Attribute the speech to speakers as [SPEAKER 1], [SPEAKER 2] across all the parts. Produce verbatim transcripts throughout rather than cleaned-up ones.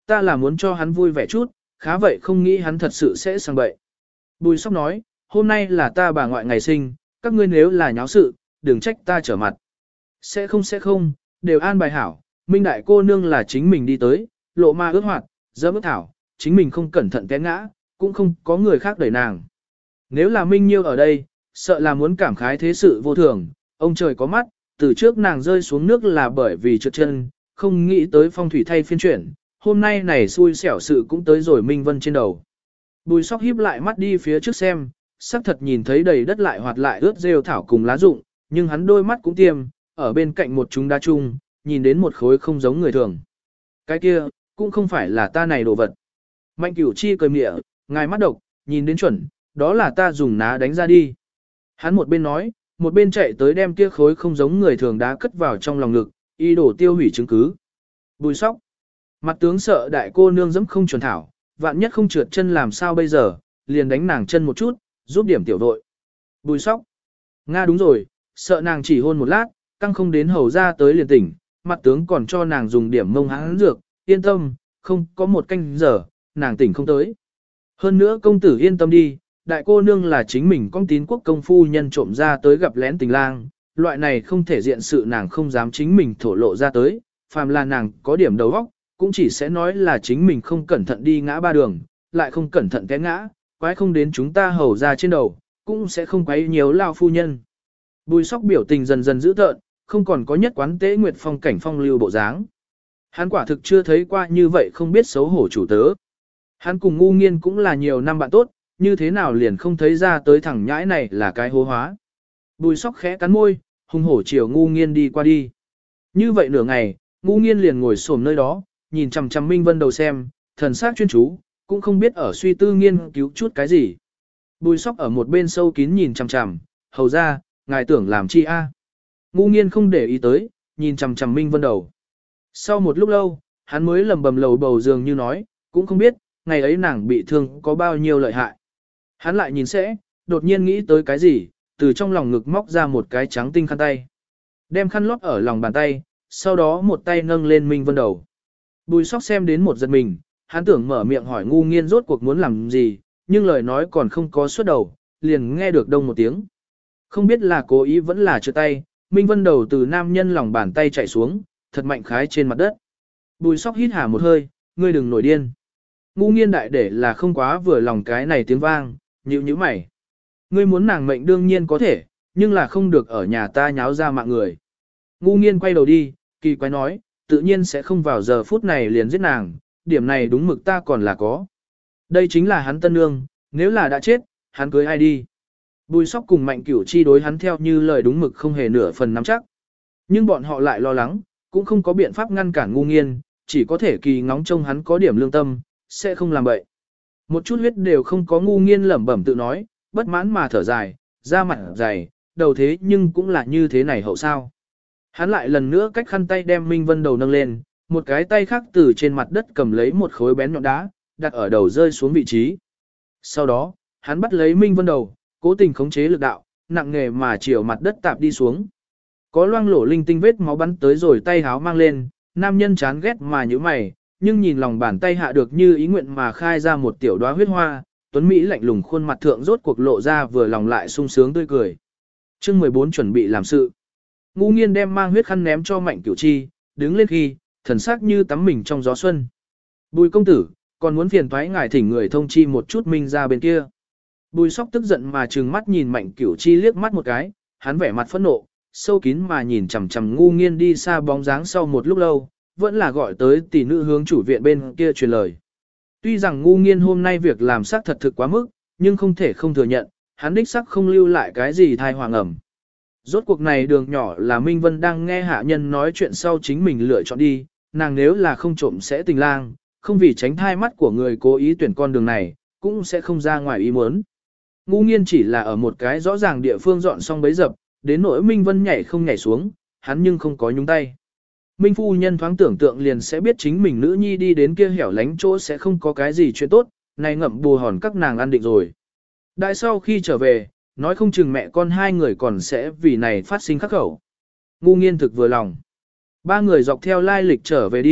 [SPEAKER 1] ta là muốn cho hắn vui vẻ chút, khá vậy không nghĩ hắn thật sự sẽ sang bậy. Bùi Sóc nói, hôm nay là ta bà ngoại ngày sinh, các ngươi nếu là nháo sự, đừng trách ta trở mặt. Sẽ không sẽ không, đều an bài hảo, Minh đại cô nương là chính mình đi tới, lộ ma ước hoạt, dẫm ước thảo, chính mình không cẩn thận té ngã, cũng không có người khác đẩy nàng. Nếu là Minh Nhiêu ở đây, sợ là muốn cảm khái thế sự vô thường, ông trời có mắt, từ trước nàng rơi xuống nước là bởi vì trượt chân, không nghĩ tới phong thủy thay phiên chuyển, hôm nay này xui xẻo sự cũng tới rồi Minh Vân trên đầu. Bùi Sóc híp lại mắt đi phía trước xem, sắc thật nhìn thấy đầy đất lại hoạt lại ướt rêu thảo cùng lá rụng, nhưng hắn đôi mắt cũng tiêm, ở bên cạnh một chúng đá chung, nhìn đến một khối không giống người thường. Cái kia, cũng không phải là ta này đồ vật. Mạnh Cửu Chi cười mỉa, ngài mắt độc, nhìn đến chuẩn, đó là ta dùng ná đánh ra đi. Hắn một bên nói, một bên chạy tới đem kia khối không giống người thường đá cất vào trong lòng ngực, y đổ tiêu hủy chứng cứ. Bùi Sóc. Mặt tướng sợ đại cô nương dẫm không chuẩn thảo, vạn nhất không trượt chân làm sao bây giờ, liền đánh nàng chân một chút, giúp điểm tiểu vội. Bùi Sóc. Nga đúng rồi, sợ nàng chỉ hôn một lát, căng không đến hầu ra tới liền tỉnh, mặt tướng còn cho nàng dùng điểm mông hãn dược, yên tâm, không có một canh giờ, nàng tỉnh không tới. Hơn nữa công tử yên tâm đi, đại cô nương là chính mình con tín quốc công phu nhân trộm ra tới gặp lén tình lang, loại này không thể diện sự nàng không dám chính mình thổ lộ ra tới, phàm là nàng có điểm đầu óc, cũng chỉ sẽ nói là chính mình không cẩn thận đi ngã ba đường, lại không cẩn thận té ngã, quái không đến chúng ta hầu ra trên đầu, cũng sẽ không quấy nhiều lao phu nhân. Bùi Sóc biểu tình dần dần dữ tợn, không còn có nhất quán tế nguyệt phong cảnh phong lưu bộ dáng. Hắn quả thực chưa thấy qua như vậy không biết xấu hổ chủ tớ. Hắn cùng ngu nghiên cũng là nhiều năm bạn tốt, như thế nào liền không thấy ra tới thằng nhãi này là cái hố hóa. Bùi Sóc khẽ cắn môi, hung hổ chiều ngu nghiên đi qua đi. Như vậy nửa ngày, ngu nghiên liền ngồi xổm nơi đó, nhìn chằm chằm Minh Vân đầu xem, thần sắc chuyên chú, cũng không biết ở suy tư nghiên cứu chút cái gì. Bùi Sóc ở một bên sâu kín nhìn chằm chằm, hầu ra, ngài tưởng làm chi a? Ngu nghiên không để ý tới, nhìn chằm chằm Minh Vân đầu. Sau một lúc lâu, hắn mới lầm bầm lầu bầu dường như nói, cũng không biết, ngày ấy nàng bị thương có bao nhiêu lợi hại. Hắn lại nhìn sẽ, đột nhiên nghĩ tới cái gì, từ trong lòng ngực móc ra một cái trắng tinh khăn tay. Đem khăn lót ở lòng bàn tay, sau đó một tay nâng lên Minh Vân đầu. Bùi Sóc xem đến một giật mình, hắn tưởng mở miệng hỏi ngu nghiên rốt cuộc muốn làm gì, nhưng lời nói còn không có xuất đầu, liền nghe được đông một tiếng. Không biết là cố ý vẫn là trượt tay, Minh Vân đầu từ nam nhân lòng bàn tay chạy xuống, thật mạnh khái trên mặt đất. Bùi Sóc hít hà một hơi, ngươi đừng nổi điên. Ngu nghiên đại để là không quá vừa lòng cái này tiếng vang, nhíu nhíu mày. Ngươi muốn nàng mệnh đương nhiên có thể, nhưng là không được ở nhà ta nháo ra mạng người. Ngu nghiên quay đầu đi, kỳ quái nói, tự nhiên sẽ không vào giờ phút này liền giết nàng, điểm này đúng mực ta còn là có. Đây chính là hắn tân nương, nếu là đã chết, hắn cưới ai đi. Bùi Sóc cùng Mạnh Cửu Chi đối hắn theo như lời đúng mực không hề nửa phần nắm chắc. Nhưng bọn họ lại lo lắng, cũng không có biện pháp ngăn cản ngu nghiên, chỉ có thể kỳ ngóng trông hắn có điểm lương tâm, sẽ không làm bậy. Một chút huyết đều không có ngu nghiên lẩm bẩm tự nói, bất mãn mà thở dài, da mặt dày, đầu thế nhưng cũng là như thế này hậu sao. Hắn lại lần nữa cách khăn tay đem Minh Vân đầu nâng lên, một cái tay khác từ trên mặt đất cầm lấy một khối bén nhọn đá, đặt ở đầu rơi xuống vị trí. Sau đó, hắn bắt lấy Minh Vân đầu, cố tình khống chế lực đạo, nặng nghề mà chiều mặt đất tạp đi xuống. Có loang lổ linh tinh vết máu bắn tới rồi tay háo mang lên, nam nhân chán ghét mà như mày, nhưng nhìn lòng bàn tay hạ được như ý nguyện mà khai ra một tiểu đóa huyết hoa, Tuấn Mỹ lạnh lùng khuôn mặt thượng rốt cuộc lộ ra vừa lòng lại sung sướng tươi cười. Chương mười bốn chuẩn bị làm sự. Ngu nghiên đem mang huyết khăn ném cho Mạnh Cửu Chi, đứng lên khi, thần sắc như tắm mình trong gió xuân. Bùi công tử, còn muốn phiền thoái ngài thỉnh người thông chi một chút Minh ra bên kia. Bùi Sóc tức giận mà trừng mắt nhìn Mạnh Cửu Chi liếc mắt một cái, hắn vẻ mặt phẫn nộ, sâu kín mà nhìn chằm chằm ngu nghiên đi xa bóng dáng sau một lúc lâu, vẫn là gọi tới tỷ nữ hướng chủ viện bên kia truyền lời. Tuy rằng ngu nghiên hôm nay việc làm xác thật thực quá mức, nhưng không thể không thừa nhận, hắn đích xác không lưu lại cái gì thai hoàng ẩm. Rốt cuộc này đường nhỏ là Minh Vân đang nghe hạ nhân nói chuyện sau chính mình lựa chọn đi, nàng nếu là không trộm sẽ tình lang, không vì tránh thai mắt của người cố ý tuyển con đường này, cũng sẽ không ra ngoài ý muốn. Ngu nghiên chỉ là ở một cái rõ ràng địa phương dọn xong bấy dập, đến nỗi Minh Vân nhảy không nhảy xuống, hắn nhưng không có nhúng tay. Minh phu nhân thoáng tưởng tượng liền sẽ biết chính mình nữ nhi đi đến kia hẻo lánh chỗ sẽ không có cái gì chuyện tốt, này ngậm bù hòn các nàng ăn định rồi. Đại sau khi trở về, nói không chừng mẹ con hai người còn sẽ vì này phát sinh khắc khẩu. Ngu nghiên thực vừa lòng. Ba người dọc theo lai lịch trở về đi,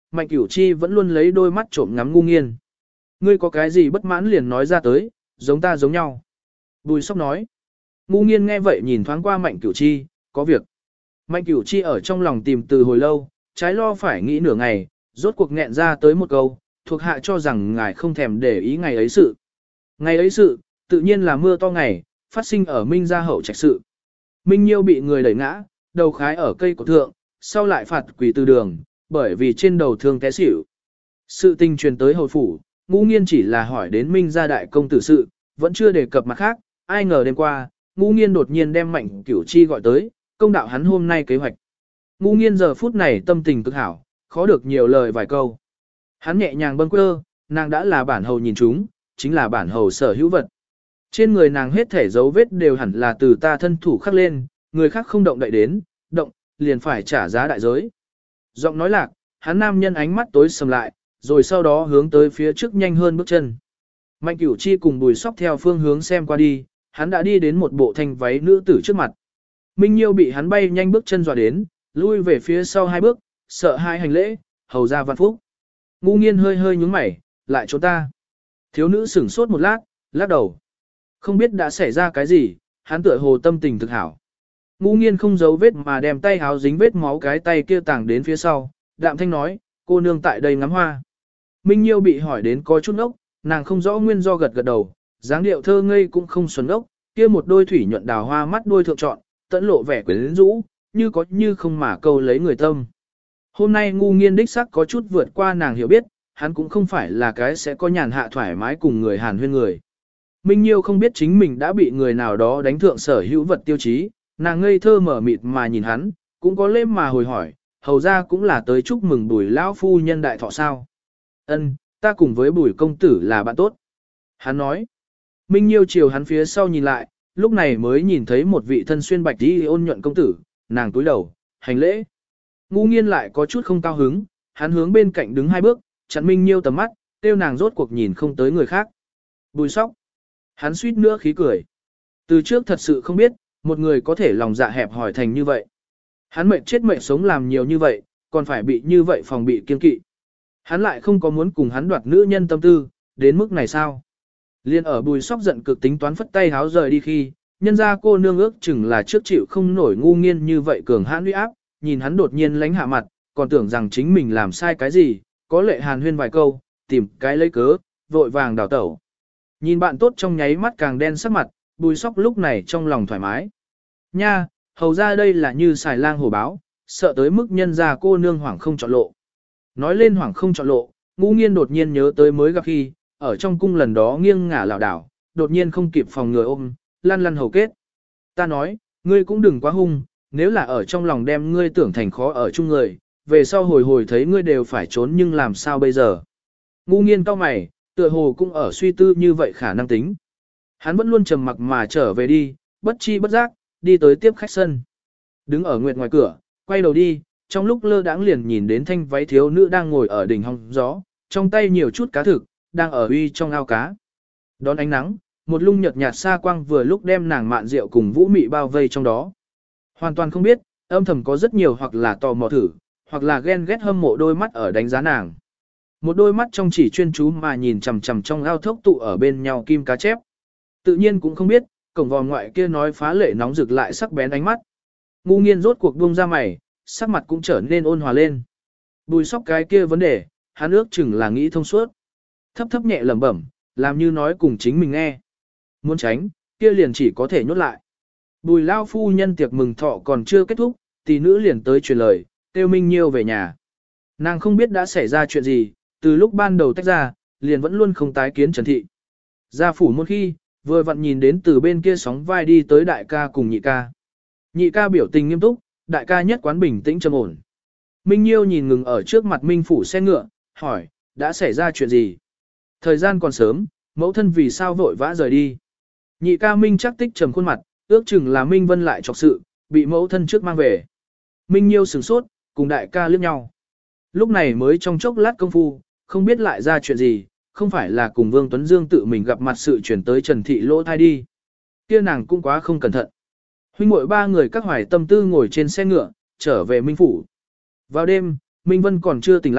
[SPEAKER 1] Mạnh Cửu Chi vẫn luôn lấy đôi mắt trộm ngắm Ngu Nghiên. Ngươi có cái gì bất mãn liền nói ra tới, giống ta giống nhau. Bùi Sóc nói. Ngu Nghiên nghe vậy nhìn thoáng qua Mạnh Cửu Chi, có việc. Mạnh Cửu Chi ở trong lòng tìm từ hồi lâu, trái lo phải nghĩ nửa ngày, rốt cuộc nghẹn ra tới một câu, thuộc hạ cho rằng ngài không thèm để ý ngày ấy sự. Ngày ấy sự, tự nhiên là mưa to ngày, phát sinh ở Minh gia hậu trạch sự. Minh Nhiêu bị người đẩy ngã, đầu khái ở cây cổ thượng, sau lại phạt quỷ từ đường, bởi vì trên đầu thương té xỉu. Sự tình truyền tới hồi phủ, Ngũ Nghiên chỉ là hỏi đến Minh gia đại công tử sự, vẫn chưa đề cập mặt khác, ai ngờ đêm qua, Ngũ Nghiên đột nhiên đem Mạnh Cửu Chi gọi tới, công đạo hắn hôm nay kế hoạch. Ngũ Nghiên giờ phút này tâm tình cực hảo, khó được nhiều lời vài câu. Hắn nhẹ nhàng bâng quơ, nàng đã là bản hầu nhìn chúng, chính là bản hầu sở hữu vật. Trên người nàng hết thể dấu vết đều hẳn là từ ta thân thủ khắc lên, người khác không động đậy đến, động, liền phải trả giá đại giới. Giọng nói lạc, hắn nam nhân ánh mắt tối sầm lại, rồi sau đó hướng tới phía trước nhanh hơn bước chân. Mạnh Cửu Chi cùng Bùi Sóc theo phương hướng xem qua đi, hắn đã đi đến một bộ thanh váy nữ tử trước mặt. Minh Nhiêu bị hắn bay nhanh bước chân dọa đến, lui về phía sau hai bước, sợ hai hành lễ, hầu ra văn phúc. Ngu Nghiên hơi hơi nhúng mày, lại trốn ta. Thiếu nữ sửng sốt một lát, lắc đầu. Không biết đã xảy ra cái gì, hắn tựa hồ tâm tình thực hảo. Ngu Nghiên không giấu vết mà đem tay háo dính vết máu cái tay kia tàng đến phía sau, đạm thanh nói, cô nương tại đây ngắm hoa. Minh Nhiêu bị hỏi đến có chút ốc, nàng không rõ nguyên do gật gật đầu, dáng điệu thơ ngây cũng không xuẩn ốc, kia một đôi thủy nhuận đào hoa mắt đôi thượng trọn, tẫn lộ vẻ quyến rũ, như có như không mà câu lấy người tâm. Hôm nay Ngu Nghiên đích sắc có chút vượt qua nàng hiểu biết, hắn cũng không phải là cái sẽ có nhàn hạ thoải mái cùng người hàn huyên người. Minh Nhiêu không biết chính mình đã bị người nào đó đánh thượng sở hữu vật tiêu chí, nàng ngây thơ mở mịt mà nhìn hắn, cũng có lêm mà hồi hỏi, hầu ra cũng là tới chúc mừng Bùi lão phu nhân đại thọ sao. Ân, ta cùng với Bùi công tử là bạn tốt. Hắn nói. Minh Nhiêu chiều hắn phía sau nhìn lại, lúc này mới nhìn thấy một vị thân xuyên bạch y ôn nhuận công tử, nàng túi đầu, hành lễ. Ngu Nghiên lại có chút không cao hứng, hắn hướng bên cạnh đứng hai bước, chặn Minh Nhiêu tầm mắt, tiêu nàng rốt cuộc nhìn không tới người khác. Bùi Sóc. Hắn suýt nữa khí cười. Từ trước thật sự không biết, một người có thể lòng dạ hẹp hỏi thành như vậy. Hắn mệnh chết mệnh sống làm nhiều như vậy, còn phải bị như vậy phòng bị kiên kỵ. Hắn lại không có muốn cùng hắn đoạt nữ nhân tâm tư, đến mức này sao? Liên ở Bùi Sóc giận cực tính toán phất tay háo rời đi khi, nhân ra cô nương ước chừng là trước chịu không nổi Ngu Nghiên như vậy cường hãn uy áp, nhìn hắn đột nhiên lánh hạ mặt, còn tưởng rằng chính mình làm sai cái gì, có lệ hàn huyên vài câu, tìm cái lấy cớ, vội vàng đào tẩu. Nhìn bạn tốt trong nháy mắt càng đen sắc mặt, Bùi Sóc lúc này trong lòng thoải mái. Nha, hầu ra đây là như xài lang hổ báo, sợ tới mức nhân ra cô nương hoảng không chọn lộ. Nói lên hoảng không chọn lộ, Ngũ Nghiên đột nhiên nhớ tới mới gặp khi, ở trong cung lần đó nghiêng ngả lảo đảo, đột nhiên không kịp phòng ngừa ôm, lăn lăn hầu kết. Ta nói, ngươi cũng đừng quá hung, nếu là ở trong lòng đem ngươi tưởng thành khó ở chung người, về sau hồi hồi thấy ngươi đều phải trốn nhưng làm sao bây giờ. Ngũ Nghiên cau mày, tựa hồ cũng ở suy tư như vậy khả năng tính. Hắn vẫn luôn trầm mặc mà trở về đi, bất chi bất giác, đi tới tiếp khách sân. Đứng ở nguyệt ngoài cửa, quay đầu đi, trong lúc lơ đãng liền nhìn đến thanh váy thiếu nữ đang ngồi ở đỉnh hong gió, trong tay nhiều chút cá thực, đang ở uy trong ao cá. Đón ánh nắng, một lung nhợt nhạt xa quang vừa lúc đem nàng mạn rượu cùng vũ mị bao vây trong đó. Hoàn toàn không biết, âm thầm có rất nhiều hoặc là tò mò thử, hoặc là ghen ghét hâm mộ đôi mắt ở đánh giá nàng. Một đôi mắt trong chỉ chuyên chú mà nhìn chằm chằm trong ao thốc tụ ở bên nhau kim cá chép. Tự nhiên cũng không biết, cổng vòm ngoại kia nói phá lệ nóng rực lại sắc bén ánh mắt. Ngu Nghiên rốt cuộc buông ra mày, sắc mặt cũng trở nên ôn hòa lên. Bùi Sóc cái kia vấn đề, hắn ước chừng là nghĩ thông suốt. Thấp thấp nhẹ lẩm bẩm, làm như nói cùng chính mình nghe. Muốn tránh, kia liền chỉ có thể nhốt lại. Bùi lao phu nhân tiệc mừng thọ còn chưa kết thúc, tỷ nữ liền tới truyền lời, tiêu Minh Nhiêu về nhà. Nàng không biết đã xảy ra chuyện gì, từ lúc ban đầu tách ra, liền vẫn luôn không tái kiến Trần Thị. Ra phủ một khi, vừa vặn nhìn đến từ bên kia sóng vai đi tới đại ca cùng nhị ca. Nhị ca biểu tình nghiêm túc, đại ca nhất quán bình tĩnh trầm ổn. Minh Nhiêu nhìn ngừng ở trước mặt Minh phủ xe ngựa, hỏi, đã xảy ra chuyện gì? Thời gian còn sớm, mẫu thân vì sao vội vã rời đi? Nhị ca Minh chắc tích trầm khuôn mặt, ước chừng là Minh Vân lại chọc sự, bị mẫu thân trước mang về. Minh Nhiêu sửng sốt, cùng đại ca liếc nhau. Lúc này mới trong chốc lát công phu, không biết lại ra chuyện gì, không phải là cùng Vương Tuấn Dương tự mình gặp mặt sự chuyển tới Trần Thị lỗ thai đi. Kia nàng cũng quá không cẩn thận. Huynh muội ba người các hoài tâm tư ngồi trên xe ngựa, trở về Minh phủ. Vào đêm, Minh Vân còn chưa tỉnh lại,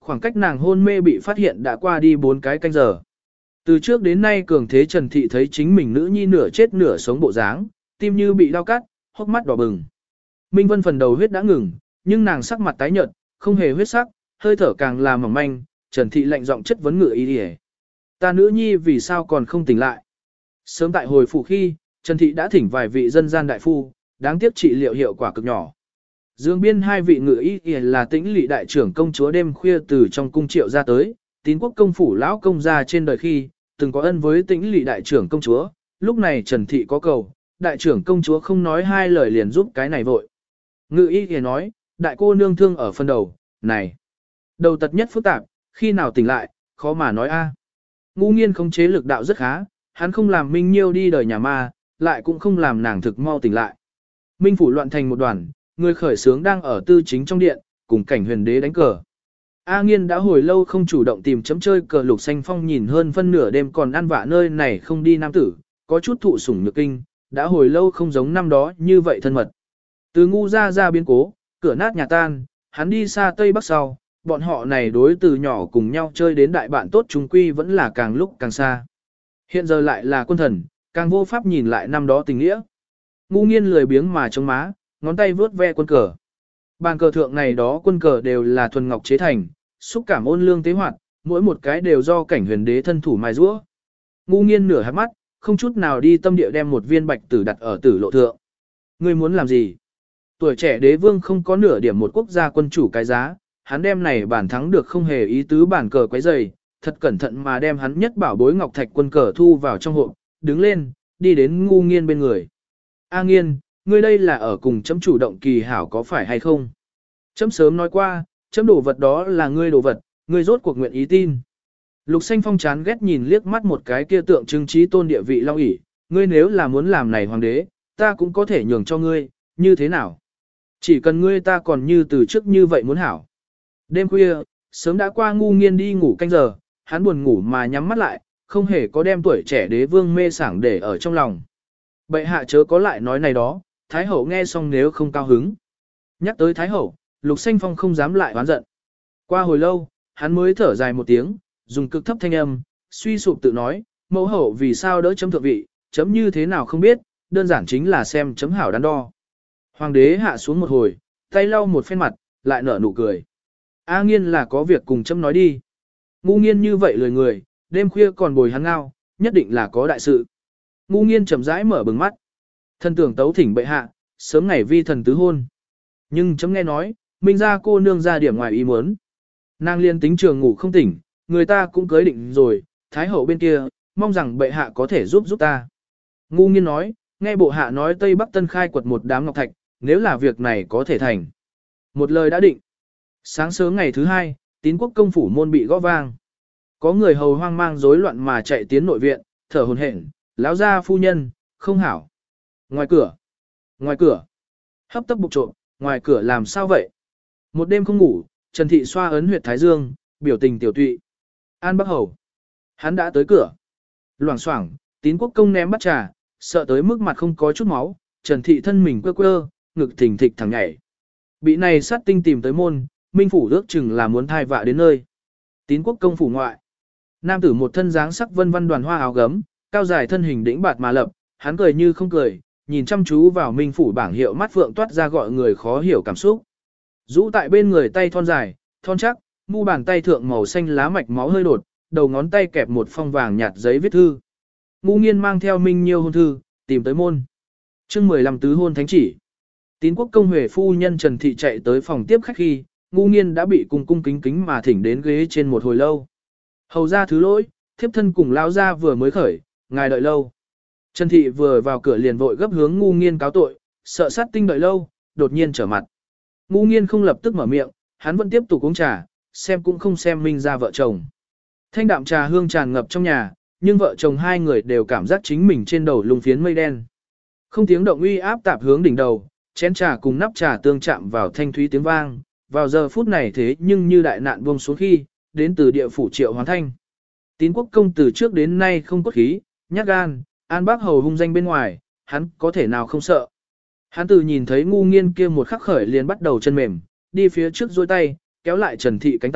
[SPEAKER 1] khoảng cách nàng hôn mê bị phát hiện đã qua đi bốn cái canh giờ. Từ trước đến nay cường thế Trần Thị thấy chính mình nữ nhi nửa chết nửa sống bộ dáng, tim như bị đau cắt, hốc mắt đỏ bừng. Minh Vân phần đầu huyết đã ngừng, nhưng nàng sắc mặt tái nhợt, không hề huyết sắc, hơi thở càng là mỏng manh, Trần Thị lạnh giọng chất vấn ngự ý đi. Ta nữ nhi vì sao còn không tỉnh lại? Sớm tại hồi phủ khi, Trần Thị đã thỉnh vài vị dân gian đại phu, đáng tiếc trị liệu hiệu quả cực nhỏ. Dương biên hai vị ngự ý là Tĩnh Lỵ đại trưởng công chúa đêm khuya từ trong cung triệu ra tới, Tín Quốc công phủ lão công gia trên đời khi, từng có ân với Tĩnh Lỵ đại trưởng công chúa, lúc này Trần Thị có cầu, đại trưởng công chúa không nói hai lời liền giúp cái này vội. Ngự ý thì nói, đại cô nương thương ở phân đầu, này, đầu tật nhất phức tạp, khi nào tỉnh lại, khó mà nói a. Ngũ Nghiên không chế lực đạo rất khá, hắn không làm Minh Nhiêu đi đời nhà ma, lại cũng không làm nàng thực mau tỉnh lại. Minh phủ loạn thành một đoàn, người khởi sướng đang ở tư chính trong điện, cùng cảnh huyền đế đánh cờ. A Nghiên đã hồi lâu không chủ động tìm chấm chơi cờ Lục Xanh Phong nhìn hơn phân nửa đêm còn ăn vạ nơi này không đi nam tử, có chút thụ sủng nhược kinh, đã hồi lâu không giống năm đó như vậy thân mật. Từ ngu ra ra biến cố, cửa nát nhà tan, hắn đi xa Tây Bắc sau, bọn họ này đối từ nhỏ cùng nhau chơi đến đại bạn tốt chúng quy vẫn là càng lúc càng xa. Hiện giờ lại là quân thần, càng vô pháp nhìn lại năm đó tình nghĩa. Ngu Nghiên lười biếng mà chống má, ngón tay vướt ve quân cờ. Bàn cờ thượng này đó quân cờ đều là thuần ngọc chế thành, xúc cảm ôn lương tế hoạt, mỗi một cái đều do cảnh huyền đế thân thủ mài rũa. Ngu Nghiên nửa hạt mắt, không chút nào đi tâm địa đem một viên bạch tử đặt ở tử lộ thượng. Ngươi muốn làm gì? Tuổi trẻ đế vương không có nửa điểm một quốc gia quân chủ cái giá, hắn đem này bản thắng được không hề ý tứ bản cờ quấy dày, thật cẩn thận mà đem hắn nhất bảo bối ngọc thạch quân cờ thu vào trong hộp, đứng lên, đi đến Ngu Nghiên bên người. A Nghiên, ngươi đây là ở cùng chấm chủ động kỳ hảo có phải hay không? Chấm sớm nói qua, chấm đồ vật đó là ngươi đồ vật, ngươi rốt cuộc nguyện ý tin. Lục Xanh Phong chán ghét nhìn liếc mắt một cái kia tượng trưng trí tôn địa vị long ỷ, ngươi nếu là muốn làm này hoàng đế, ta cũng có thể nhường cho ngươi, như thế nào? Chỉ cần ngươi ta còn như từ trước như vậy muốn hảo. Đêm khuya, sớm đã qua Ngu Nghiên đi ngủ canh giờ, hắn buồn ngủ mà nhắm mắt lại, không hề có đem tuổi trẻ đế vương mê sảng để ở trong lòng. Bệ hạ chớ có lại nói này đó, Thái hậu nghe xong nếu không cao hứng. Nhắc tới Thái hậu, Lục Xanh Phong không dám lại oán giận. Qua hồi lâu, hắn mới thở dài một tiếng, dùng cực thấp thanh âm, suy sụp tự nói, mẫu hậu vì sao đỡ chấm thượng vị, chấm như thế nào không biết, đơn giản chính là xem chấm hảo đắn đo. Hoàng đế hạ xuống một hồi, tay lau một phen mặt, lại nở nụ cười. A Nghiên là có việc cùng chấm nói đi. Ngu Nghiên như vậy lười người, đêm khuya còn bồi hắn ngao, nhất định là có đại sự. Ngu Nghiên chậm rãi mở bừng mắt. Thân tưởng tấu thỉnh bệ hạ, sớm ngày vi thần tứ hôn. Nhưng chấm nghe nói, Minh gia cô nương ra điểm ngoài ý muốn. Nàng liên tính trường ngủ không tỉnh, người ta cũng cưới định rồi, Thái hậu bên kia, mong rằng bệ hạ có thể giúp giúp ta. Ngu Nghiên nói, nghe bộ hạ nói Tây Bắc Tân khai quật một đám ngọc thạch, nếu là việc này có thể thành. Một lời đã định. Sáng sớm ngày thứ hai, Tín Quốc công phủ môn bị gõ vang. Có người hầu hoang mang rối loạn mà chạy tiến nội viện, thở hổn hển, lão gia phu nhân, không hảo. Ngoài cửa, ngoài cửa, hấp tấp bục trộm, ngoài cửa làm sao vậy? Một đêm không ngủ, Trần Thị xoa ấn huyệt thái dương, biểu tình tiểu tụy. An Bắc Hầu, hắn đã tới cửa. Loảng xoảng, Tín Quốc công ném bát trà, sợ tới mức mặt không có chút máu, Trần Thị thân mình quơ quơ, ngực thình thịch thẳng nhảy. Bị này sát tinh tìm tới môn, Minh phủ ước chừng là muốn thai vạ đến nơi. Tín Quốc công phủ ngoại. Nam tử một thân dáng sắc vân vân đoàn hoa áo gấm, cao dài thân hình đĩnh bạt mà lập, hắn cười như không cười, nhìn chăm chú vào Minh phủ bảng hiệu mắt phượng toát ra gọi người khó hiểu cảm xúc. Rũ tại bên người tay thon dài, thon chắc, mu bàn tay thượng màu xanh lá mạch máu hơi đột, đầu ngón tay kẹp một phong vàng nhạt giấy viết thư. Ngu Nghiên mang theo Minh Nhiêu hôn thư, tìm tới môn. Chương mười lăm tứ hôn thánh chỉ. Tín Quốc công huệ phu nhân Trần Thị chạy tới phòng tiếp khách khi, Ngu Nghiên đã bị cung cung kính kính mà thỉnh đến ghế trên một hồi lâu. Hầu ra thứ lỗi, thiếp thân cùng lão gia vừa mới khởi, ngài đợi lâu. Trần Thị vừa vào cửa liền vội gấp hướng Ngu Nghiên cáo tội, sợ sát tinh đợi lâu, đột nhiên trở mặt. Ngu Nghiên không lập tức mở miệng, hắn vẫn tiếp tục uống trà, xem cũng không xem Minh ra vợ chồng. Thanh đạm trà hương tràn ngập trong nhà, nhưng vợ chồng hai người đều cảm giác chính mình trên đầu lùng phiến mây đen. Không tiếng động uy áp tạp hướng đỉnh đầu, chén trà cùng nắp trà tương chạm vào thanh thúy tiếng vang, vào giờ phút này thế nhưng như đại nạn buông xuống khi, đến từ địa phủ Triệu Hoán Thanh. Tín Quốc công từ trước đến nay không cốt khí, nhát gan, An Bác Hầu hung danh bên ngoài, hắn có thể nào không sợ. Hắn từ nhìn thấy Ngu Nghiên kia một khắc khởi liền bắt đầu chân mềm, đi phía trước duỗi tay, kéo lại Trần Thị cánh tay,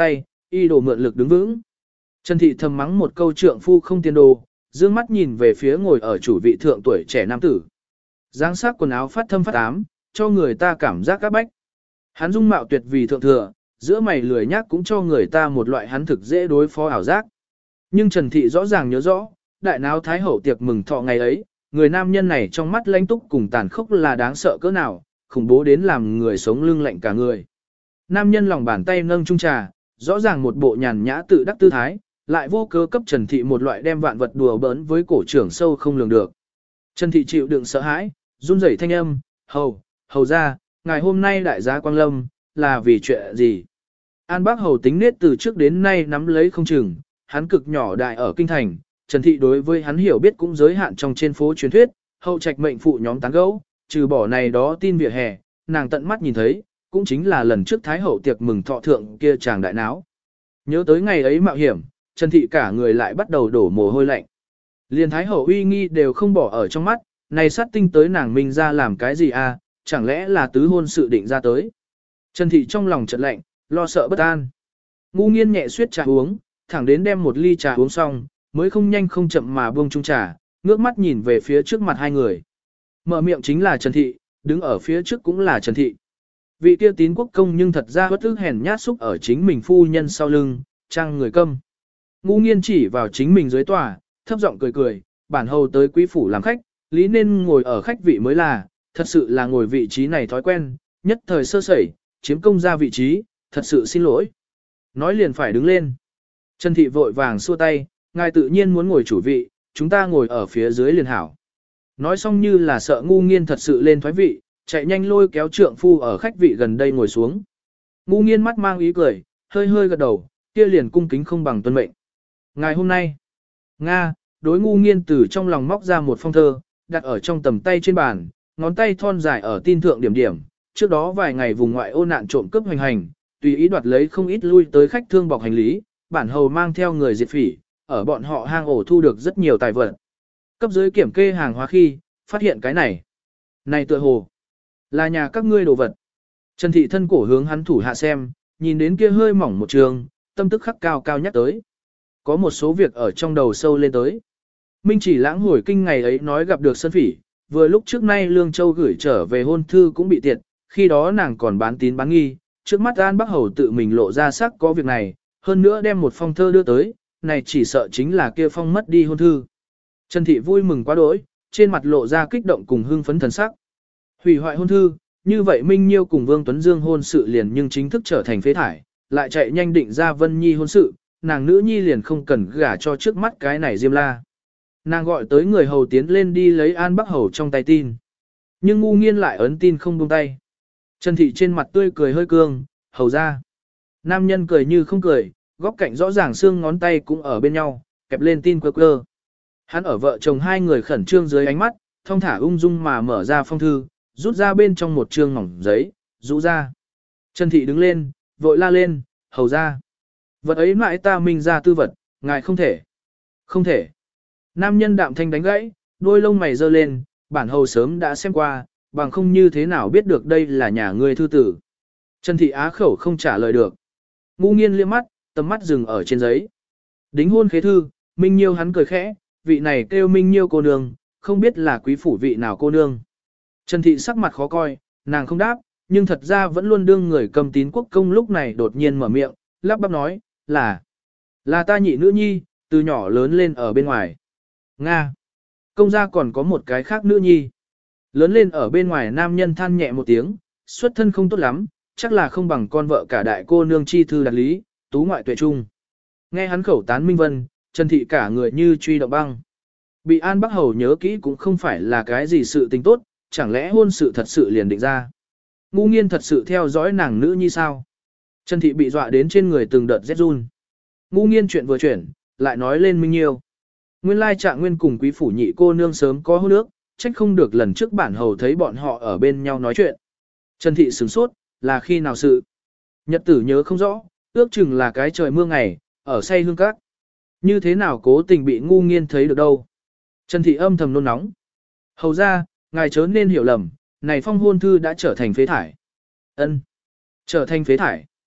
[SPEAKER 1] y đồ mượn lực đứng vững. Trần Thị thầm mắng một câu trượng phu không tiền đồ, dương mắt nhìn về phía ngồi ở chủ vị thượng tuổi trẻ nam tử. Dáng sắc quần áo phát thâm phát ám, cho người ta cảm giác các bách. Hắn dung mạo tuyệt vì thượng thừa, giữa mày lười nhác cũng cho người ta một loại hắn thực dễ đối phó ảo giác. Nhưng Trần Thị rõ ràng nhớ rõ, đại náo thái hậu tiệc mừng thọ ngày ấy, người nam nhân này trong mắt lãnh túc cùng tàn khốc là đáng sợ cỡ nào, khủng bố đến làm người sống lưng lạnh cả người. Nam nhân lòng bàn tay nâng chung trà, rõ ràng một bộ nhàn nhã tự đắc tư thái, lại vô cớ cấp Trần Thị một loại đem vạn vật đùa bỡn với cổ trưởng sâu không lường được. Trần Thị chịu đựng sợ hãi, run rẩy thanh âm, hầu, hầu ra, ngày hôm nay đại gia Quang Lâm, là vì chuyện gì? An Bác Hầu tính nết từ trước đến nay nắm lấy không chừng, hắn cực nhỏ đại ở kinh thành, Trần Thị đối với hắn hiểu biết cũng giới hạn trong trên phố truyền thuyết, hậu trạch mệnh phụ nhóm tán gẫu, trừ bỏ này đó tin vỉa hè, nàng tận mắt nhìn thấy, cũng chính là lần trước Thái hậu tiệc mừng thọ thượng kia chàng đại náo. Nhớ tới ngày ấy mạo hiểm, Trần Thị cả người lại bắt đầu đổ mồ hôi lạnh. Liên Thái hậu uy nghi đều không bỏ ở trong mắt, này sát tinh tới nàng minh ra làm cái gì à, chẳng lẽ là tứ hôn sự định ra tới. Trần Thị trong lòng chợt lạnh, lo sợ bất an. Ngu Nghiên nhẹ suyết trà uống, thẳng đến đem một ly trà uống xong, mới không nhanh không chậm mà buông chung trà, ngước mắt nhìn về phía trước mặt hai người. Mở miệng chính là Trần Thị, đứng ở phía trước cũng là Trần Thị. Vị kia tín quốc công nhưng thật ra bất ức hèn nhát xúc ở chính mình phu nhân sau lưng, trang người câm. Ngu Nghiên chỉ vào chính mình dưới tòa, thấp giọng cười cười, bản hầu tới quý phủ làm khách, lý nên ngồi ở khách vị mới là, thật sự là ngồi vị trí này thói quen, nhất thời sơ sẩy, chiếm công ra vị trí, thật sự xin lỗi. Nói liền phải đứng lên. Trần Thị vội vàng xua tay, ngài tự nhiên muốn ngồi chủ vị, chúng ta ngồi ở phía dưới liền hảo. Nói xong như là sợ Ngu Nghiên thật sự lên thoái vị, chạy nhanh lôi kéo trượng phu ở khách vị gần đây ngồi xuống. Ngu Nghiên mắt mang ý cười, hơi hơi gật đầu, kia liền cung kính không bằng tuân mệnh. Ngày hôm nay, Nga, đối Ngu Nghiên từ trong lòng móc ra một phong thơ, đặt ở trong tầm tay trên bàn, ngón tay thon dài ở tin thượng điểm điểm, trước đó vài ngày vùng ngoại ô nạn trộm cướp hoành hành, tùy ý đoạt lấy không ít lui tới khách thương bọc hành lý, bản hầu mang theo người diệt phỉ, ở bọn họ hang ổ thu được rất nhiều tài vật. Cấp dưới kiểm kê hàng hóa khi, phát hiện cái này. Này tựa hồ, là nhà các ngươi đồ vật. Trần Thị thân cổ hướng hắn thủ hạ xem, nhìn đến kia hơi mỏng một trường, tâm tức khắc cao cao nhắc tới. Có một số việc ở trong đầu sâu lên tới. Minh Chỉ Lãng hồi kinh ngày ấy nói gặp được Sơn Phỉ, vừa lúc trước nay Lương Châu gửi trở về hôn thư cũng bị tiệt, khi đó nàng còn bán tín bán nghi, trước mắt An Bắc Hầu tự mình lộ ra sắc có việc này, hơn nữa đem một phong thơ đưa tới, này chỉ sợ chính là kia phong mất đi hôn thư. Trần Thị vui mừng quá đỗi, trên mặt lộ ra kích động cùng hưng phấn thần sắc. Hủy hoại hôn thư, như vậy Minh Nhiêu cùng Vương Tuấn Dương hôn sự liền nhưng chính thức trở thành phế thải, lại chạy nhanh định ra Vân Nhi hôn sự, nàng nữ nhi liền không cần gả cho trước mắt cái này Diêm La. Nàng gọi tới người hầu tiến lên đi lấy An Bắc Hầu trong tay tin. Nhưng Ngu Nghiên lại ấn tin không buông tay. Trần Thị trên mặt tươi cười hơi cương, hầu ra. Nam nhân cười như không cười, góc cạnh rõ ràng xương ngón tay cũng ở bên nhau, kẹp lên tin quơ quơ. Hắn ở vợ chồng hai người khẩn trương dưới ánh mắt, thong thả ung dung mà mở ra phong thư, rút ra bên trong một trương mỏng giấy, rũ ra. Trần Thị đứng lên, vội la lên, hầu ra. Vật ấy mãi ta minh ra tư vật, ngài không thể. Không thể. Nam nhân đạm thanh đánh gãy, đôi lông mày giơ lên, bản hầu sớm đã xem qua, bằng không như thế nào biết được đây là nhà ngươi thư tử. Trần Thị á khẩu không trả lời được. Ngu Nghiên liếc mắt, tầm mắt dừng ở trên giấy. Đính hôn khế thư, Minh Nhiêu hắn cười khẽ, vị này kêu Minh Nhiêu cô nương, không biết là quý phủ vị nào cô nương. Trần Thị sắc mặt khó coi, nàng không đáp, nhưng thật ra vẫn luôn đương người cầm tín quốc công lúc này đột nhiên mở miệng, lắp bắp nói, là, là ta nhị nữ nhi, từ nhỏ lớn lên ở bên ngoài. Nga, công gia còn có một cái khác nữ nhi. Lớn lên ở bên ngoài nam nhân than nhẹ một tiếng, xuất thân không tốt lắm, chắc là không bằng con vợ cả đại cô nương chi thư đạt lý, tú ngoại tuệ trung. Nghe hắn khẩu tán minh vân, Trần Thị cả người như truy động băng. Bị An Bắc Hầu nhớ kỹ cũng không phải là cái gì sự tình tốt, chẳng lẽ hôn sự thật sự liền định ra. Ngu Nghiên thật sự theo dõi nàng nữ như sao. Trần Thị bị dọa đến trên người từng đợt rét run. Ngu Nghiên chuyện vừa chuyển, lại nói lên Minh Nhiêu. Nguyên lai Trạng Nguyên cùng quý phủ nhị cô nương sớm có hôn ước, trách không được lần trước bản hầu thấy bọn họ ở bên nhau nói chuyện. Trần Thị sửng sốt, là khi nào sự? Nhật tử nhớ không rõ, ước chừng là cái trời mưa ngày, ở say hương các. Như thế nào cố tình bị Ngu Nghiên thấy được đâu? Trần Thị âm thầm nôn nóng. Hầu ra, ngài chớ nên hiểu lầm, này phong hôn thư đã trở thành phế thải. Ân, trở thành phế thải.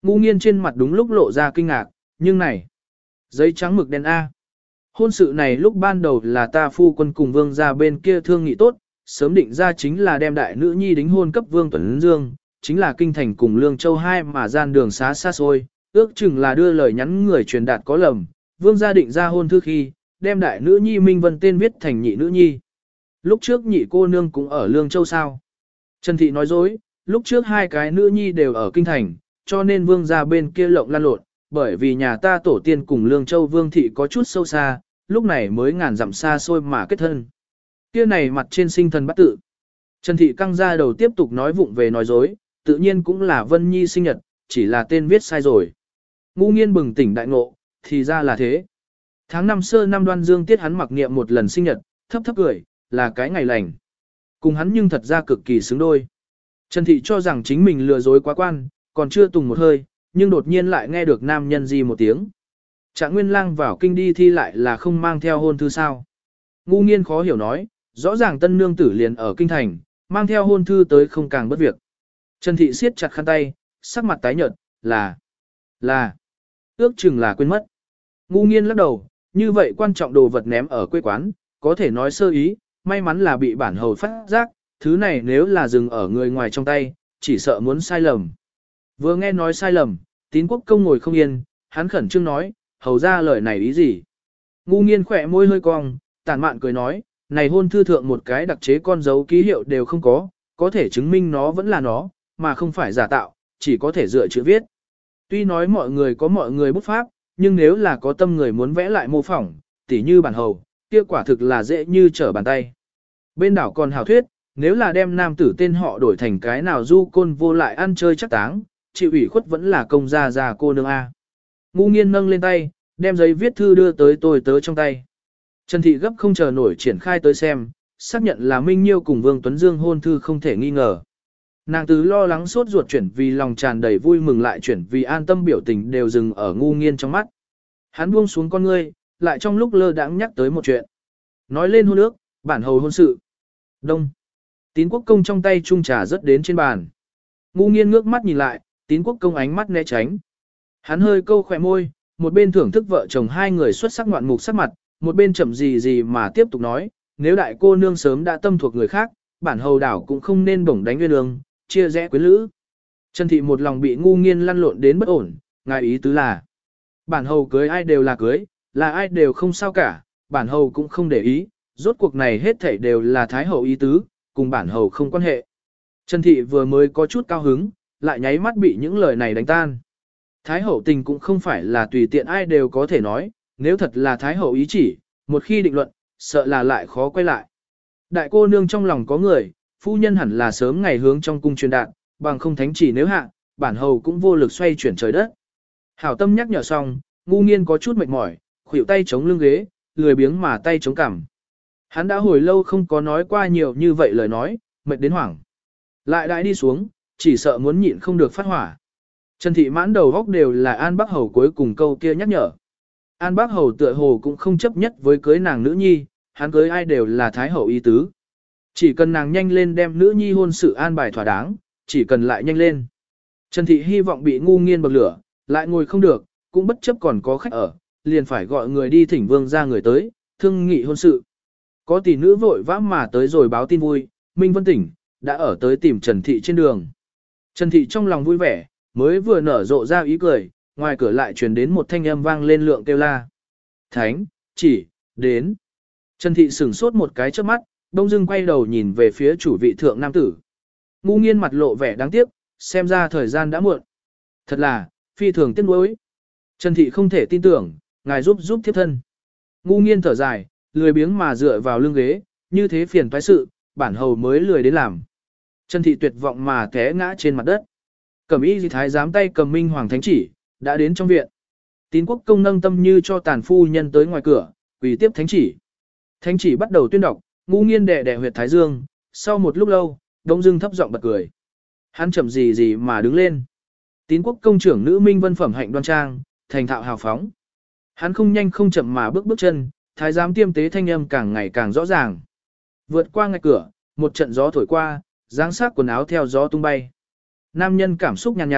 [SPEAKER 1] Ngu nghiên trên mặt đúng lúc lộ ra kinh ngạc, nhưng này, giấy trắng mực đen A. Hôn sự này lúc ban đầu là ta phu quân cùng vương ra bên kia thương nghị tốt, sớm định ra chính là đem đại nữ nhi đính hôn cấp vương Tuấn Dương, chính là kinh thành cùng Lương Châu hai mà gian đường xá xa xôi, ước chừng là đưa lời nhắn người truyền đạt có lầm, vương gia định ra hôn thư khi, đem đại nữ nhi Minh Vân tên viết thành nhị nữ nhi. Lúc trước nhị cô nương cũng ở Lương Châu sao? Trần Thị nói dối, lúc trước hai cái nữ nhi đều ở kinh thành, cho nên vương gia bên kia lộng lan lộn, bởi vì nhà ta tổ tiên cùng Lương Châu vương thị có chút sâu xa, lúc này mới ngàn dặm xa xôi mà kết thân. Kia này mặt trên sinh thần bắt tự. Trần Thị căng ra đầu tiếp tục nói vụng về nói dối, tự nhiên cũng là Vân Nhi sinh nhật, chỉ là tên viết sai rồi. Ngu nghiên bừng tỉnh đại ngộ, thì ra là thế. Tháng năm sơ năm Đoan Dương tiết hắn mặc niệm một lần sinh nhật, thấp thấp cười, là cái ngày lành. Cùng hắn nhưng thật ra cực kỳ xứng đôi. Trần Thị cho rằng chính mình lừa dối quá quan, còn chưa tùng một hơi, nhưng đột nhiên lại nghe được nam nhân gì một tiếng. Trạng Nguyên Lang vào kinh đi thi lại là không mang theo hôn thư sao. Ngu nghiên khó hiểu nói, rõ ràng tân nương tử liền ở kinh thành, mang theo hôn thư tới không càng bất việc. Trần Thị siết chặt khăn tay, sắc mặt tái nhợt, là, là, ước chừng là quên mất. Ngu nghiên lắc đầu, như vậy quan trọng đồ vật ném ở quê quán, có thể nói sơ ý, may mắn là bị bản hầu phát giác, thứ này nếu là dừng ở người ngoài trong tay, chỉ sợ muốn sai lầm. Vừa nghe nói sai lầm, Tín Quốc công ngồi không yên, hắn khẩn trương nói, hầu ra lời này ý gì. Ngu nghiên khỏe môi hơi cong, tàn mạn cười nói, này hôn thư thượng một cái đặc chế con dấu ký hiệu đều không có, có thể chứng minh nó vẫn là nó, mà không phải giả tạo, chỉ có thể dựa chữ viết. Tuy nói mọi người có mọi người bút pháp, nhưng nếu là có tâm người muốn vẽ lại mô phỏng, tỉ như bản hầu, kia quả thực là dễ như trở bàn tay. Bên đảo còn hào thuyết, nếu là đem nam tử tên họ đổi thành cái nào du côn vô lại ăn chơi chắc táng, chịu ủy khuất vẫn là công gia già cô nương A. Ngu nghiên nâng lên tay, đem giấy viết thư đưa tới tôi tớ trong tay. Trần Thị gấp không chờ nổi triển khai tới xem, xác nhận là Minh Nhiêu cùng Vương Tuấn Dương hôn thư không thể nghi ngờ. Nàng từ lo lắng sốt ruột chuyển vì lòng tràn đầy vui mừng lại chuyển vì an tâm biểu tình đều dừng ở ngu nghiên trong mắt. Hắn buông xuống con ngươi, lại trong lúc lơ đãng nhắc tới một chuyện. Nói lên hôn ước, bản hầu hôn sự. Đông. Tín Quốc công trong tay chung trà rớt đến trên bàn. Ngu nghiên ngước mắt nhìn lại, Tín Quốc công ánh mắt né tránh. Hắn hơi câu khỏe môi, một bên thưởng thức vợ chồng hai người xuất sắc ngoạn mục sắc mặt, một bên chậm gì gì mà tiếp tục nói, nếu đại cô nương sớm đã tâm thuộc người khác, bản hầu đảo cũng không nên bổng đánh nguyên lương, chia rẽ quyến lữ. Trần Thị một lòng bị ngu nghiên lăn lộn đến bất ổn, ngài ý tứ là, bản hầu cưới ai đều là cưới, là ai đều không sao cả, bản hầu cũng không để ý, rốt cuộc này hết thảy đều là thái hậu ý tứ, cùng bản hầu không quan hệ. Trần Thị vừa mới có chút cao hứng, lại nháy mắt bị những lời này đánh tan. Thái hậu tình cũng không phải là tùy tiện ai đều có thể nói, nếu thật là thái hậu ý chỉ, một khi định luận, sợ là lại khó quay lại. Đại cô nương trong lòng có người, phu nhân hẳn là sớm ngày hướng trong cung truyền đạt, bằng không thánh chỉ nếu hạ, bản hầu cũng vô lực xoay chuyển trời đất. Hảo tâm nhắc nhở xong, ngu nghiên có chút mệt mỏi, khuỷu tay chống lưng ghế, lười biếng mà tay chống cằm. Hắn đã hồi lâu không có nói qua nhiều như vậy lời nói, mệt đến hoảng. Lại đại đi xuống, chỉ sợ muốn nhịn không được phát hỏa. Trần Thị mãn đầu góc đều là An Bắc Hầu cuối cùng câu kia nhắc nhở. An Bắc Hầu tựa hồ cũng không chấp nhất với cưới nàng nữ nhi, hắn cưới ai đều là thái hậu ý tứ. Chỉ cần nàng nhanh lên đem nữ nhi hôn sự an bài thỏa đáng, chỉ cần lại nhanh lên. Trần Thị hy vọng bị ngu nghiên bậc lửa, lại ngồi không được, cũng bất chấp còn có khách ở, liền phải gọi người đi thỉnh vương ra người tới, thương nghị hôn sự. Có tỷ nữ vội vã mà tới rồi báo tin vui, Minh Vân tỉnh, đã ở tới tìm Trần Thị trên đường. Trần Thị trong lòng vui vẻ, mới vừa nở rộ ra ý cười, ngoài cửa lại truyền đến một thanh âm vang lên lượng kêu la. Thánh, chỉ, đến. Trần Thị sửng sốt một cái trước mắt, đông dưng quay đầu nhìn về phía chủ vị thượng nam tử. Ngu nghiên mặt lộ vẻ đáng tiếc, xem ra thời gian đã muộn. Thật là, phi thường tiếc nuối. Trần Thị không thể tin tưởng, ngài giúp giúp thiếp thân. Ngu nghiên thở dài, lười biếng mà dựa vào lưng ghế, như thế phiền toái sự, bản hầu mới lười đến làm. Trần Thị tuyệt vọng mà té ngã trên mặt đất. Cẩm y dị thái giám tay cầm minh hoàng thánh chỉ, đã đến trong viện. Tín Quốc công nâng tâm như cho tàn phu nhân tới ngoài cửa, quỳ tiếp thánh chỉ. Thánh chỉ bắt đầu tuyên đọc, ngu nghiên đè đè huyệt thái dương, sau một lúc lâu, đông dưng thấp giọng bật cười. Hắn chậm gì gì mà đứng lên. Tín Quốc công trưởng nữ minh vân phẩm hạnh đoan trang, thành thạo hào phóng. Hắn không nhanh không chậm mà bước bước chân, thái giám tiêm tế thanh âm càng ngày càng rõ ràng. Vượt qua ngạch cửa, một trận gió thổi qua, dáng sắc quần áo theo gió tung bay. Nam nhân cảm xúc nhàn nhạt, nhạt,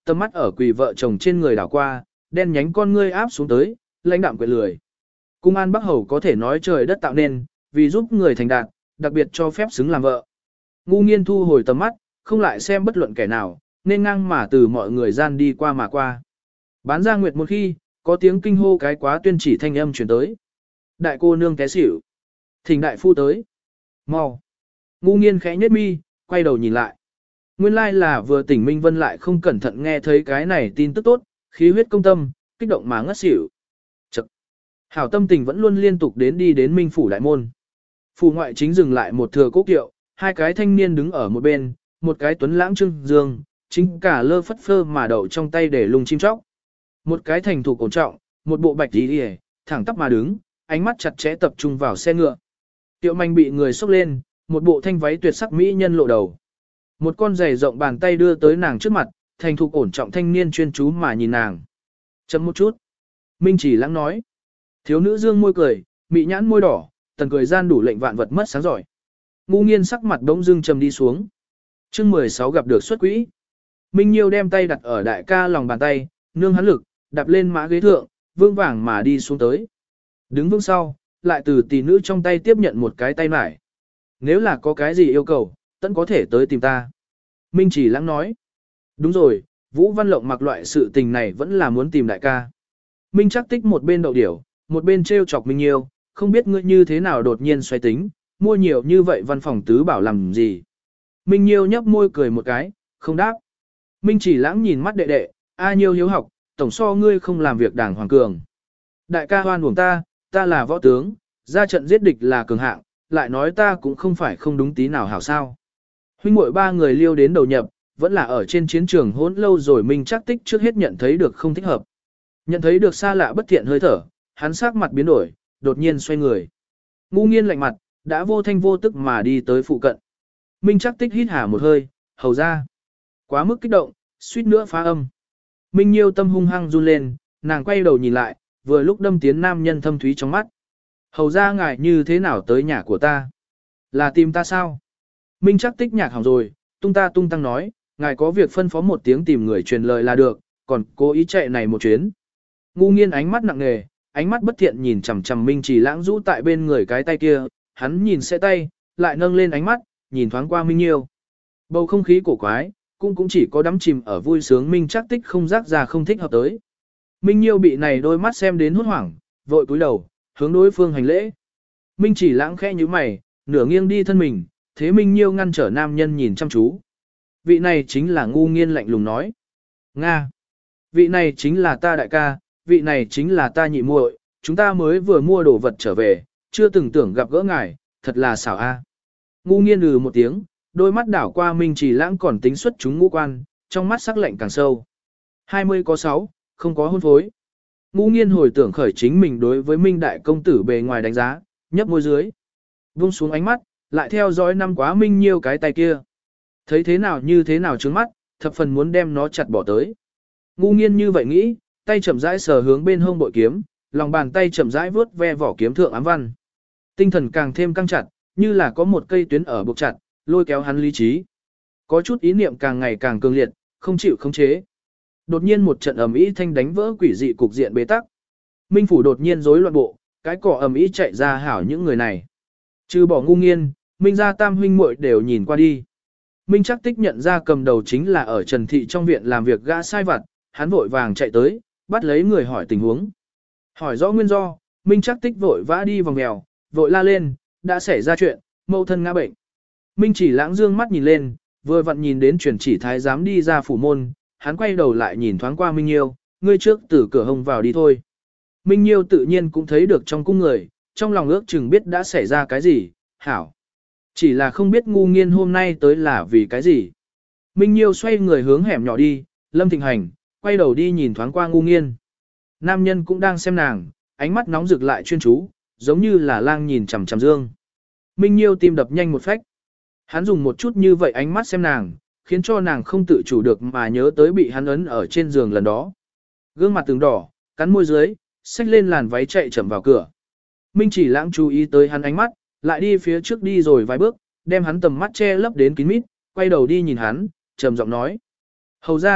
[SPEAKER 1] tầm mắt ở quỳ vợ chồng trên người đảo qua, đen nhánh con ngươi áp xuống tới, lãnh đạm quyệt lười. Cung An Bắc Hầu có thể nói trời đất tạo nên, vì giúp người thành đạt, đặc biệt cho phép xứng làm vợ. Ngu Nghiên thu hồi tầm mắt, không lại xem bất luận kẻ nào, nên ngang mà từ mọi người gian đi qua mà qua. Bán ra nguyệt một khi, có tiếng kinh hô cái quá tuyên chỉ thanh âm truyền tới. Đại cô nương té xỉu. Thỉnh đại phu tới. Mau. Ngu Nghiên khẽ nhếch mi, quay đầu nhìn lại. Nguyên lai là vừa tỉnh Minh Vân lại không cẩn thận nghe thấy cái này tin tức tốt, khí huyết công tâm, kích động mà ngất xỉu. Chậc. Hảo tâm tình vẫn luôn liên tục đến đi đến Minh phủ đại môn. Phủ ngoại chính dừng lại một thừa cố kiệu, hai cái thanh niên đứng ở một bên, một cái tuấn lãng trưng dương, chính cả lơ phất phơ mà đậu trong tay để lùng chim chóc. Một cái thành thủ cổ trọng, một bộ bạch tí hề, thẳng tắp mà đứng, ánh mắt chặt chẽ tập trung vào xe ngựa. Tiệu Manh bị người xốc lên, một bộ thanh váy tuyệt sắc mỹ nhân lộ đầu. Một con giày rộng bàn tay đưa tới nàng trước mặt, thành thục ổn trọng thanh niên chuyên chú mà nhìn nàng. Chấm một chút. Minh Chỉ Lãng nói. Thiếu nữ dương môi cười, mị nhãn môi đỏ, tần cười gian đủ lệnh vạn vật mất sáng giỏi. Ngu Nghiên sắc mặt đống dưng trầm đi xuống. Chương mười sáu gặp được xuất quỹ. Minh Nhiêu đem tay đặt ở đại ca lòng bàn tay, nương hắn lực, đạp lên mã ghế thượng, vương vàng mà đi xuống tới. Đứng vững sau, lại từ tỷ nữ trong tay tiếp nhận một cái tay mải. Nếu là có cái gì yêu cầu, tận có thể tới tìm ta. Minh Chỉ Lãng nói. Đúng rồi, Vũ Văn Lộng mặc loại sự tình này vẫn là muốn tìm đại ca. Minh Trác Tích một bên đậu điểu, một bên trêu chọc Minh Nhiêu, không biết ngươi như thế nào đột nhiên xoay tính, mua nhiều như vậy văn phòng tứ bảo làm gì. Minh Nhiêu nhấp môi cười một cái, không đáp. Minh Chỉ Lãng nhìn mắt đệ đệ, A Nhiêu hiếu học, tổng so ngươi không làm việc đảng hoàng cường. Đại ca hoan uổng ta, ta là võ tướng, ra trận giết địch là cường hạng, lại nói ta cũng không phải không đúng tí nào hảo sao. Huynh muội ba người liêu đến đầu nhập, vẫn là ở trên chiến trường hỗn lâu rồi Minh Trác Tích trước hết nhận thấy được không thích hợp. Nhận thấy được xa lạ bất thiện hơi thở, hắn sắc mặt biến đổi, đột nhiên xoay người. Ngu Nghiên lạnh mặt, đã vô thanh vô tức mà đi tới phụ cận. Minh Trác Tích hít hà một hơi, hầu ra. Quá mức kích động, suýt nữa phá âm. Minh Nhiêu tâm hung hăng run lên, nàng quay đầu nhìn lại, vừa lúc đâm tiến nam nhân thâm thúy trong mắt. Hầu ra ngài như thế nào tới nhà của ta? Là tìm ta sao? Minh Trác Tích nhạc hỏng rồi, tung ta tung tăng nói, ngài có việc phân phó một tiếng tìm người truyền lời là được, còn cố ý chạy này một chuyến. Ngu Nghiên ánh mắt nặng nề, ánh mắt bất thiện nhìn chằm chằm Minh Chỉ Lãng rũ tại bên người cái tay kia, hắn nhìn xe tay, lại nâng lên ánh mắt, nhìn thoáng qua Minh Nhiêu. Bầu không khí cổ quái, cũng cũng chỉ có đắm chìm ở vui sướng Minh Trác Tích không rắc ra không thích hợp tới. Minh Nhiêu bị này đôi mắt xem đến hốt hoảng, vội cúi đầu, hướng đối phương hành lễ. Minh Chỉ Lãng khẽ nhíu mày, nửa nghiêng đi thân mình, thế Minh Nhiêu ngăn trở nam nhân nhìn chăm chú. Vị này chính là Ngu Nghiên lạnh lùng nói. Nga. Vị này chính là ta đại ca, vị này chính là ta nhị muội, chúng ta mới vừa mua đồ vật trở về, chưa từng tưởng gặp gỡ ngài, thật là xảo a. Ngu Nghiên ừ một tiếng, đôi mắt đảo qua Minh Chỉ Lãng còn tính xuất chúng ngũ quan, trong mắt sắc lạnh càng sâu. hai mươi có sáu, không có hôn phối. Ngu Nghiên hồi tưởng khởi chính mình đối với Minh đại công tử bề ngoài đánh giá, nhấp môi dưới. Buông xuống ánh mắt, lại theo dõi năm quá Minh Nhiêu cái tay kia. Thấy thế nào như thế nào trướng mắt, thập phần muốn đem nó chặt bỏ tới. Ngu Nghiên như vậy nghĩ, tay chậm rãi sờ hướng bên hông bội kiếm, lòng bàn tay chậm rãi vuốt ve vỏ kiếm thượng ám văn. Tinh thần càng thêm căng chặt, như là có một cây tuyến ở buộc chặt, lôi kéo hắn lý trí. Có chút ý niệm càng ngày càng cường liệt, không chịu khống chế. Đột nhiên một trận ầm ĩ thanh đánh vỡ quỷ dị cục diện bế tắc. Minh phủ đột nhiên rối loạn bộ, cái cỏ ầm ĩ chạy ra hảo những người này. Trừ bỏ Ngu Nghiên, Minh gia tam huynh muội đều nhìn qua đi. Minh Trác Tích nhận ra cầm đầu chính là ở Trần Thị trong viện làm việc gã sai vặt, hắn vội vàng chạy tới, bắt lấy người hỏi tình huống. Hỏi rõ nguyên do, Minh Trác Tích vội vã đi vòng mèo, vội la lên, đã xảy ra chuyện, mẫu thân ngã bệnh. Minh Chỉ Lãng dương mắt nhìn lên, vừa vặn nhìn đến truyền chỉ thái giám đi ra phủ môn, hắn quay đầu lại nhìn thoáng qua Minh Nhiêu, ngươi trước từ cửa hông vào đi thôi. Minh Nhiêu tự nhiên cũng thấy được trong cung người, trong lòng ước chừng biết đã xảy ra cái gì, hảo. Chỉ là không biết Ngu Nghiên hôm nay tới là vì cái gì. Minh Nhiêu xoay người hướng hẻm nhỏ đi, Lâm Thịnh Hành, quay đầu đi nhìn thoáng qua Ngu Nghiên. Nam nhân cũng đang xem nàng, ánh mắt nóng rực lại chuyên chú, giống như là lang nhìn chằm chằm dương. Minh Nhiêu tim đập nhanh một phách. Hắn dùng một chút như vậy ánh mắt xem nàng, khiến cho nàng không tự chủ được mà nhớ tới bị hắn ấn ở trên giường lần đó. Gương mặt từng đỏ, cắn môi dưới, xách lên làn váy chạy chậm vào cửa. Minh Chỉ Lãng chú ý tới hắn ánh mắt, lại đi phía trước đi rồi vài bước, đem hắn tầm mắt che lấp đến kín mít, quay đầu đi nhìn hắn, trầm giọng nói. Hầu ra,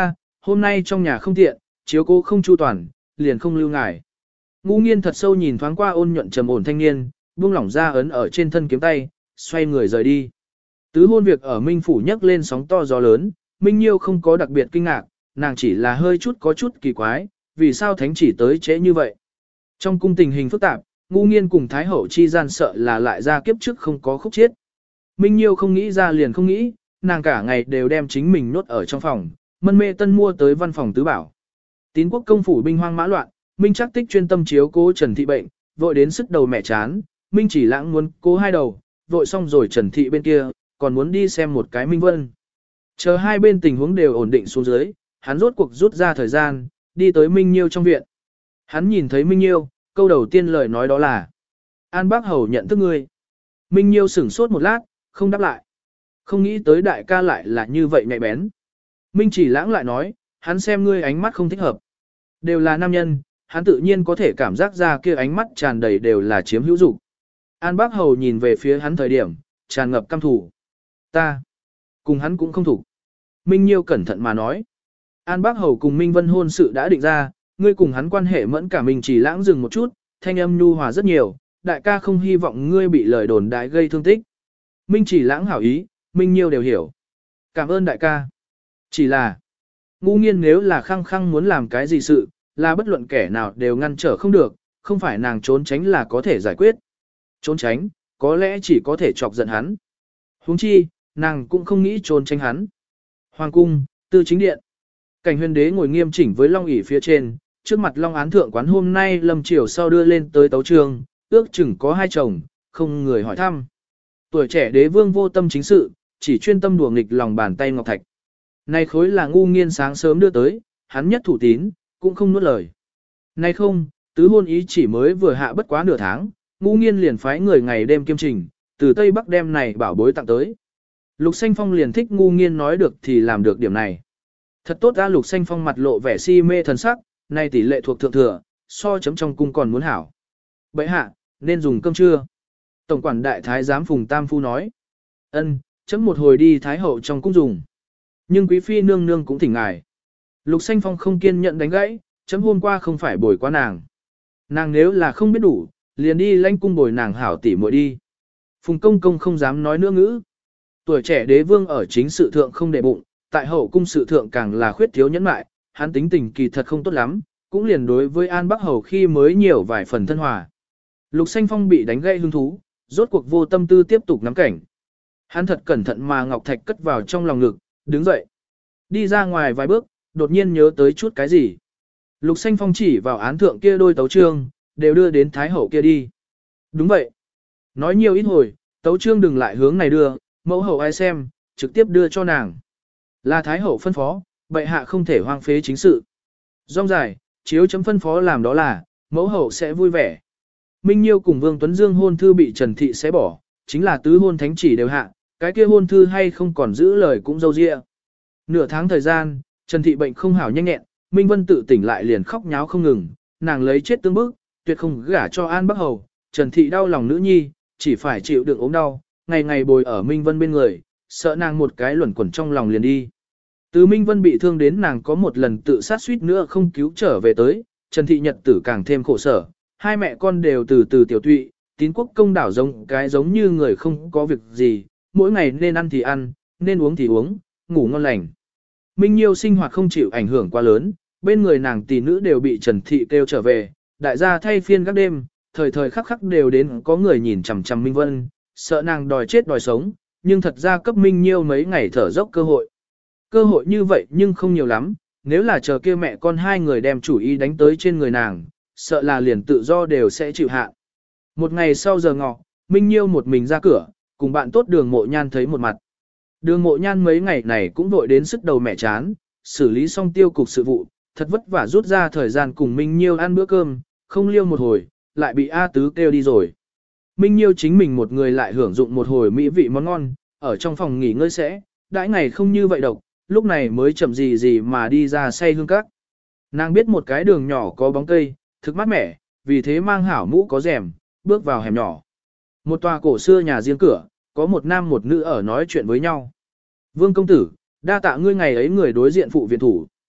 [SPEAKER 1] hôm nay trong nhà không tiện, chiếu cố không chu toàn, liền không lưu ngài. Ngũ Nghiên thật sâu nhìn thoáng qua ôn nhuận trầm ổn thanh niên, buông lỏng ra ấn ở trên thân kiếm tay, xoay người rời đi. Tứ hôn việc ở Minh Phủ nhấc lên sóng to gió lớn, Minh Nhiêu không có đặc biệt kinh ngạc, nàng chỉ là hơi chút có chút kỳ quái, vì sao thánh chỉ tới trễ như vậy. Trong cung tình hình phức tạp, Ngũ Nghiên cùng Thái Hậu chi gian sợ là lại ra kiếp trước không có khúc chiết. Minh Nhiêu không nghĩ ra liền không nghĩ, nàng cả ngày đều đem chính mình nốt ở trong phòng, mân mê tân mua tới văn phòng tứ bảo. Tín quốc công phủ binh hoang mã loạn, Minh Trác Tích chuyên tâm chiếu cố Trần Thị bệnh, vội đến sức đầu mẹ chán, Minh Chỉ Lãng muốn cố hai đầu, vội xong rồi Trần Thị bên kia, còn muốn đi xem một cái Minh Vân. Chờ hai bên tình huống đều ổn định xuống dưới, hắn rốt cuộc rút ra thời gian, đi tới Minh Nhiêu trong viện. Hắn nhìn thấy Minh Nhiêu, câu đầu tiên lời nói đó là: An Bác Hầu nhận thức ngươi. Minh Nhiêu sửng sốt một lát, không đáp lại. Không nghĩ tới đại ca lại là như vậy nhạy bén. Minh Chỉ Lãng lại nói, hắn xem ngươi ánh mắt không thích hợp. Đều là nam nhân, hắn tự nhiên có thể cảm giác ra kia ánh mắt tràn đầy đều là chiếm hữu dục. An Bác Hầu nhìn về phía hắn thời điểm, tràn ngập căm thù. Ta, cùng hắn cũng không thủ. Minh Nhiêu cẩn thận mà nói. An Bác Hầu cùng Minh Vân hôn sự đã định ra, ngươi cùng hắn quan hệ mẫn cả. Minh Chỉ Lãng dừng một chút, thanh âm nhu hòa rất nhiều, đại ca không hy vọng ngươi bị lời đồn đại gây thương tích. Minh Chỉ Lãng hảo ý, Minh Nhiêu đều hiểu. Cảm ơn đại ca. Chỉ là, Ngũ Nghiên nếu là khăng khăng muốn làm cái gì sự, là bất luận kẻ nào đều ngăn trở không được, không phải nàng trốn tránh là có thể giải quyết. Trốn tránh, có lẽ chỉ có thể chọc giận hắn. Huống chi, nàng cũng không nghĩ trốn tránh hắn. Hoàng cung, Tư Chính Điện. Cảnh Huyền Đế ngồi nghiêm chỉnh với long ỷ phía trên, trước mặt long án thượng quán hôm nay lâm chiều sau đưa lên tới tấu trường, ước chừng có hai chồng, không người hỏi thăm. Tuổi trẻ đế vương vô tâm chính sự, chỉ chuyên tâm đùa nghịch lòng bàn tay ngọc thạch. Này khối là Ngũ Nghiên sáng sớm đưa tới, hắn nhất thủ tín, cũng không nuốt lời. Này không, tứ hôn ý chỉ mới vừa hạ bất quá nửa tháng, Ngũ Nghiên liền phái người ngày đêm kiêm trình, từ Tây Bắc đem này bảo bối tặng tới. Lục Xanh Phong liền thích Ngũ Nghiên nói được thì làm được điểm này. Thật tốt ra. Lục Xanh Phong mặt lộ vẻ si mê thần sắc, này tỷ lệ thuộc thượng thừa, so chấm trong cung còn muốn hảo. Bệ hạ, nên dùng cơm trưa. Tổng quản đại thái giám Phùng Tam Phu nói. Ân, chấm một hồi đi thái hậu trong cung dùng. Nhưng quý phi nương nương cũng thỉnh ngài. Lục Xanh Phong không kiên nhẫn đánh gãy, chấm hôm qua không phải bồi qua nàng. Nàng nếu là không biết đủ, liền đi lãnh cung bồi nàng hảo tỉ muội đi. Phùng Công Công không dám nói nữa ngữ. Tuổi trẻ đế vương ở chính sự thượng không để bụng, tại hậu cung sự thượng càng là khuyết thiếu nhẫn mại, hắn tính tình kỳ thật không tốt lắm, cũng liền đối với An Bắc Hầu khi mới nhiều vài phần thân hòa. Lục Xanh Phong bị đánh gãy hứng thú, rốt cuộc vô tâm tư tiếp tục nắm cảnh. Hắn thật cẩn thận mà ngọc thạch cất vào trong lòng ngực, đứng dậy. Đi ra ngoài vài bước, đột nhiên nhớ tới chút cái gì. Lục Xanh Phong chỉ vào án thượng kia đôi tấu trương, đều đưa đến thái hậu kia đi. Đúng vậy. Nói nhiều ít hồi, tấu trương đừng lại hướng này đưa, mẫu hậu ai xem, trực tiếp đưa cho nàng. Là thái hậu phân phó, bệ hạ không thể hoang phế chính sự. Rong dài, chiếu chấm phân phó làm đó là, mẫu hậu sẽ vui vẻ. Minh Nhiêu cùng Vương Tuấn Dương hôn thư bị Trần Thị xé bỏ, chính là tứ hôn thánh chỉ đều hạ, cái kia hôn thư hay không còn giữ lời cũng dâu dịa. Nửa tháng thời gian, Trần Thị bệnh không hảo nhanh nhẹn, Minh Vân tự tỉnh lại liền khóc nháo không ngừng, nàng lấy chết tương bức, tuyệt không gả cho An Bắc Hầu. Trần Thị đau lòng nữ nhi, chỉ phải chịu đựng ốm đau, ngày ngày bồi ở Minh Vân bên người, sợ nàng một cái luẩn quẩn trong lòng liền đi. Từ Minh Vân bị thương đến nàng có một lần tự sát suýt nữa không cứu trở về tới, Trần Thị nhật tử càng thêm khổ sở, hai mẹ con đều từ từ tiểu tụy, Tín quốc công đảo giống cái giống như người không có việc gì, mỗi ngày nên ăn thì ăn, nên uống thì uống, ngủ ngon lành. Minh Nhiêu sinh hoạt không chịu ảnh hưởng quá lớn, bên người nàng tỷ nữ đều bị Trần Thị kêu trở về, đại gia thay phiên các đêm, thời thời khắc khắc đều đến có người nhìn chằm chằm Minh Vân, sợ nàng đòi chết đòi sống, nhưng thật ra cấp Minh Nhiêu mấy ngày thở dốc cơ hội. Cơ hội như vậy nhưng không nhiều lắm, nếu là chờ kia mẹ con hai người đem chủ ý đánh tới trên người nàng, sợ là liền tự do đều sẽ chịu hạ. Một ngày sau giờ ngọ, Minh Nhiêu một mình ra cửa, cùng bạn tốt Đường Mộ Nhan thấy một mặt. Đường Mộ Nhan mấy ngày này cũng vội đến sức đầu mẹ chán, xử lý xong tiêu cục sự vụ, thật vất vả rút ra thời gian cùng Minh Nhiêu ăn bữa cơm, không liêu một hồi, lại bị A Tứ kêu đi rồi. Minh Nhiêu chính mình một người lại hưởng dụng một hồi mỹ vị món ngon, ở trong phòng nghỉ ngơi sẽ, đãi ngày không như vậy độc, lúc này mới chậm gì gì mà đi ra say hương các. Nàng biết một cái đường nhỏ có bóng cây, thực mát mẻ, vì thế mang hảo mũ có rèm, bước vào hẻm nhỏ. Một tòa cổ xưa nhà riêng cửa, có một nam một nữ ở nói chuyện với nhau. Vương công tử, đa tạ ngươi ngày ấy người đối diện phụ viện thủ.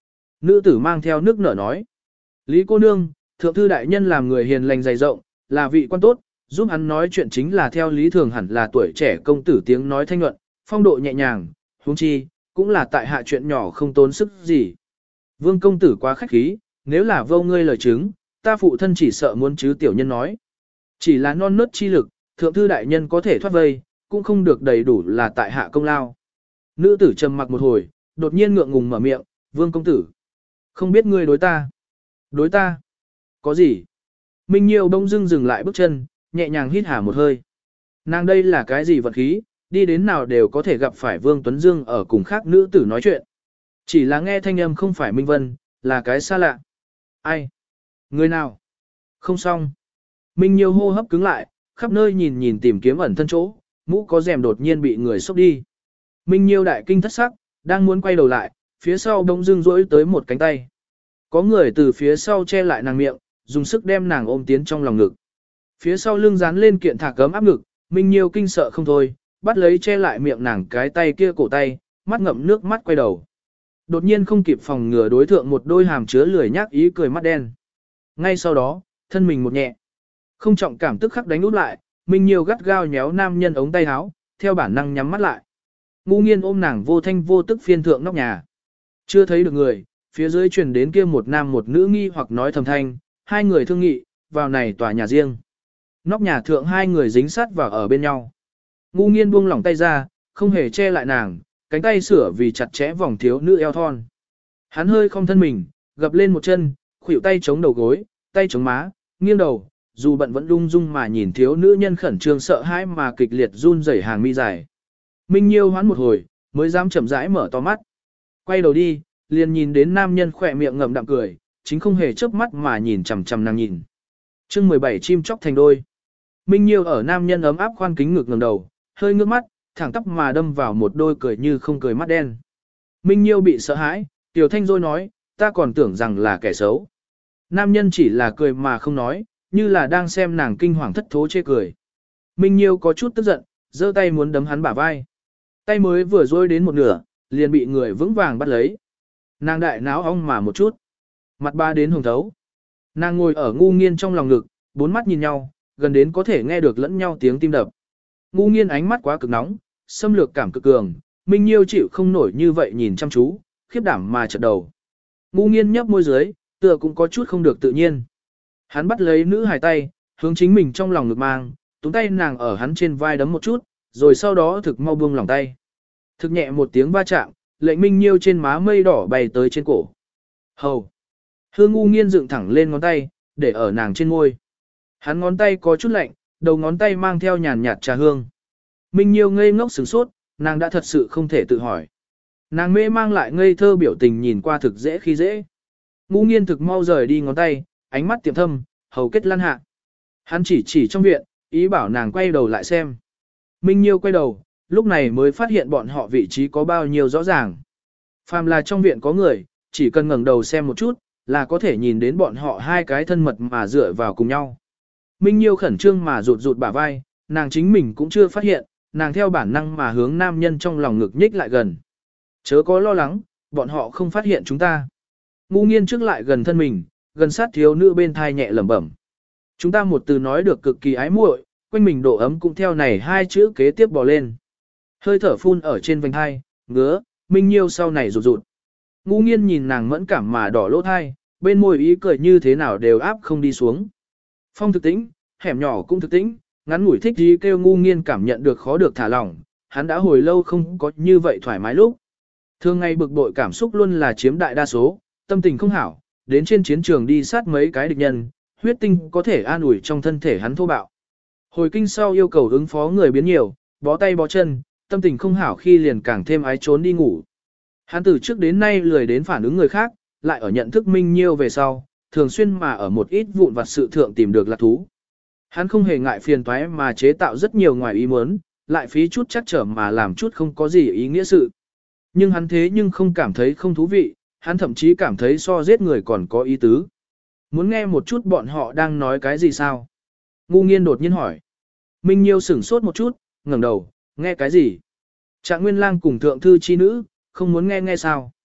[SPEAKER 1] Nữ tử mang theo nước nở nói. Lý cô nương, thượng thư đại nhân làm người hiền lành dày rộng, là vị quan tốt, giúp hắn nói chuyện chính là theo lý thường hẳn là tuổi trẻ công tử tiếng nói thanh nhuận, phong độ nhẹ nhàng, huống chi, cũng là tại hạ chuyện nhỏ không tốn sức gì. Vương công tử quá khách khí, nếu là vô ngươi lời chứng, ta phụ thân chỉ sợ muốn chứ tiểu nhân nói. Chỉ là non nớt chi lực, thượng thư đại nhân có thể thoát vây, cũng không được đầy đủ là tại hạ công lao. Nữ tử trầm mặc một hồi, đột nhiên ngượng ngùng mở miệng, vương công tử. Không biết ngươi đối ta. Đối ta. Có gì? Minh Nhiêu đông dưng dừng lại bước chân, nhẹ nhàng hít hà một hơi. Nàng đây là cái gì vật khí, đi đến nào đều có thể gặp phải Vương Tuấn Dương ở cùng khác nữ tử nói chuyện. Chỉ là nghe thanh âm không phải Minh Vân, là cái xa lạ. Ai? Người nào? Không xong. Minh Nhiêu hô hấp cứng lại, khắp nơi nhìn nhìn tìm kiếm ẩn thân chỗ, mũ có rèm đột nhiên bị người xốc đi. Minh Nhiêu đại kinh thất sắc, đang muốn quay đầu lại, phía sau đông dưng rỗi tới một cánh tay. Có người từ phía sau che lại nàng miệng, dùng sức đem nàng ôm tiến trong lòng ngực. Phía sau lưng dán lên kiện thả cấm áp ngực, Minh Nhiêu kinh sợ không thôi, bắt lấy che lại miệng nàng cái tay kia cổ tay, mắt ngậm nước mắt quay đầu. Đột nhiên không kịp phòng ngừa đối thượng một đôi hàm chứa lười nhác ý cười mắt đen. Ngay sau đó, thân mình một nhẹ. Không trọng cảm tức khắc đánh út lại, Minh Nhiêu gắt gao nhéo nam nhân ống tay áo, theo bản năng nhắm mắt lại. Ngu Nghiên ôm nàng vô thanh vô tức phiên thượng nóc nhà. Chưa thấy được người, phía dưới truyền đến kia một nam một nữ nghi hoặc nói thầm thanh, hai người thương nghị, vào này tòa nhà riêng. Nóc nhà thượng hai người dính sát vào ở bên nhau. Ngu Nghiên buông lỏng tay ra, không hề che lại nàng, cánh tay sửa vì chặt chẽ vòng thiếu nữ eo thon. Hắn hơi không thân mình, gập lên một chân, khuỷu tay chống đầu gối, tay chống má, nghiêng đầu, dù bận vẫn lung dung mà nhìn thiếu nữ nhân khẩn trương sợ hãi mà kịch liệt run rẩy hàng mi dài. Minh Nhiêu hoán một hồi, mới dám chậm rãi mở to mắt. Quay đầu đi, liền nhìn đến nam nhân khỏe miệng ngậm đạm cười, chính không hề chớp mắt mà nhìn chằm chằm nàng nhìn. Chương mười bảy chim chóc thành đôi. Minh Nhiêu ở nam nhân ấm áp khoan kính ngực ngẩng đầu, hơi ngước mắt, thẳng tắp mà đâm vào một đôi cười như không cười mắt đen. Minh Nhiêu bị sợ hãi, Tiểu Thanh rồi nói, ta còn tưởng rằng là kẻ xấu. Nam nhân chỉ là cười mà không nói, như là đang xem nàng kinh hoàng thất thố chê cười. Minh Nhiêu có chút tức giận, giơ tay muốn đấm hắn bả vai. Tay mới vừa rôi đến một nửa, liền bị người vững vàng bắt lấy. Nàng đại náo ong mà một chút. Mặt ba đến hồng thấu. Nàng ngồi ở Ngu Nghiên trong lòng ngực, bốn mắt nhìn nhau, gần đến có thể nghe được lẫn nhau tiếng tim đập. Ngu Nghiên ánh mắt quá cực nóng, xâm lược cảm cực cường, Minh Nhiêu chịu không nổi như vậy nhìn chăm chú, khiếp đảm mà chợt đầu. Ngu Nghiên nhấp môi dưới, tựa cũng có chút không được tự nhiên. Hắn bắt lấy nữ hài tay, hướng chính mình trong lòng ngực mang, túm tay nàng ở hắn trên vai đấm một chút, rồi sau đó thực mau buông lòng tay. Thực nhẹ một tiếng va chạm, lệnh Minh Nhiêu trên má mây đỏ bay tới trên cổ. Hầu. Hương Ngu Nghiên dựng thẳng lên ngón tay, để ở nàng trên môi. Hắn ngón tay có chút lạnh, đầu ngón tay mang theo nhàn nhạt trà hương. Minh Nhiêu ngây ngốc sửng sốt, nàng đã thật sự không thể tự hỏi. Nàng mê mang lại ngây thơ biểu tình nhìn qua thực dễ khi dễ. Ngu Nghiên thực mau rời đi ngón tay, ánh mắt tiệm thâm, hầu kết lăn hạ. Hắn chỉ chỉ trong viện, ý bảo nàng quay đầu lại xem. Minh Nhiêu quay đầu, lúc này mới phát hiện bọn họ vị trí có bao nhiêu rõ ràng. Phàm là trong viện có người, chỉ cần ngẩng đầu xem một chút, là có thể nhìn đến bọn họ hai cái thân mật mà dựa vào cùng nhau. Minh Nhiêu khẩn trương mà rụt rụt bả vai, nàng chính mình cũng chưa phát hiện, nàng theo bản năng mà hướng nam nhân trong lòng ngực nhích lại gần. Chớ có lo lắng, bọn họ không phát hiện chúng ta. Ngu Nghiên trước lại gần thân mình, gần sát thiếu nữ bên thai nhẹ lẩm bẩm. Chúng ta một từ nói được cực kỳ ái muội, quanh mình độ ấm cũng theo này hai chữ kế tiếp bò lên. Hơi thở phun ở trên vành hai, ngứa, Minh Nhiêu sau này rụt rụt. Ngu Nghiên nhìn nàng mẫn cảm mà đỏ lỗ thai, bên môi ý cười như thế nào đều áp không đi xuống. Phong thực tĩnh, hẻm nhỏ cũng thực tĩnh, ngắn ngủi thích gì kêu Ngu Nghiên cảm nhận được khó được thả lỏng, hắn đã hồi lâu không có như vậy thoải mái lúc. Thường ngày bực bội cảm xúc luôn là chiếm đại đa số, tâm tình không hảo, đến trên chiến trường đi sát mấy cái địch nhân, huyết tinh có thể an ủi trong thân thể hắn thô bạo. Hồi kinh sau yêu cầu ứng phó người biến nhiều, bó tay bó chân, tâm tình không hảo khi liền càng thêm ái trốn đi ngủ. Hắn từ trước đến nay lười đến phản ứng người khác, lại ở nhận thức Minh Nhiêu về sau, thường xuyên mà ở một ít vụn vặt sự thượng tìm được lạc thú. Hắn không hề ngại phiền toái mà chế tạo rất nhiều ngoài ý muốn, lại phí chút chắc trở mà làm chút không có gì ý nghĩa sự. Nhưng hắn thế nhưng không cảm thấy không thú vị, hắn thậm chí cảm thấy so giết người còn có ý tứ. Muốn nghe một chút bọn họ đang nói cái gì sao? Ngu Nghiên đột nhiên hỏi. Minh Nhiêu sửng sốt một chút, ngẩng đầu, nghe cái gì? Trạng Nguyên Lang cùng thượng thư chi nữ, không muốn nghe nghe sao?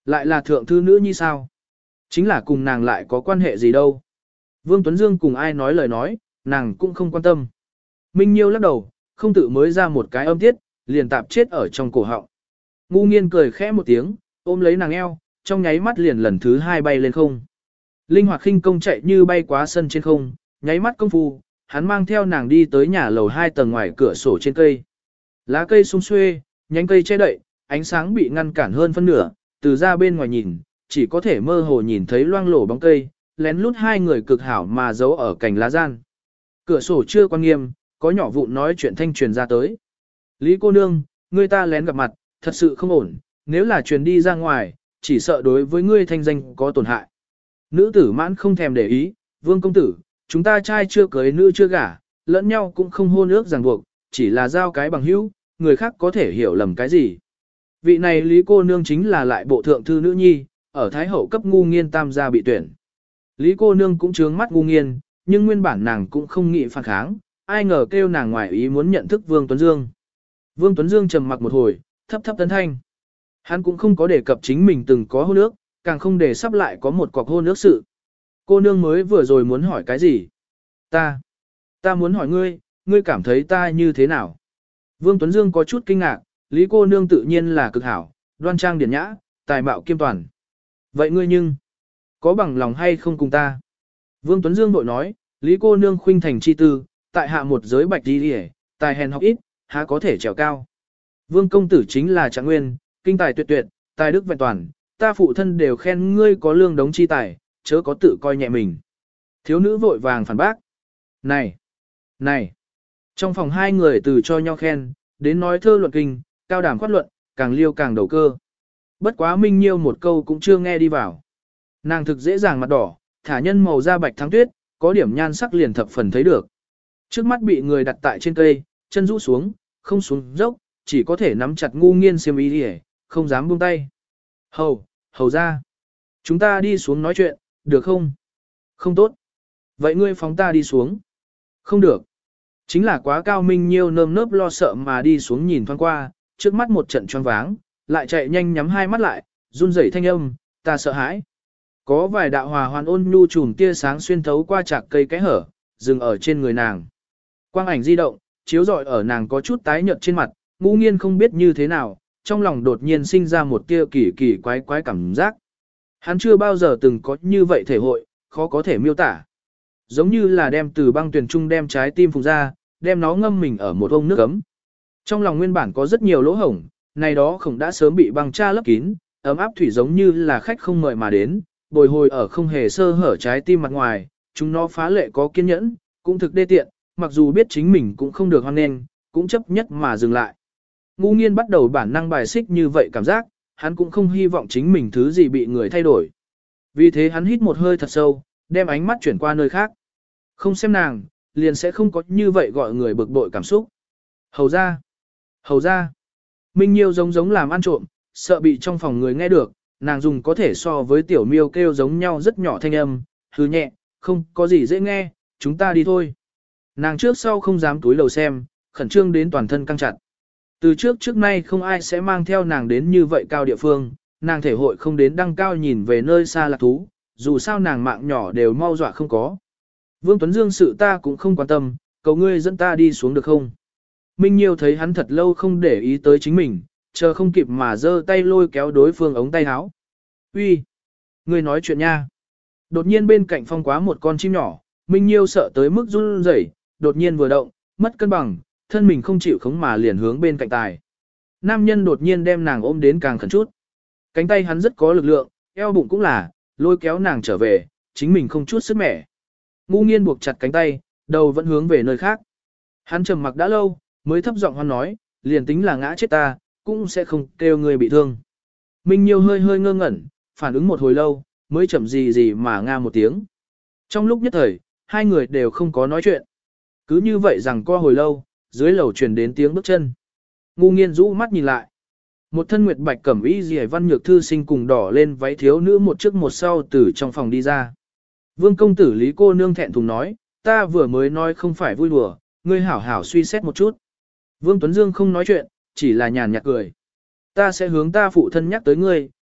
[SPEAKER 1] Lại là thượng thư nữ như sao? Chính là cùng nàng lại có quan hệ gì đâu. Vương Tuấn Dương cùng ai nói lời nói, nàng cũng không quan tâm. Minh Nhiêu lắc đầu, không tự mới ra một cái âm tiết, liền tạp chết ở trong cổ họng. Ngu Nghiên cười khẽ một tiếng, ôm lấy nàng eo, trong nháy mắt liền lần thứ hai bay lên không. Linh hoạt khinh công chạy như bay quá sân trên không, nháy mắt công phu, hắn mang theo nàng đi tới nhà lầu hai tầng ngoài cửa sổ trên cây. Lá cây sum xuê, nhánh cây che đậy, ánh sáng bị ngăn cản hơn phân nửa, từ ra bên ngoài nhìn, chỉ có thể mơ hồ nhìn thấy loang lổ bóng cây, lén lút hai người cực hảo mà giấu ở cành lá gian. Cửa sổ chưa quan nghiêm, có nhỏ vụn nói chuyện thanh truyền ra tới. Lý cô nương, ngươi ta lén gặp mặt, thật sự không ổn, nếu là truyền đi ra ngoài, chỉ sợ đối với ngươi thanh danh có tổn hại. Nữ tử mãn không thèm để ý, Vương công tử, chúng ta trai chưa cưới nữ chưa gả, lẫn nhau cũng không hôn ước ràng buộc, chỉ là giao cái bằng hữu, người khác có thể hiểu lầm cái gì. Vị này Lý cô nương chính là lại bộ thượng thư nữ nhi, ở Thái Hậu cấp Ngu Nghiên tam gia bị tuyển. Lý cô nương cũng trướng mắt Ngu Nghiên, nhưng nguyên bản nàng cũng không nghĩ phản kháng, ai ngờ kêu nàng ngoài ý muốn nhận thức Vương Tuấn Dương. Vương Tuấn Dương trầm mặc một hồi, thấp thấp tấn thanh. Hắn cũng không có đề cập chính mình từng có hôn ước, càng không để sắp lại có một cọc hôn ước sự. Cô nương mới vừa rồi muốn hỏi cái gì? Ta, ta muốn hỏi ngươi, ngươi cảm thấy ta như thế nào? Vương Tuấn Dương có chút kinh ngạc, Lý cô nương tự nhiên là cực hảo, đoan trang điển nhã, tài mạo kiêm toàn. Vậy ngươi nhưng, có bằng lòng hay không cùng ta? Vương Tuấn Dương bội nói, Lý cô nương khuynh thành chi tư, tại hạ một giới bạch đi đi tài hèn học ít, há có thể trèo cao. Vương công tử chính là Trạng Nguyên, kinh tài tuyệt tuyệt, tài đức vẹn toàn, ta phụ thân đều khen ngươi có lương đống chi tài, chớ có tự coi nhẹ mình. Thiếu nữ vội vàng phản bác. Này, này, trong phòng hai người từ cho nhau khen, đến nói thơ luận kinh, cao đàm khoát luận, càng liêu càng đầu cơ. Bất quá Minh Nhiêu một câu cũng chưa nghe đi vào. Nàng thực dễ dàng mặt đỏ, thả nhân màu da bạch thắng tuyết, có điểm nhan sắc liền thập phần thấy được. Trước mắt bị người đặt tại trên cây, chân rũ xuống, không xuống dốc, chỉ có thể nắm chặt Ngu Nghiên xiêm y đi, không dám buông tay. Hầu, hầu ra. Chúng ta đi xuống nói chuyện, được không? Không tốt. Vậy ngươi phóng ta đi xuống. Không được. Chính là quá cao. Minh Nhiêu nơm nớp lo sợ mà đi xuống nhìn thoáng qua, trước mắt một trận choáng váng, lại chạy nhanh nhắm hai mắt lại, run rẩy thanh âm, ta sợ hãi. Có vài đạo hòa hoàn ôn nhu chùm tia sáng xuyên thấu qua chạc cây cái hở, dừng ở trên người nàng. Quang ảnh di động, chiếu rọi ở nàng có chút tái nhợt trên mặt, Ngu Nghiên không biết như thế nào, trong lòng đột nhiên sinh ra một tia kỳ kỳ quái quái cảm giác. Hắn chưa bao giờ từng có như vậy thể hội, khó có thể miêu tả. Giống như là đem từ băng tuyển trung đem trái tim phùng ra, đem nó ngâm mình ở một vông nước ấm. Trong lòng nguyên bản có rất nhiều lỗ hổng, này đó không đã sớm bị băng tra lấp kín, ấm áp thủy giống như là khách không mời mà đến, bồi hồi ở không hề sơ hở trái tim mặt ngoài, chúng nó phá lệ có kiên nhẫn, cũng thực đê tiện, mặc dù biết chính mình cũng không được hoan nghênh, cũng chấp nhất mà dừng lại. Ngu Nghiên bắt đầu bản năng bài xích như vậy cảm giác, hắn cũng không hy vọng chính mình thứ gì bị người thay đổi. Vì thế hắn hít một hơi thật sâu, đem ánh mắt chuyển qua nơi khác. Không xem nàng, liền sẽ không có như vậy gọi người bực bội cảm xúc. Hầu ra, hầu ra. Minh Nhiêu giống giống làm ăn trộm, sợ bị trong phòng người nghe được, nàng dùng có thể so với tiểu miêu kêu giống nhau rất nhỏ thanh âm, hứ nhẹ, không có gì dễ nghe, chúng ta đi thôi. Nàng trước sau không dám túi lầu xem, khẩn trương đến toàn thân căng chặt. Từ trước trước nay không ai sẽ mang theo nàng đến như vậy cao địa phương, nàng thể hội không đến đăng cao nhìn về nơi xa lạc thú, dù sao nàng mạng nhỏ đều mau dọa không có. Vương Tuấn Dương sự ta cũng không quan tâm, cầu ngươi dẫn ta đi xuống được không? Minh Nhiêu thấy hắn thật lâu không để ý tới chính mình, chờ không kịp mà giơ tay lôi kéo đối phương ống tay áo. Uy, ngươi nói chuyện nha. Đột nhiên bên cạnh phong quá một con chim nhỏ, Minh Nhiêu sợ tới mức run rẩy, đột nhiên vừa động, mất cân bằng, thân mình không chịu khống mà liền hướng bên cạnh tài. Nam nhân đột nhiên đem nàng ôm đến càng khẩn chút. Cánh tay hắn rất có lực lượng, eo bụng cũng là, lôi kéo nàng trở về, chính mình không chút sức mẻ. Ngu Nghiên buộc chặt cánh tay, đầu vẫn hướng về nơi khác. Hắn trầm mặc đã lâu, mới thấp giọng hoan nói, liền tính là ngã chết ta, cũng sẽ không kêu người bị thương. Minh Nhiêu hơi hơi ngơ ngẩn, phản ứng một hồi lâu, mới chậm gì gì mà nga một tiếng. Trong lúc nhất thời, hai người đều không có nói chuyện. Cứ như vậy rằng qua hồi lâu, dưới lầu truyền đến tiếng bước chân. Ngu Nghiên rũ mắt nhìn lại. Một thân nguyệt bạch cẩm y rìa văn nhược thư sinh cùng đỏ lên váy thiếu nữ một trước một sau từ trong phòng đi ra. Vương công tử Lý cô nương thẹn thùng nói, ta vừa mới nói không phải vui đùa, ngươi hảo hảo suy xét một chút. Vương Tuấn Dương không nói chuyện, chỉ là nhàn nhạt cười. Ta sẽ hướng ta phụ thân nhắc tới ngươi,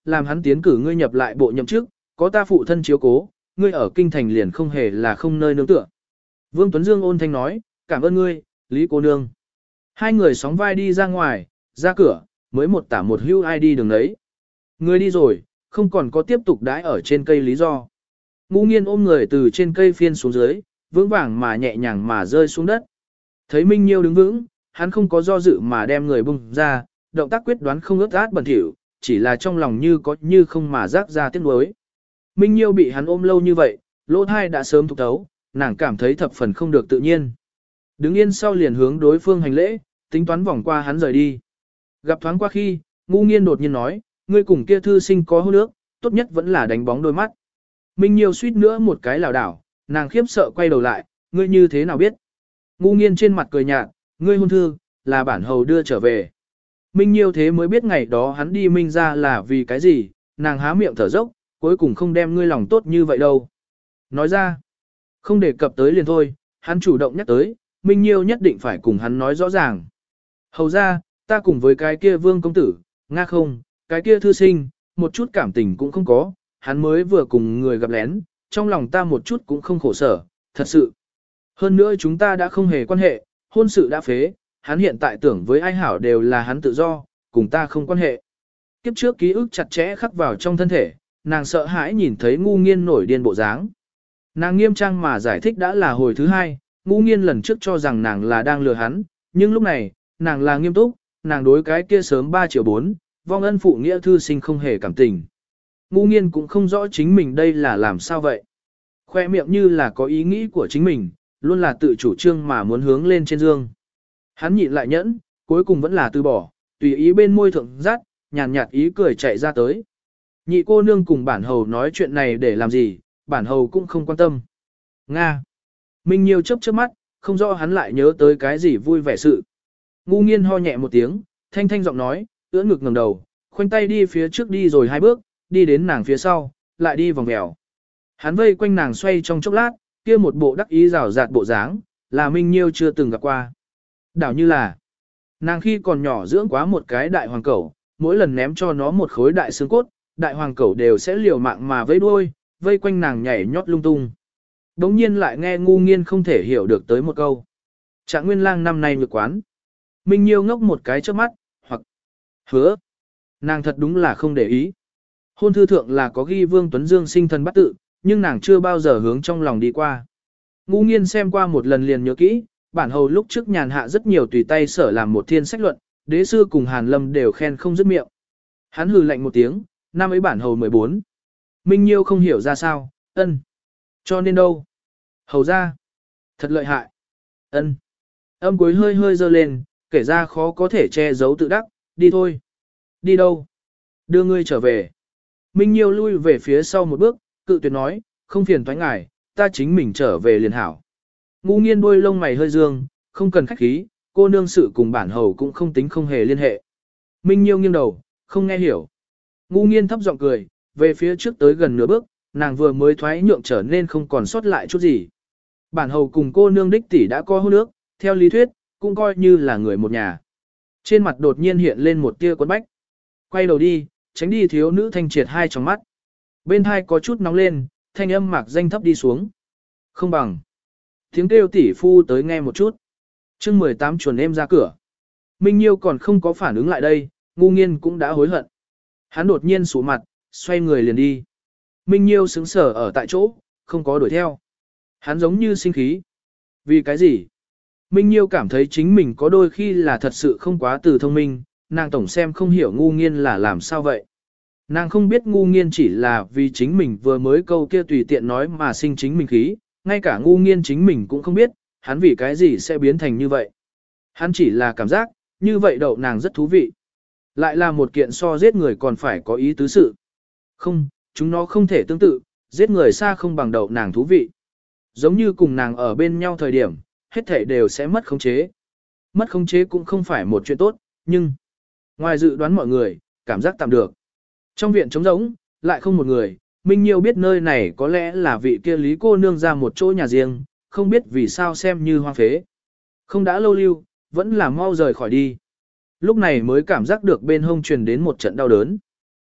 [SPEAKER 1] làm hắn tiến cử ngươi nhập lại bộ nhậm chức, có ta phụ thân chiếu cố, ngươi ở kinh thành liền không hề là không nơi nương tựa. Vương Tuấn Dương ôn thanh nói, cảm ơn ngươi, Lý cô nương. Hai người sóng vai đi ra ngoài, ra cửa, mới một tả một hưu ai đi đường đấy. Ngươi đi rồi, không còn có tiếp tục đãi ở trên cây lý do. Ngũ Nghiên ôm người từ trên cây phiên xuống dưới, vững vàng mà nhẹ nhàng mà rơi xuống đất. Thấy Minh Nhiêu đứng vững, hắn không có do dự mà đem người bung ra, động tác quyết đoán không ướt át bẩn thỉu, chỉ là trong lòng như có như không mà rác ra tiếc nuối. Minh Nhiêu bị hắn ôm lâu như vậy, lỗ thai đã sớm thục thấu, nàng cảm thấy thập phần không được tự nhiên. Đứng yên sau liền hướng đối phương hành lễ, tính toán vòng qua hắn rời đi. Gặp thoáng qua khi, Ngũ Nghiên đột nhiên nói, ngươi cùng kia thư sinh có hôn ước, tốt nhất vẫn là đánh bóng đôi mắt. Minh Nhiêu suýt nữa một cái lảo đảo, nàng khiếp sợ quay đầu lại, ngươi như thế nào biết? Ngũ Nghiên trên mặt cười nhạt, ngươi hôn thư, là bản hầu đưa trở về. Minh Nhiêu thế mới biết ngày đó hắn đi Minh ra là vì cái gì, nàng há miệng thở dốc, cuối cùng không đem ngươi lòng tốt như vậy đâu. Nói ra, không đề cập tới liền thôi, hắn chủ động nhắc tới, Minh Nhiêu nhất định phải cùng hắn nói rõ ràng. Hầu ra, ta cùng với cái kia vương công tử, nga không, cái kia thư sinh, một chút cảm tình cũng không có, hắn mới vừa cùng người gặp lén, trong lòng ta một chút cũng không khổ sở, thật sự. Hơn nữa chúng ta đã không hề quan hệ, hôn sự đã phế, hắn hiện tại tưởng với ai hảo đều là hắn tự do, cùng ta không quan hệ. Kiếp trước ký ức chặt chẽ khắc vào trong thân thể, nàng sợ hãi nhìn thấy Ngũ Nghiên nổi điên bộ dáng. Nàng nghiêm trang mà giải thích đã là hồi thứ hai, Ngũ Nghiên lần trước cho rằng nàng là đang lừa hắn, nhưng lúc này, nàng là nghiêm túc, nàng đối cái kia sớm ba triệu bốn, vong ân phụ nghĩa thư sinh không hề cảm tình. Ngũ Nghiên cũng không rõ chính mình đây là làm sao vậy. Khoe miệng như là có ý nghĩ của chính mình, luôn là tự chủ trương mà muốn hướng lên trên dương. Hắn nhịn lại nhẫn, cuối cùng vẫn là từ bỏ, tùy ý bên môi thượng rát, nhàn nhạt ý cười chạy ra tới. Nhị cô nương cùng bản hầu nói chuyện này để làm gì, bản hầu cũng không quan tâm. Nga. Minh Nhiêu chớp chớp mắt, không rõ hắn lại nhớ tới cái gì vui vẻ sự. Ngũ Nghiên ho nhẹ một tiếng, thanh thanh giọng nói, ưỡn ngực ngẩng đầu, khoanh tay đi phía trước đi rồi hai bước, đi đến nàng phía sau, lại đi vòng vèo. Hắn vây quanh nàng xoay trong chốc lát, kia một bộ đắc ý rào rạt bộ dáng, là Minh Nhiêu chưa từng gặp qua. Đảo như là, nàng khi còn nhỏ dưỡng quá một cái đại hoàng cẩu, mỗi lần ném cho nó một khối đại xương cốt, đại hoàng cẩu đều sẽ liều mạng mà vẫy đuôi, vây quanh nàng nhảy nhót lung tung. Đống nhiên lại nghe Ngũ Nghiên không thể hiểu được tới một câu. Trạng Nguyên Lang năm nay nhược quán. Minh Nhiêu ngốc một cái trước mắt, hoặc hứa. Nàng thật đúng là không để ý. Hôn thư thượng là có ghi Vương Tuấn Dương sinh thần bắt tự, nhưng nàng chưa bao giờ hướng trong lòng đi qua. Ngũ Nghiên xem qua một lần liền nhớ kỹ, bản hầu lúc trước nhàn hạ rất nhiều tùy tay sở làm một thiên sách luận, đế sư cùng Hàn Lâm đều khen không dứt miệng. Hắn hừ lạnh một tiếng, năm ấy bản hầu mười bốn. Minh Nhiêu không hiểu ra sao, ân. Cho nên đâu? Hầu ra. Thật lợi hại. Ân. Âm cuối hơi hơi dơ lên, kể ra khó có thể che giấu tự đắc, đi thôi. Đi đâu? Đưa ngươi trở về. Minh Nhiêu lui về phía sau một bước, cự tuyệt nói, không phiền toái ngài, ta chính mình trở về liền hảo. Ngũ Nghiên đôi lông mày hơi dương, không cần khách khí, cô nương sự cùng bản hầu cũng không tính không hề liên hệ. Minh Nhiêu nghiêng đầu, không nghe hiểu. Ngũ Nghiên thấp giọng cười, về phía trước tới gần nửa bước, nàng vừa mới thoái nhượng trở nên không còn sót lại chút gì. Bản hầu cùng cô nương đích tỷ đã có hôn ước, theo lý thuyết, cũng coi như là người một nhà. Trên mặt đột nhiên hiện lên một tia quấn bách. Quay đầu đi, tránh đi thiếu nữ thanh triệt hai tròng mắt. Bên hai có chút nóng lên, thanh âm mạc danh thấp đi xuống. Không bằng. Tiếng kêu tỷ phu tới nghe một chút. chương mười tám chuồn em ra cửa. Minh Nhiêu còn không có phản ứng lại đây, Ngũ Nghiên cũng đã hối hận. Hắn đột nhiên sụ mặt, xoay người liền đi. Minh Nhiêu sững sờ ở tại chỗ, không có đuổi theo. Hắn giống như sinh khí. Vì cái gì? Minh Nhiêu cảm thấy chính mình có đôi khi là thật sự không quá từ thông minh, nàng tổng xem không hiểu Ngũ Nghiên là làm sao vậy. Nàng không biết Ngũ Nghiên chỉ là vì chính mình vừa mới câu kia tùy tiện nói mà sinh chính mình khí, ngay cả Ngũ Nghiên chính mình cũng không biết, hắn vì cái gì sẽ biến thành như vậy. Hắn chỉ là cảm giác, như vậy đậu nàng rất thú vị. Lại là một kiện so giết người còn phải có ý tứ sự. Không, chúng nó không thể tương tự, giết người xa không bằng đậu nàng thú vị. Giống như cùng nàng ở bên nhau thời điểm, hết thể đều sẽ mất khống chế. Mất khống chế cũng không phải một chuyện tốt, nhưng ngoài dự đoán mọi người, cảm giác tạm được. Trong viện trống rỗng, lại không một người, Minh Nhiêu biết nơi này có lẽ là vị kia Lý cô nương ra một chỗ nhà riêng, không biết vì sao xem như hoang phế. Không đã lâu lưu, vẫn là mau rời khỏi đi. Lúc này mới cảm giác được bên hông truyền đến một trận đau đớn.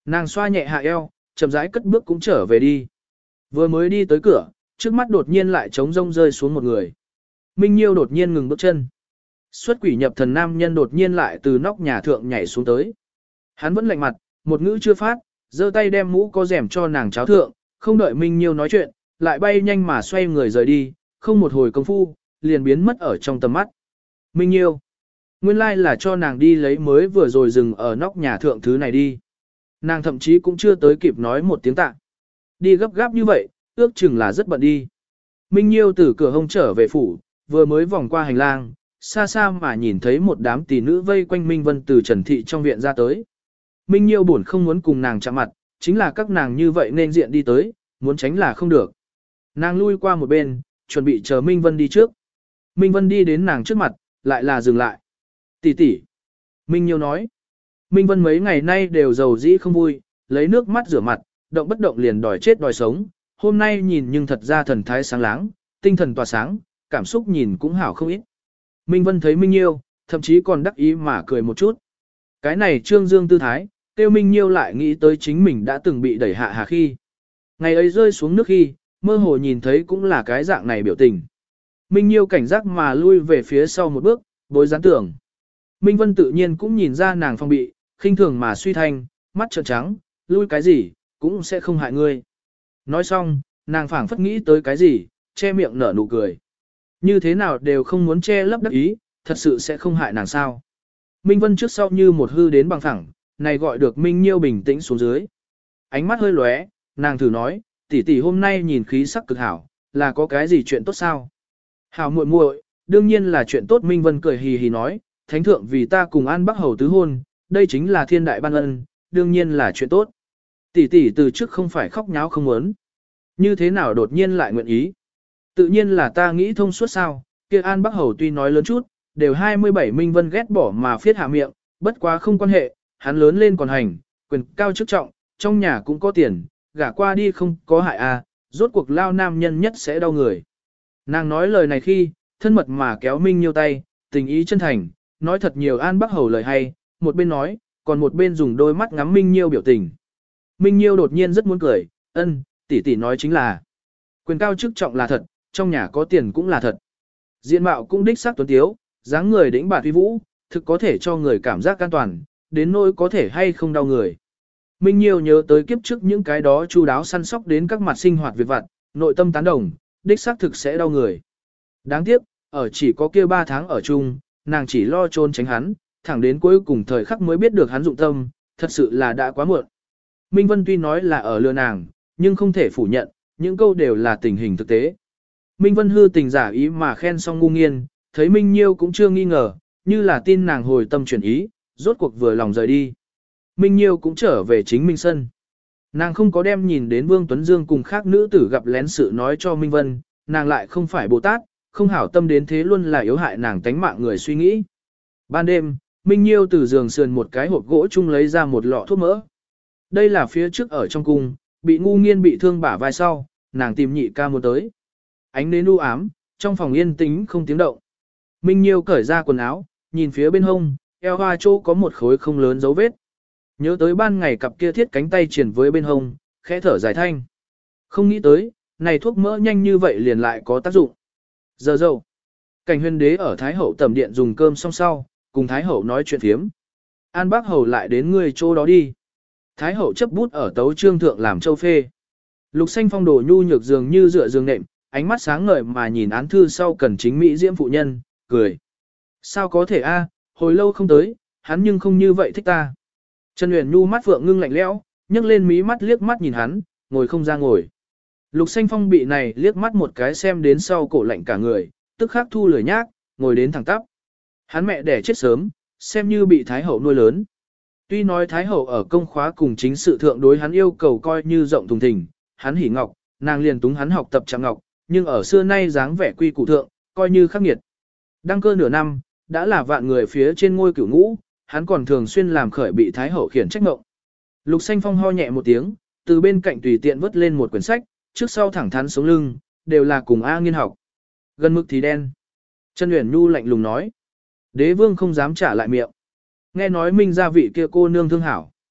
[SPEAKER 1] Nàng xoa nhẹ hạ eo, chậm rãi cất bước cũng trở về đi. Vừa mới đi tới cửa, trước mắt đột nhiên lại trống rông rơi xuống một người. Minh Nhiêu đột nhiên ngừng bước chân. Xuất quỷ nhập thần nam nhân đột nhiên lại từ nóc nhà thượng nhảy xuống tới. Hắn vẫn lạnh mặt, một ngữ chưa phát, giơ tay đem mũ có rèm cho nàng cháo thượng, không đợi Minh Nhiêu nói chuyện, lại bay nhanh mà xoay người rời đi, không một hồi công phu, liền biến mất ở trong tầm mắt. Minh Nhiêu, nguyên lai là cho nàng đi lấy mới vừa rồi dừng ở nóc nhà thượng thứ này đi. Nàng thậm chí cũng chưa tới kịp nói một tiếng tạ. Đi gấp gáp như vậy, ước chừng là rất bận đi. Minh Nhiêu từ cửa hông trở về phủ, vừa mới vòng qua hành lang, xa xa mà nhìn thấy một đám tỷ nữ vây quanh Minh Vân từ Trần Thị trong viện ra tới. Minh Nhiêu buồn không muốn cùng nàng chạm mặt, chính là các nàng như vậy nên diện đi tới, muốn tránh là không được. Nàng lui qua một bên, chuẩn bị chờ Minh Vân đi trước. Minh Vân đi đến nàng trước mặt, lại là dừng lại. Tỷ tỷ. Minh Nhiêu nói. Minh Vân mấy ngày nay đều giàu dĩ không vui, lấy nước mắt rửa mặt, động bất động liền đòi chết đòi sống. Hôm nay nhìn nhưng thật ra thần thái sáng láng, tinh thần tỏa sáng, cảm xúc nhìn cũng hảo không ít. Minh Vân thấy Minh Nhiêu, thậm chí còn đắc ý mà cười một chút. Cái này trương dương tư thái, tiêu Minh Nhiêu lại nghĩ tới chính mình đã từng bị đẩy hạ hà khi. Ngày ấy rơi xuống nước khi, mơ hồ nhìn thấy cũng là cái dạng này biểu tình. Minh Nhiêu cảnh giác mà lui về phía sau một bước, bối gián tưởng. Minh Vân tự nhiên cũng nhìn ra nàng phong bị, khinh thường mà suy thanh, mắt trợn trắng, lui cái gì, cũng sẽ không hại ngươi. Nói xong, nàng phảng phất nghĩ tới cái gì, che miệng nở nụ cười. Như thế nào đều không muốn che lấp đắc ý, thật sự sẽ không hại nàng sao. Minh Vân trước sau như một hư đến bằng thẳng, này gọi được Minh Nhiêu bình tĩnh xuống dưới. Ánh mắt hơi lóe, nàng thử nói, tỷ tỷ hôm nay nhìn khí sắc cực hảo, là có cái gì chuyện tốt sao? Hảo muội muội, đương nhiên là chuyện tốt. Minh Vân cười hì hì nói, thánh thượng vì ta cùng An Bắc Hầu tứ hôn, đây chính là thiên đại ban ân, đương nhiên là chuyện tốt. Tỷ tỷ từ trước không phải khóc nháo không muốn. Như thế nào đột nhiên lại nguyện ý? Tự nhiên là ta nghĩ thông suốt sao, kia An Bắc Hầu tuy nói lớn chút, đều hai mươi bảy. Minh Vân ghét bỏ mà phiết hạ miệng, bất quá không quan hệ, hắn lớn lên còn hành, quyền cao chức trọng, trong nhà cũng có tiền, gả qua đi không có hại à, rốt cuộc lao nam nhân nhất sẽ đau người. Nàng nói lời này khi, thân mật mà kéo Minh Nhiêu tay, tình ý chân thành, nói thật nhiều An Bắc Hầu lời hay, một bên nói, còn một bên dùng đôi mắt ngắm Minh Nhiêu biểu tình. Minh Nhiêu đột nhiên rất muốn cười, ân, tỷ tỷ nói chính là, quyền cao chức trọng là thật, trong nhà có tiền cũng là thật. Diện mạo cũng đích xác tuấn tiếu, dáng người đĩnh bạt uy vũ, thực có thể cho người cảm giác an toàn, đến nỗi có thể hay không đau người. Minh Nhiêu nhớ tới kiếp trước những cái đó chu đáo săn sóc đến các mặt sinh hoạt việc vặt, nội tâm tán đồng, đích xác thực sẽ đau người. Đáng tiếc, ở chỉ có kia ba tháng ở chung, nàng chỉ lo trốn tránh hắn, thẳng đến cuối cùng thời khắc mới biết được hắn dụng tâm, thật sự là đã quá muộn. Minh Vân tuy nói là ở lừa nàng, nhưng không thể phủ nhận, những câu đều là tình hình thực tế. Minh Vân hư tình giả ý mà khen xong ngu nghiên, thấy Minh Nhiêu cũng chưa nghi ngờ, như là tin nàng hồi tâm chuyển ý, rốt cuộc vừa lòng rời đi. Minh Nhiêu cũng trở về chính Minh sân. Nàng không có đem nhìn đến Vương Tuấn Dương cùng khác nữ tử gặp lén sự nói cho Minh Vân, nàng lại không phải Bồ Tát, không hảo tâm đến thế luôn là yếu hại nàng tánh mạng người suy nghĩ. Ban đêm, Minh Nhiêu từ giường sườn một cái hộp gỗ chung lấy ra một lọ thuốc mỡ. Đây là phía trước ở trong cung, bị ngu nghiên bị thương bả vai sau, nàng tìm nhị ca muốn tới. Ánh nến u ám, trong phòng yên tĩnh không tiếng động. Minh Nhiêu cởi ra quần áo, nhìn phía bên hông, eo hoa chỗ có một khối không lớn dấu vết. Nhớ tới ban ngày cặp kia thiết cánh tay triển với bên hông, khẽ thở dài thanh. Không nghĩ tới, này thuốc mỡ nhanh như vậy liền lại có tác dụng. Giờ dâu. Cảnh Huyền Đế ở Thái Hậu tẩm điện dùng cơm xong sau, cùng Thái Hậu nói chuyện phiếm. An Bác Hầu lại đến người chỗ đó đi. Thái Hậu chấp bút ở tấu trương thượng làm châu phê. Lục Xanh Phong đồ nhu nhược dường như dựa giường nệm, ánh mắt sáng ngời mà nhìn án thư sau cần chính mỹ diễm phụ nhân, cười. Sao có thể a, hồi lâu không tới, hắn nhưng không như vậy thích ta. Trần Uyển Nhu mắt phượng ngưng lạnh lẽo, nhấc lên mí mắt liếc mắt nhìn hắn, ngồi không ra ngồi. Lục Xanh Phong bị này liếc mắt một cái xem đến sau cổ lạnh cả người, tức khắc thu lười nhác, ngồi đến thẳng tắp. Hắn mẹ đẻ chết sớm, xem như bị Thái Hậu nuôi lớn. Tuy nói Thái Hậu ở công khóa cùng chính sự thượng đối hắn yêu cầu coi như rộng thùng thình, hắn hỉ ngọc, nàng liền túng hắn học tập chạm ngọc, nhưng ở xưa nay dáng vẻ quy củ thượng, coi như khắc nghiệt. Đăng cơ nửa năm, đã là vạn người phía trên ngôi cửu ngũ, hắn còn thường xuyên làm khởi bị Thái Hậu khiển trách ngộng. Lục Xanh Phong ho nhẹ một tiếng, từ bên cạnh tùy tiện vứt lên một quyển sách, trước sau thẳng thắn sống lưng, đều là cùng A Nghiên học. Gần mực thì đen. Trần Uyển Nhu lạnh lùng nói. Đế vương không dám trả lại miệng. Nghe nói Minh gia vị kia cô nương thương hảo.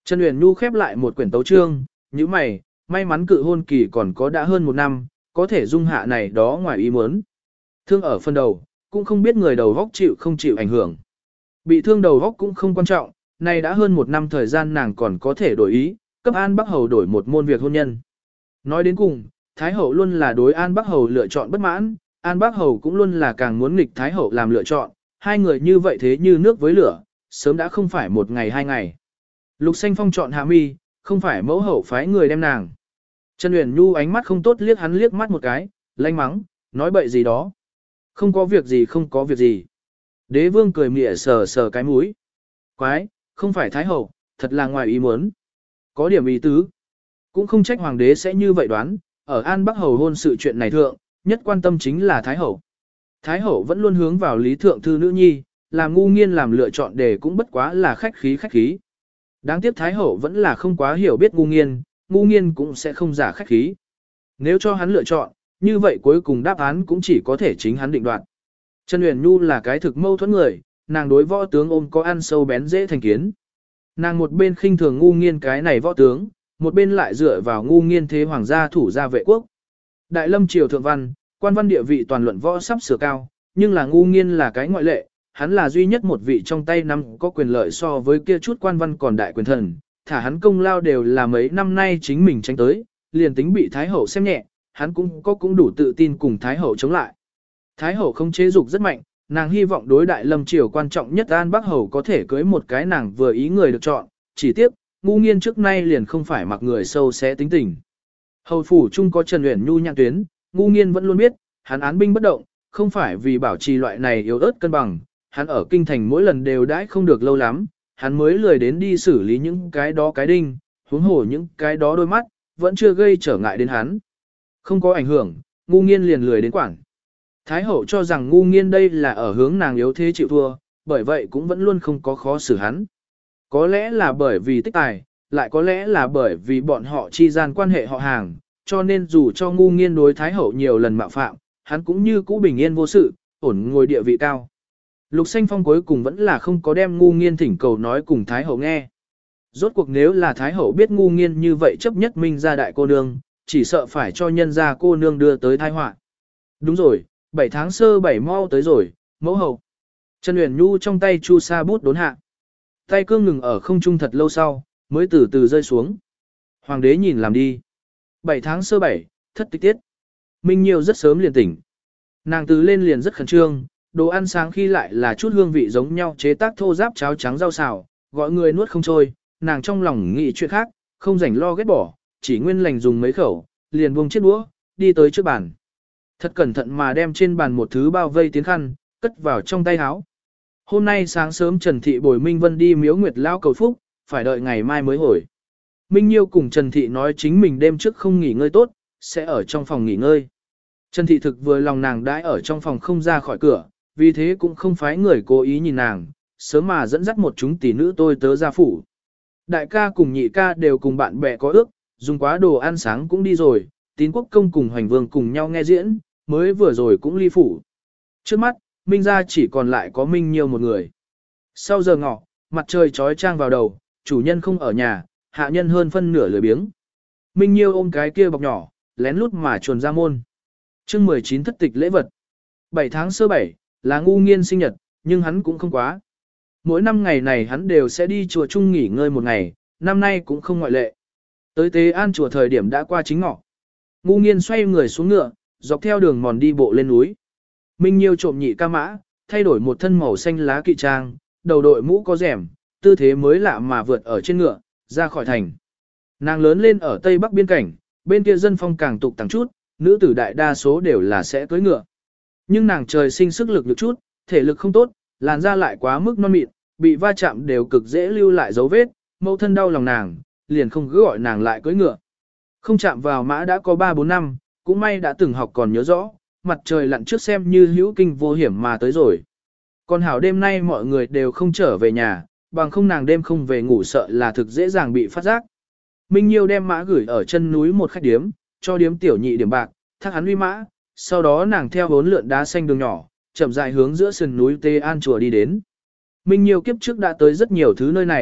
[SPEAKER 1] Trần Uyển Nhu khép lại một quyển tấu chương, như mày, may mắn cự hôn kỳ còn có đã hơn một năm, có thể dung hạ này đó ngoài ý muốn. Thương ở phần đầu, cũng không biết người đầu góc chịu không chịu ảnh hưởng. Bị thương đầu góc cũng không quan trọng, này đã hơn một năm thời gian nàng còn có thể đổi ý, cấp An Bắc Hầu đổi một môn việc hôn nhân. Nói đến cùng, Thái Hậu luôn là đối An Bắc Hầu lựa chọn bất mãn, An Bắc Hầu cũng luôn là càng muốn nghịch Thái Hậu làm lựa chọn, hai người như vậy thế như nước với lửa, sớm đã không phải một ngày hai ngày. Lục Xanh Phong chọn Hạ Mi, không phải mẫu hậu phái người đem nàng. Trần Uyển Nhu ánh mắt không tốt liếc hắn liếc mắt một cái, lanh mắng, nói bậy gì đó. Không có việc gì không có việc gì. Đế vương cười mỉa sờ sờ cái mũi. Quái, không phải Thái Hậu, thật là ngoài ý muốn. Có điểm ý tứ. Cũng không trách hoàng đế sẽ như vậy đoán, ở An Bắc Hầu hôn sự chuyện này thượng, nhất quan tâm chính là Thái Hậu. Thái Hậu vẫn luôn hướng vào lý thượng thư nữ nhi, làm ngu nghiên làm lựa chọn để cũng bất quá là khách khí khách khí. Đáng tiếc Thái Hậu vẫn là không quá hiểu biết ngu nghiên, ngu nghiên cũng sẽ không giả khách khí. Nếu cho hắn lựa chọn, như vậy cuối cùng đáp án cũng chỉ có thể chính hắn định đoạt. Trần Uyển Nhu là cái thực mâu thuẫn người, nàng đối võ tướng ôm có ăn sâu bén dễ thành kiến. Nàng một bên khinh thường ngu nghiên cái này võ tướng, một bên lại dựa vào ngu nghiên thế hoàng gia thủ gia vệ quốc. Đại lâm triều thượng văn, quan văn địa vị toàn luận võ sắp sửa cao, nhưng là ngu nghiên là cái ngoại lệ, hắn là duy nhất một vị trong tay năm có quyền lợi so với kia chút quan văn còn đại quyền thần, thả hắn công lao đều là mấy năm nay chính mình tranh tới, liền tính bị Thái Hậu xem nhẹ, hắn cũng có cũng đủ tự tin cùng Thái Hậu chống lại. Thái Hậu không chế dục rất mạnh, nàng hy vọng đối đại lâm triều quan trọng nhất An Bắc Hầu có thể cưới một cái nàng vừa ý người được chọn, chỉ tiếc, ngu nghiên trước nay liền không phải mặc người sâu xé tính tình. Hầu phủ chung có Trần Uyển Nhu nhãn tuyến, ngu nghiên vẫn luôn biết, hắn án binh bất động, không phải vì bảo trì loại này yếu ớt cân bằng, hắn ở kinh thành mỗi lần đều đãi không được lâu lắm, hắn mới lười đến đi xử lý những cái đó cái đinh, huống hồ những cái đó đôi mắt, vẫn chưa gây trở ngại đến hắn. Không có ảnh hưởng, ngu nghiên liền lười đến quản. Thái Hậu cho rằng ngu nghiên đây là ở hướng nàng yếu thế chịu thua, bởi vậy cũng vẫn luôn không có khó xử hắn. Có lẽ là bởi vì tích tài, lại có lẽ là bởi vì bọn họ chi gian quan hệ họ hàng, cho nên dù cho ngu nghiên đối Thái Hậu nhiều lần mạo phạm, hắn cũng như cũ bình yên vô sự, ổn ngồi địa vị cao. Lục Xanh Phong cuối cùng vẫn là không có đem ngu nghiên thỉnh cầu nói cùng Thái Hậu nghe. Rốt cuộc nếu là Thái Hậu biết ngu nghiên như vậy chấp nhất minh ra đại cô nương, chỉ sợ phải cho nhân ra cô nương đưa tới tai họa. Đúng rồi, bảy tháng sơ bảy mau tới rồi, mẫu hậu. Trần Uyển Nhu trong tay chu sa bút đốn hạ. Tay cương ngừng ở không trung thật lâu sau, mới từ từ rơi xuống. Hoàng đế nhìn làm đi. Bảy tháng sơ bảy, thất tịch tiết. Minh Nhiêu rất sớm liền tỉnh. Nàng từ lên liền rất khẩn trương, đồ ăn sáng khi lại là chút hương vị giống nhau chế tác thô giáp cháo trắng rau xào, gọi người nuốt không trôi, nàng trong lòng nghĩ chuyện khác, không rảnh lo ghét bỏ, chỉ nguyên lành dùng mấy khẩu, liền buông chiếc đũa, đi tới trước bàn. Thật cẩn thận mà đem trên bàn một thứ bao vây tiến khăn, cất vào trong tay áo. Hôm nay sáng sớm Trần Thị bồi Minh Vân đi miếu Nguyệt Lao cầu phúc, phải đợi ngày mai mới hồi. Minh Nhiêu cùng Trần Thị nói chính mình đêm trước không nghỉ ngơi tốt, sẽ ở trong phòng nghỉ ngơi. Trần Thị thực vừa lòng nàng đãi ở trong phòng không ra khỏi cửa, vì thế cũng không phái người cố ý nhìn nàng, sớm mà dẫn dắt một chúng tỷ nữ tôi tớ ra phủ. Đại ca cùng nhị ca đều cùng bạn bè có ước, dùng quá đồ ăn sáng cũng đi rồi, Tín Quốc Công cùng Hoành Vương cùng nhau nghe diễn, mới vừa rồi cũng ly phủ. Trước mắt, Minh gia chỉ còn lại có Minh Nhiêu một người. Sau giờ ngọ, mặt trời trói trang vào đầu, chủ nhân không ở nhà, hạ nhân hơn phân nửa lười biếng. Minh Nhiêu ôm cái kia bọc nhỏ, lén lút mà chuồn ra môn. Chương mười chín thất tịch lễ vật. bảy tháng sơ bảy, là ngu nghiên sinh nhật, nhưng hắn cũng không quá. Mỗi năm ngày này hắn đều sẽ đi chùa chung nghỉ ngơi một ngày, năm nay cũng không ngoại lệ. Tới Tế An chùa thời điểm đã qua chính ngọ. Ngu nghiên xoay người xuống ngựa, dọc theo đường mòn đi bộ lên núi. Minh Nhiêu trộm nhị ca mã, thay đổi một thân màu xanh lá kỵ trang, đầu đội mũ có rèm, tư thế mới lạ mà vượt ở trên ngựa, ra khỏi thành. Nàng lớn lên ở tây bắc biên cảnh, bên kia dân phong càng tục tăng chút, nữ tử đại đa số đều là sẽ cưỡi ngựa. Nhưng nàng trời sinh sức lực được chút, thể lực không tốt, làn da lại quá mức non mịn, bị va chạm đều cực dễ lưu lại dấu vết, mẫu thân đau lòng nàng, liền không cứ gọi nàng lại cưỡi ngựa. Không chạm vào mã đã có ba bốn năm, cũng may đã từng học còn nhớ rõ, mặt trời lặn trước xem như hữu kinh vô hiểm mà tới rồi. Còn hảo đêm nay mọi người đều không trở về nhà, bằng không nàng đêm không về ngủ sợ là thực dễ dàng bị phát giác. Minh Nhiêu đem mã gửi ở chân núi một khách điếm, cho điếm tiểu nhị điểm bạc, thác hắn uy mã, sau đó nàng theo bốn lượn đá xanh đường nhỏ, chậm rãi hướng giữa sườn núi Tê An chùa đi đến. Minh Nhiêu kiếp trước đã tới rất nhiều thứ nơi này,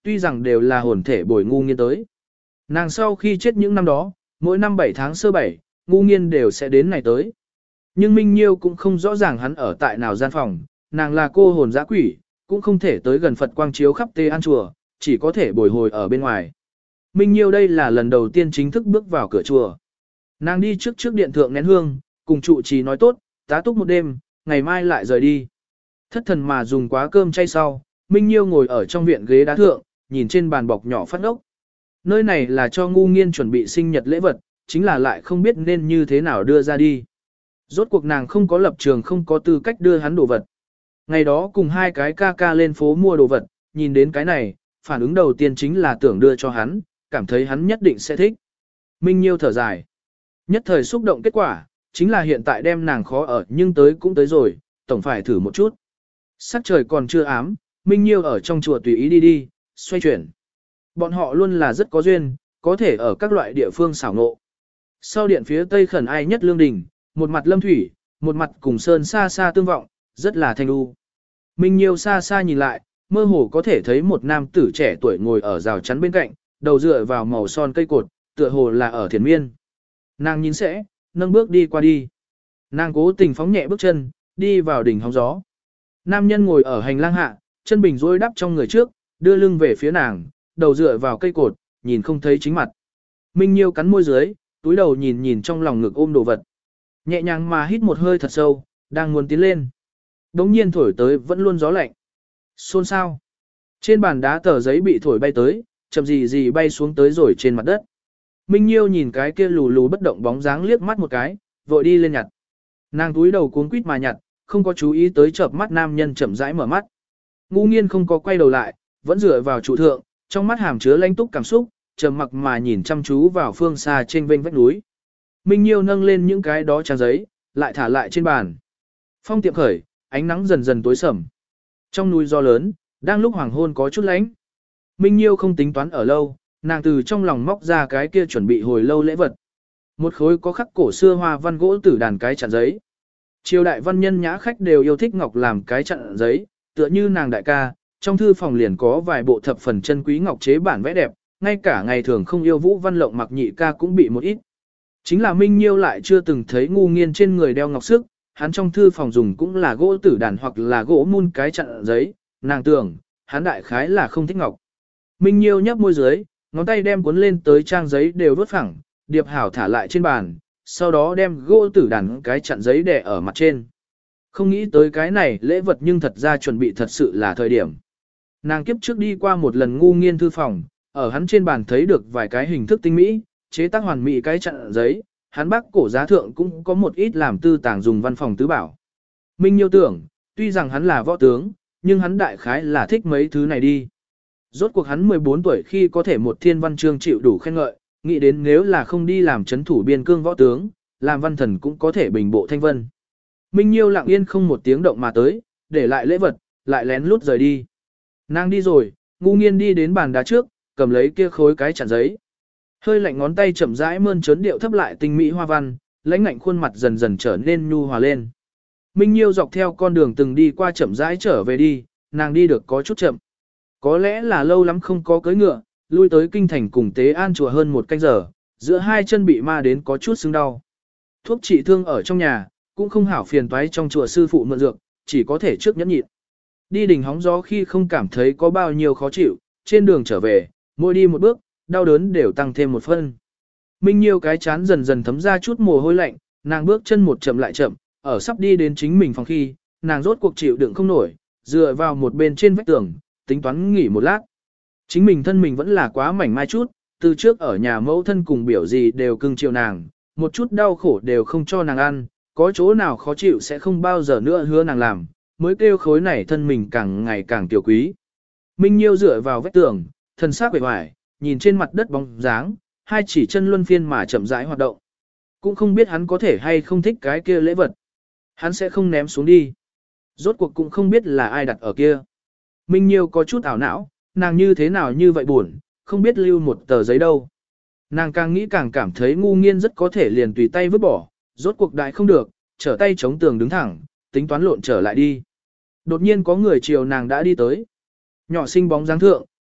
[SPEAKER 1] tuy rằng đều là hồn thể bồi ngu nghiên tới. Nàng sau khi chết những năm đó, mỗi năm bảy tháng sơ bảy, ngu nghiên đều sẽ đến này tới. Nhưng Minh Nhiêu cũng không rõ ràng hắn ở tại nào gian phòng, nàng là cô hồn dã quỷ, cũng không thể tới gần Phật quang chiếu khắp Tê An chùa, chỉ có thể bồi hồi ở bên ngoài. Minh Nhiêu đây là lần đầu tiên chính thức bước vào cửa chùa. Nàng đi trước trước điện thượng nén hương, cùng trụ trì nói tốt, tá túc một đêm, ngày mai lại rời đi. Thất thần mà dùng quá cơm chay sau, Minh Nhiêu ngồi ở trong viện ghế đá thượng, nhìn trên bàn bọc nhỏ phát ốc. Nơi này là cho ngu nghiên chuẩn bị sinh nhật lễ vật, chính là lại không biết nên như thế nào đưa ra đi. Rốt cuộc nàng không có lập trường, không có tư cách đưa hắn đồ vật. Ngày đó cùng hai cái ca ca lên phố mua đồ vật, nhìn đến cái này, phản ứng đầu tiên chính là tưởng đưa cho hắn, cảm thấy hắn nhất định sẽ thích. Minh Nhiêu thở dài. Nhất thời xúc động kết quả, chính là hiện tại đem nàng khó ở nhưng tới cũng tới rồi, tổng phải thử một chút. Sắc trời còn chưa ám, Minh Nhiêu ở trong chùa tùy ý đi đi, xoay chuyển. Bọn họ luôn là rất có duyên, có thể ở các loại địa phương xảo ngộ. Sau điện phía tây khẩn ai nhất lương đình, một mặt lâm thủy, một mặt cùng sơn xa xa tương vọng, rất là thanh u. Minh Nhiêu xa xa nhìn lại, mơ hồ có thể thấy một nam tử trẻ tuổi ngồi ở rào chắn bên cạnh, đầu dựa vào màu son cây cột, tựa hồ là ở thiền miên. Nàng nhìn sẽ, nâng bước đi qua đi. Nàng cố tình phóng nhẹ bước chân, đi vào đỉnh hóng gió. Nam nhân ngồi ở hành lang hạ, chân bình rối đắp trong người trước, đưa lưng về phía nàng, đầu dựa vào cây cột, nhìn không thấy chính mặt. Minh Nhiêu cắn môi dưới, túi đầu nhìn nhìn trong lòng ngực ôm đồ vật. Nhẹ nhàng mà hít một hơi thật sâu, đang muốn tiến lên. Đống nhiên thổi tới vẫn luôn gió lạnh. Xôn xao. Trên bàn đá tờ giấy bị thổi bay tới, chậm gì gì bay xuống tới rồi trên mặt đất. Minh Nhiêu nhìn cái kia lù lù bất động bóng dáng liếc mắt một cái, vội đi lên nhặt. Nàng túi đầu cuống quýt mà nhặt, không có chú ý tới chợp mắt nam nhân chậm rãi mở mắt. Ngu Nghiên không có quay đầu lại, vẫn dựa vào trụ thượng, trong mắt hàm chứa lãnh túc cảm xúc, trầm mặc mà nhìn chăm chú vào phương xa trên vênh vách núi. Minh Nhiêu nâng lên những cái đó trang giấy, lại thả lại trên bàn. Phong tiệm khởi, ánh nắng dần dần tối sầm. Trong núi gió lớn, đang lúc hoàng hôn có chút lạnh. Minh Nhiêu không tính toán ở lâu, nàng từ trong lòng móc ra cái kia chuẩn bị hồi lâu lễ vật. Một khối có khắc cổ xưa hoa văn gỗ tử đàn cái chặn giấy. Triều đại văn nhân nhã khách đều yêu thích ngọc làm cái chặn giấy, tựa như nàng đại ca, trong thư phòng liền có vài bộ thập phần chân quý ngọc chế bản vẽ đẹp, ngay cả ngày thường không yêu vũ văn lộng mặc nhị ca cũng bị một ít. Chính là Minh Nhiêu lại chưa từng thấy ngu nghiên trên người đeo ngọc sức, hắn trong thư phòng dùng cũng là gỗ tử đàn hoặc là gỗ mun cái chặn giấy, nàng tưởng, hắn đại khái là không thích ngọc. Minh Nhiêu nhấp môi dưới, ngón tay đem cuốn lên tới trang giấy đều đốt phẳng, điệp hảo thả lại trên bàn, sau đó đem gỗ tử đàn cái chặn giấy đè ở mặt trên. Không nghĩ tới cái này lễ vật nhưng thật ra chuẩn bị thật sự là thời điểm. Nàng kiếp trước đi qua một lần ngu nghiên thư phòng, ở hắn trên bàn thấy được vài cái hình thức tinh mỹ, chế tác hoàn mỹ cái chặn giấy, hắn bác cổ giá thượng cũng có một ít làm tư tàng dùng văn phòng tứ bảo. Minh Nhiêu tưởng, tuy rằng hắn là võ tướng, nhưng hắn đại khái là thích mấy thứ này đi. Rốt cuộc hắn mười bốn tuổi khi có thể một thiên văn chương chịu đủ khen ngợi, nghĩ đến nếu là không đi làm chấn thủ biên cương võ tướng, làm văn thần cũng có thể bình bộ thanh vân. Minh Nhiêu lặng yên không một tiếng động mà tới, để lại lễ vật, lại lén lút rời đi. Nàng đi rồi, ngu nghiên đi đến bàn đá trước, cầm lấy kia khối cái chặn giấy. Hơi lạnh ngón tay chậm rãi mơn trớn điệu thấp lại tinh mỹ hoa văn, lãnh ngạnh khuôn mặt dần dần trở nên nhu hòa lên. Minh Nhiêu dọc theo con đường từng đi qua chậm rãi trở về đi, nàng đi được có chút chậm. Có lẽ là lâu lắm không có cưỡi ngựa, lui tới kinh thành cùng Tế An chùa hơn một canh giờ, giữa hai chân bị ma đến có chút sưng đau. Thuốc trị thương ở trong nhà, cũng không hảo phiền toái trong chùa sư phụ mượn dược, chỉ có thể trước nhẫn nhịn. Đi đỉnh hóng gió khi không cảm thấy có bao nhiêu khó chịu, trên đường trở về, mỗi đi một bước, đau đớn đều tăng thêm một phân. Minh Nhiêu cái chán dần dần thấm ra chút mồ hôi lạnh, nàng bước chân một chậm lại chậm, ở sắp đi đến chính mình phòng khi, nàng rốt cuộc chịu đựng không nổi, dựa vào một bên trên vách tường, tính toán nghỉ một lát. Chính mình thân mình vẫn là quá mảnh mai chút, từ trước ở nhà mẫu thân cùng biểu gì đều cưng chiều nàng, một chút đau khổ đều không cho nàng ăn, có chỗ nào khó chịu sẽ không bao giờ nữa hứa nàng làm, mới kêu khối này thân mình càng ngày càng tiểu quý. Minh Nhiêu dựa vào vách tường, thân xác bề ngoài, nhìn trên mặt đất bóng dáng, hai chỉ chân luân phiên mà chậm rãi hoạt động. Cũng không biết hắn có thể hay không thích cái kia lễ vật. Hắn sẽ không ném xuống đi. Rốt cuộc cũng không biết là ai đặt ở kia. Minh Nhiêu có chút ảo não, nàng như thế nào như vậy buồn, không biết lưu một tờ giấy đâu. Nàng càng nghĩ càng cảm thấy ngu nghiên rất có thể liền tùy tay vứt bỏ, rốt cuộc đại không được, trở tay chống tường đứng thẳng, tính toán lộn trở lại đi. Đột nhiên có người chiều nàng đã đi tới. Nhỏ xinh bóng dáng thượng,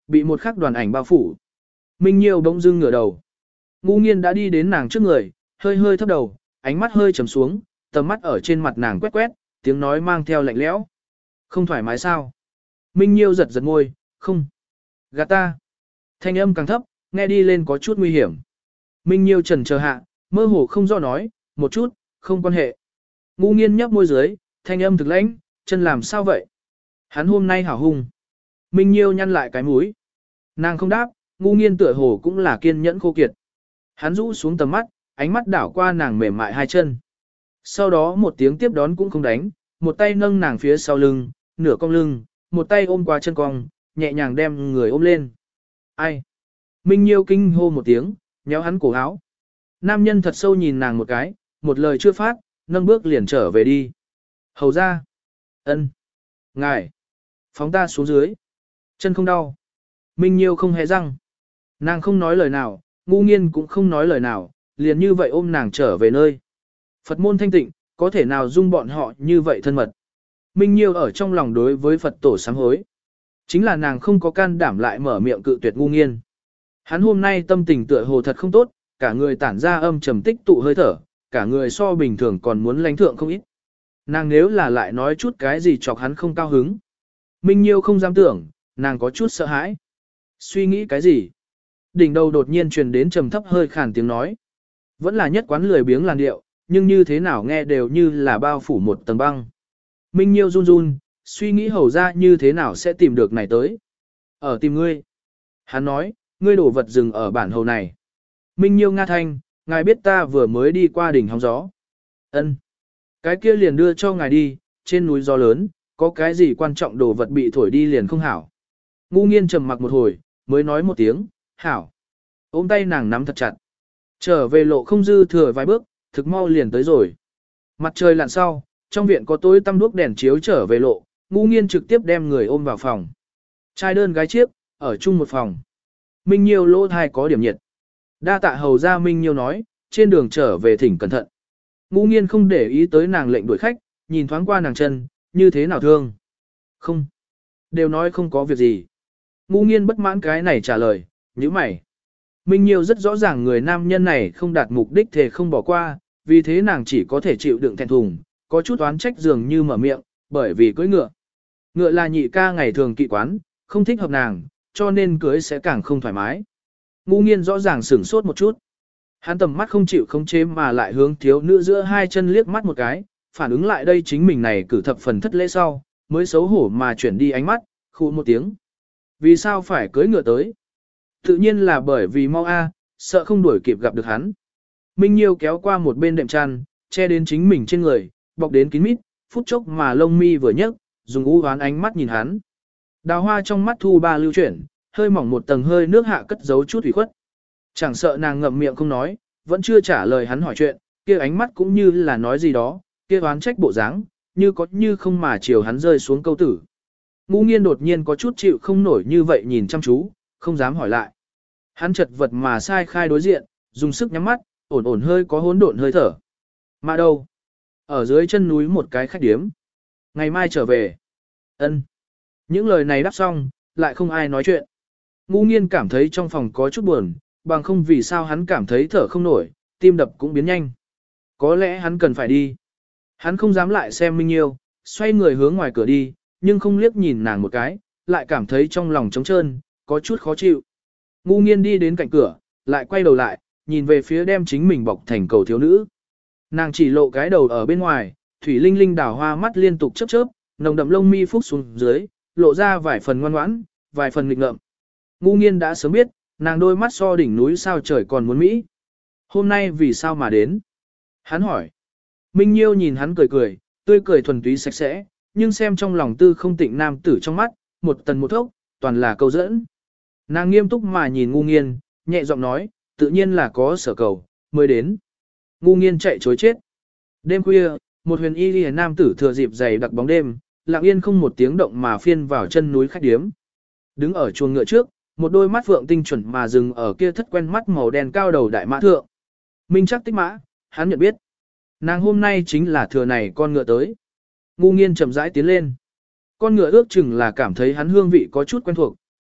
[SPEAKER 1] bị một khắc đoàn ảnh bao phủ. Minh Nhiêu bỗng dưng ngửa đầu. Ngu Nghiên đã đi đến nàng trước người, hơi hơi thấp đầu, ánh mắt hơi trầm xuống, tầm mắt ở trên mặt nàng quét quét, tiếng nói mang theo lạnh lẽo. Không thoải mái sao? Minh Nhiêu giật giật môi, không. Gạt ta. Thanh âm càng thấp, nghe đi lên có chút nguy hiểm. Minh Nhiêu trần chờ hạ, mơ hồ không rõ nói, một chút, không quan hệ. Ngu Nghiên nhấp môi dưới, thanh âm thực lãnh, chân làm sao vậy? Hắn hôm nay hảo hung. Minh Nhiêu nhăn lại cái mũi. Nàng không đáp, Ngu Nghiên tựa hồ cũng là kiên nhẫn khô kiệt. Hắn rũ xuống tầm mắt, ánh mắt đảo qua nàng mềm mại hai chân. Sau đó một tiếng tiếp đón cũng không đánh, một tay nâng nàng phía sau lưng, nửa cong lưng, một tay ôm qua chân cong, nhẹ nhàng đem người ôm lên. Ai? Minh Nhiêu kinh hô một tiếng, nhéo hắn cổ áo. Nam nhân thật sâu nhìn nàng một cái, một lời chưa phát, nâng bước liền trở về đi. Hầu ra. Ân. Ngài. Phóng ta xuống dưới. Chân không đau. Minh Nhiêu không hề răng. Nàng không nói lời nào, Ngu Nghiên cũng không nói lời nào, liền như vậy ôm nàng trở về nơi. Phật môn thanh tịnh, có thể nào dung bọn họ như vậy thân mật. Minh Nhiêu ở trong lòng đối với Phật tổ sám hối. Chính là nàng không có can đảm lại mở miệng cự tuyệt Ngu Nghiên. Hắn hôm nay tâm tình tựa hồ thật không tốt, cả người tản ra âm trầm tích tụ hơi thở, cả người so bình thường còn muốn lánh thượng không ít. Nàng nếu là lại nói chút cái gì chọc hắn không cao hứng. Minh Nhiêu không dám tưởng, nàng có chút sợ hãi. Suy nghĩ cái gì? Đỉnh đầu đột nhiên truyền đến trầm thấp hơi khàn tiếng nói. Vẫn là nhất quán lười biếng làn điệu, nhưng như thế nào nghe đều như là bao phủ một tầng băng. Minh Nhiêu run run, suy nghĩ hầu ra như thế nào sẽ tìm được này tới. Ở tìm ngươi. Hắn nói, ngươi đổ vật dừng ở bản hầu này. Minh Nhiêu nga thanh, ngài biết ta vừa mới đi qua đỉnh hóng gió. Ân, cái kia liền đưa cho ngài đi, trên núi gió lớn, có cái gì quan trọng đồ vật bị thổi đi liền không hảo. Ngu Nghiên trầm mặc một hồi, mới nói một tiếng, hảo. Ôm tay nàng nắm thật chặt. Trở về lộ không dư thừa vài bước, thực mau liền tới rồi. Mặt trời lặn sau, trong viện có tối tăm đuốc đèn chiếu trở về lộ, Ngu Nghiên trực tiếp đem người ôm vào phòng. Trai đơn gái chiếc, ở chung một phòng. Minh Nhiêu lỗ thai có điểm nhiệt. Đa tạ hầu ra Minh Nhiêu nói, trên đường trở về thỉnh cẩn thận. Ngu Nghiên không để ý tới nàng lệnh đuổi khách, nhìn thoáng qua nàng chân, như thế nào thương. Không. Đều nói không có việc gì. Ngu Nghiên bất mãn cái này trả lời, như mày. Minh Nhiêu rất rõ ràng người nam nhân này không đạt mục đích thì không bỏ qua, vì thế nàng chỉ có thể chịu đựng thẹn thùng, có chút oán trách dường như mở miệng, bởi vì cưỡi ngựa. Ngựa là nhị ca ngày thường kỵ quán, không thích hợp nàng, cho nên cưới sẽ càng không thoải mái. Ngu Nghiên rõ ràng sửng sốt một chút. Hắn tầm mắt không chịu khống chế mà lại hướng thiếu nữ giữa hai chân liếc mắt một cái, phản ứng lại đây chính mình này cử thập phần thất lễ sau, mới xấu hổ mà chuyển đi ánh mắt, khu một tiếng. Vì sao phải cưới ngựa tới? Tự nhiên là bởi vì mau a, sợ không đuổi kịp gặp được hắn. Minh Nhiêu kéo qua một bên đệm chăn, che đến chính mình trên người, bọc đến kín mít, phút chốc mà lông mi vừa nhấc, dùng u hoán ánh mắt nhìn hắn. Đào hoa trong mắt thu ba lưu chuyển, hơi mỏng một tầng hơi nước hạ cất giấu chút ủy khuất. Chẳng sợ nàng ngậm miệng không nói, vẫn chưa trả lời hắn hỏi chuyện, kia ánh mắt cũng như là nói gì đó, kia oán trách bộ dáng, như có như không mà chiều hắn rơi xuống câu tử. Ngu Nghiên đột nhiên có chút chịu không nổi như vậy nhìn chăm chú, không dám hỏi lại. Hắn chật vật mà sai khai đối diện, dùng sức nhắm mắt, ổn ổn hơi có hỗn độn hơi thở. Mà đâu? Ở dưới chân núi một cái khách điếm. Ngày mai trở về. Ân. Những lời này đáp xong, lại không ai nói chuyện. Ngu Nghiên cảm thấy trong phòng có chút buồn, bằng không vì sao hắn cảm thấy thở không nổi, tim đập cũng biến nhanh. Có lẽ hắn cần phải đi. Hắn không dám lại xem Minh Nhiêu, xoay người hướng ngoài cửa đi, nhưng không liếc nhìn nàng một cái, lại cảm thấy trong lòng trống trơn, có chút khó chịu. Ngu Nghiên đi đến cạnh cửa, lại quay đầu lại, nhìn về phía đem chính mình bọc thành cầu thiếu nữ. Nàng chỉ lộ cái đầu ở bên ngoài, thủy linh linh đào hoa mắt liên tục chớp chớp, nồng đậm lông mi phúc xuống dưới, lộ ra vài phần ngoan ngoãn, vài phần nghịch ngợm. Ngu Nghiên đã sớm biết, nàng đôi mắt so đỉnh núi sao trời còn muốn Mỹ. Hôm nay vì sao mà đến? Hắn hỏi. Minh Nhiêu nhìn hắn cười cười, tươi cười thuần túy sạch sẽ, nhưng xem trong lòng tư không tịnh nam tử trong mắt, một tần một thốc, toàn là câu dẫn. Nàng nghiêm túc mà nhìn Ngu Nghiên, nhẹ giọng nói, tự nhiên là có sở cầu, mới đến. Ngu Nghiên chạy chối chết. Đêm khuya, một huyền y liễu nam tử thừa dịp dày đặc bóng đêm, lặng yên không một tiếng động mà phiên vào chân núi khách điếm. Đứng ở chuồng ngựa trước, một đôi mắt phượng tinh chuẩn mà dừng ở kia thất quen mắt màu đen cao đầu đại mã thượng. Minh chắc tích mã, hắn nhận biết. Nàng hôm nay chính là thừa này con ngựa tới. Ngu Nghiên chậm rãi tiến lên. Con ngựa ước chừng là cảm thấy hắn hương vị có chút quen thuộc,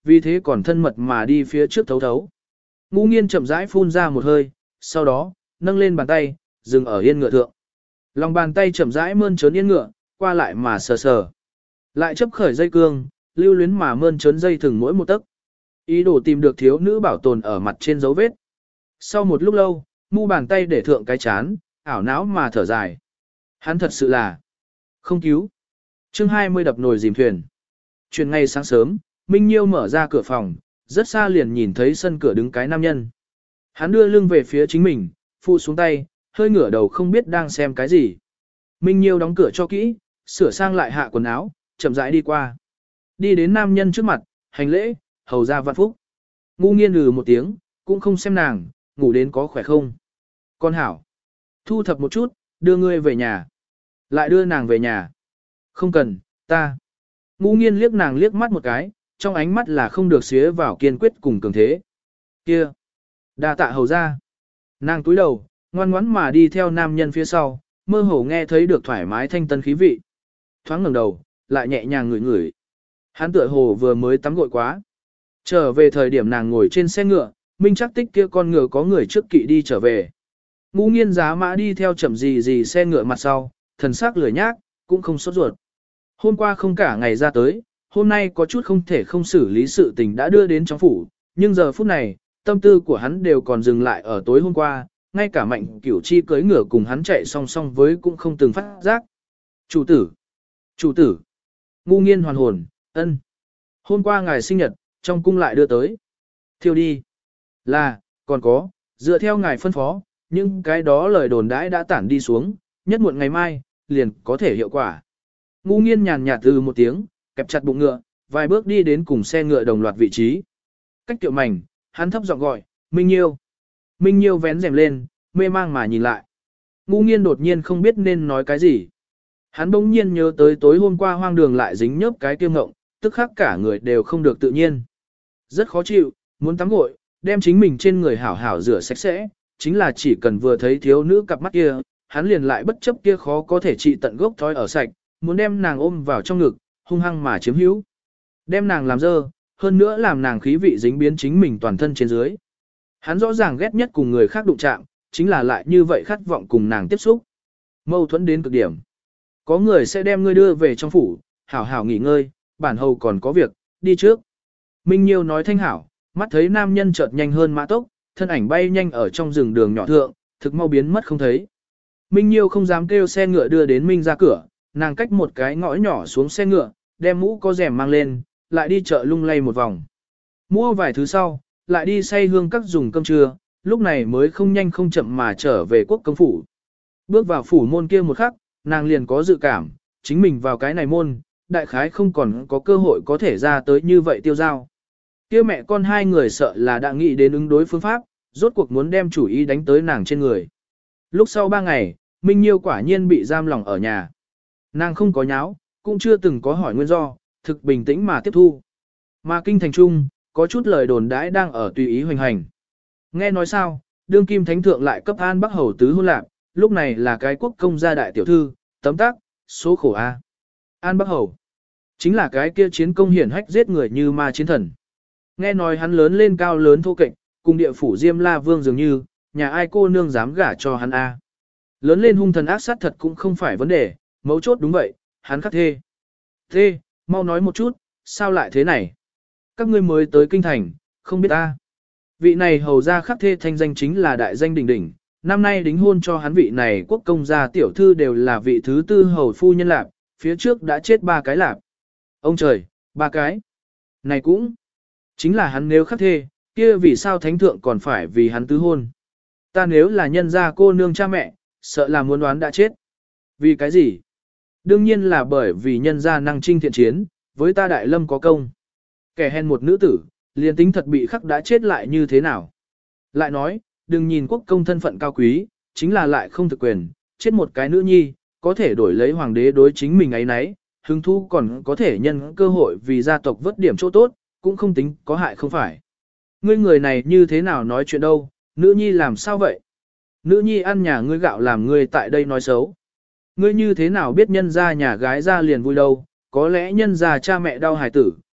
[SPEAKER 1] vì thế còn thân mật mà đi phía trước thấu thấu. Ngũ Nghiên chậm rãi phun ra một hơi, sau đó, nâng lên bàn tay, dừng ở yên ngựa thượng. Lòng bàn tay chậm rãi mơn trớn yên ngựa, qua lại mà sờ sờ. Lại chấp khởi dây cương, lưu luyến mà mơn trớn dây thừng mỗi một tấc. Ý đồ tìm được thiếu nữ bảo tồn ở mặt trên dấu vết. Sau một lúc lâu, mu bàn tay để thượng cái chán, ảo não mà thở dài. Hắn thật sự là không cứu. chương hai mươi đập nồi dìm thuyền. Chuyện ngay sáng sớm, Minh Nhiêu mở ra cửa phòng, rất xa liền nhìn thấy sân cửa đứng cái nam nhân. Hắn đưa lưng về phía chính mình, phụ xuống tay, hơi ngửa đầu không biết đang xem cái gì. Minh Nhiêu đóng cửa cho kỹ, sửa sang lại hạ quần áo, chậm rãi đi qua. Đi đến nam nhân trước mặt, hành lễ, hầu ra vạn phúc. Ngu Nghiên lừ một tiếng, cũng không xem nàng, ngủ đến có khỏe không. Con hảo. Thu thập một chút, đưa ngươi về nhà. Lại đưa nàng về nhà. Không cần, ta. Ngu Nghiên liếc nàng liếc mắt một cái, trong ánh mắt là không được xía vào kiên quyết cùng cường thế. Kia. Đa tạ hầu ra. Nàng túi đầu, ngoan ngoãn mà đi theo nam nhân phía sau, mơ hồ nghe thấy được thoải mái thanh tân khí vị. Thoáng ngẩng đầu, lại nhẹ nhàng ngửi ngửi. Hắn tựa hồ vừa mới tắm gội quá. Trở về thời điểm nàng ngồi trên xe ngựa, Minh chắc tích kia con ngựa có người trước kỵ đi trở về. Ngũ Nghiên giá mã đi theo chậm gì gì xe ngựa mặt sau, thần sắc lười nhác, cũng không sốt ruột. Hôm qua không cả ngày ra tới, hôm nay có chút không thể không xử lý sự tình đã đưa đến trong phủ, nhưng giờ phút này, tâm tư của hắn đều còn dừng lại ở tối hôm qua, ngay cả Mạnh Cửu Chi cưỡi ngựa cùng hắn chạy song song với cũng không từng phát giác. Chủ tử! Chủ tử! Ngu Nghiên hoàn hồn, ân. Hôm qua ngài sinh nhật, trong cung lại đưa tới. Thiêu đi. Là, còn có, dựa theo ngài phân phó, nhưng cái đó lời đồn đãi đã tản đi xuống, nhất muộn ngày mai, liền có thể hiệu quả. Ngu Nghiên nhàn nhạt từ một tiếng, kẹp chặt bụng ngựa, vài bước đi đến cùng xe ngựa đồng loạt vị trí. Cách Tiệu Mảnh, hắn thấp giọng gọi, Minh Nhiêu. Minh Nhiêu vén rèm lên, mê mang mà nhìn lại. Ngu Nghiên đột nhiên không biết nên nói cái gì. Hắn bỗng nhiên nhớ tới tối hôm qua hoang đường lại dính nhớp cái kiêu ngộng, tức khắc cả người đều không được tự nhiên. Rất khó chịu, muốn tắm gội, đem chính mình trên người hảo hảo rửa sạch sẽ, chính là chỉ cần vừa thấy thiếu nữ cặp mắt kia, hắn liền lại bất chấp kia khó có thể trị tận gốc thói ở sạch, muốn đem nàng ôm vào trong ngực, hung hăng mà chiếm hữu. Đem nàng làm dơ, hơn nữa làm nàng khí vị dính biến chính mình toàn thân trên dưới. Hắn rõ ràng ghét nhất cùng người khác đụng chạm, chính là lại như vậy khát vọng cùng nàng tiếp xúc. Mâu thuẫn đến cực điểm. Có người sẽ đem ngươi đưa về trong phủ, hảo hảo nghỉ ngơi, bản hầu còn có việc, đi trước. Minh Nhiêu nói thanh hảo, mắt thấy nam nhân chợt nhanh hơn mã tốc, thân ảnh bay nhanh ở trong rừng đường nhỏ thượng, thực mau biến mất không thấy. Minh Nhiêu không dám kêu xe ngựa đưa đến Minh ra cửa, nàng cách một cái ngõ nhỏ xuống xe ngựa, đem mũ có rèm mang lên, lại đi chợ lung lay một vòng. Mua vài thứ sau, lại đi say hương các dùng cơm trưa, lúc này mới không nhanh không chậm mà trở về quốc công phủ. Bước vào phủ môn kia một khắc, nàng liền có dự cảm, chính mình vào cái này môn, đại khái không còn có cơ hội có thể ra tới như vậy tiêu giao. Kia mẹ con hai người sợ là đã nghĩ đến ứng đối phương pháp, rốt cuộc muốn đem chủ ý đánh tới nàng trên người. Lúc sau ba ngày, Minh Nhiêu quả nhiên bị giam lỏng ở nhà. Nàng không có nháo, cũng chưa từng có hỏi nguyên do, thực bình tĩnh mà tiếp thu. Mà kinh thành trung, có chút lời đồn đãi đang ở tùy ý hoành hành. Nghe nói sao, đương kim thánh thượng lại cấp An Bắc hầu tứ hôn lạc, lúc này là cái quốc công gia đại tiểu thư, tấm tác, số khổ A. An Bắc hầu, chính là cái kia chiến công hiển hách giết người như ma chiến thần. Nghe nói hắn lớn lên cao lớn thô kệch, cùng địa phủ Diêm La Vương dường như, nhà ai cô nương dám gả cho hắn A. Lớn lên hung thần ác sát thật cũng không phải vấn đề, mấu chốt đúng vậy, hắn khắc thê. Thê, mau nói một chút, sao lại thế này? Các ngươi mới tới kinh thành, không biết ta. Vị này hầu ra khắc thê thanh danh chính là đại danh đỉnh đỉnh, năm nay đính hôn cho hắn vị này quốc công gia tiểu thư đều là vị thứ tư hầu phu nhân lạc, phía trước đã chết ba cái lạc. Ông trời, ba cái. Này cũng, chính là hắn nếu khắc thê, kia vì sao thánh thượng còn phải vì hắn tứ hôn. Ta nếu là nhân gia cô nương cha mẹ, sợ là muốn đoán đã chết. Vì cái gì? Đương nhiên là bởi vì nhân gia năng trinh thiện chiến, với ta đại lâm có công. Kẻ hèn một nữ tử, liền tính thật bị khắc đã chết lại như thế nào. Lại nói, đừng nhìn quốc công thân phận cao quý, chính là lại không thực quyền, chết một cái nữ nhi, có thể đổi lấy hoàng đế đối chính mình ấy nấy, hứng thú còn có thể nhân cơ hội vì gia tộc vớt điểm chỗ tốt, cũng không tính có hại không phải. Ngươi người này như thế nào nói chuyện đâu, nữ nhi làm sao vậy? Nữ nhi ăn nhà ngươi gạo làm ngươi tại đây nói xấu. Ngươi như thế nào biết nhân ra nhà gái ra liền vui đâu, có lẽ nhân ra cha mẹ đau hài tử,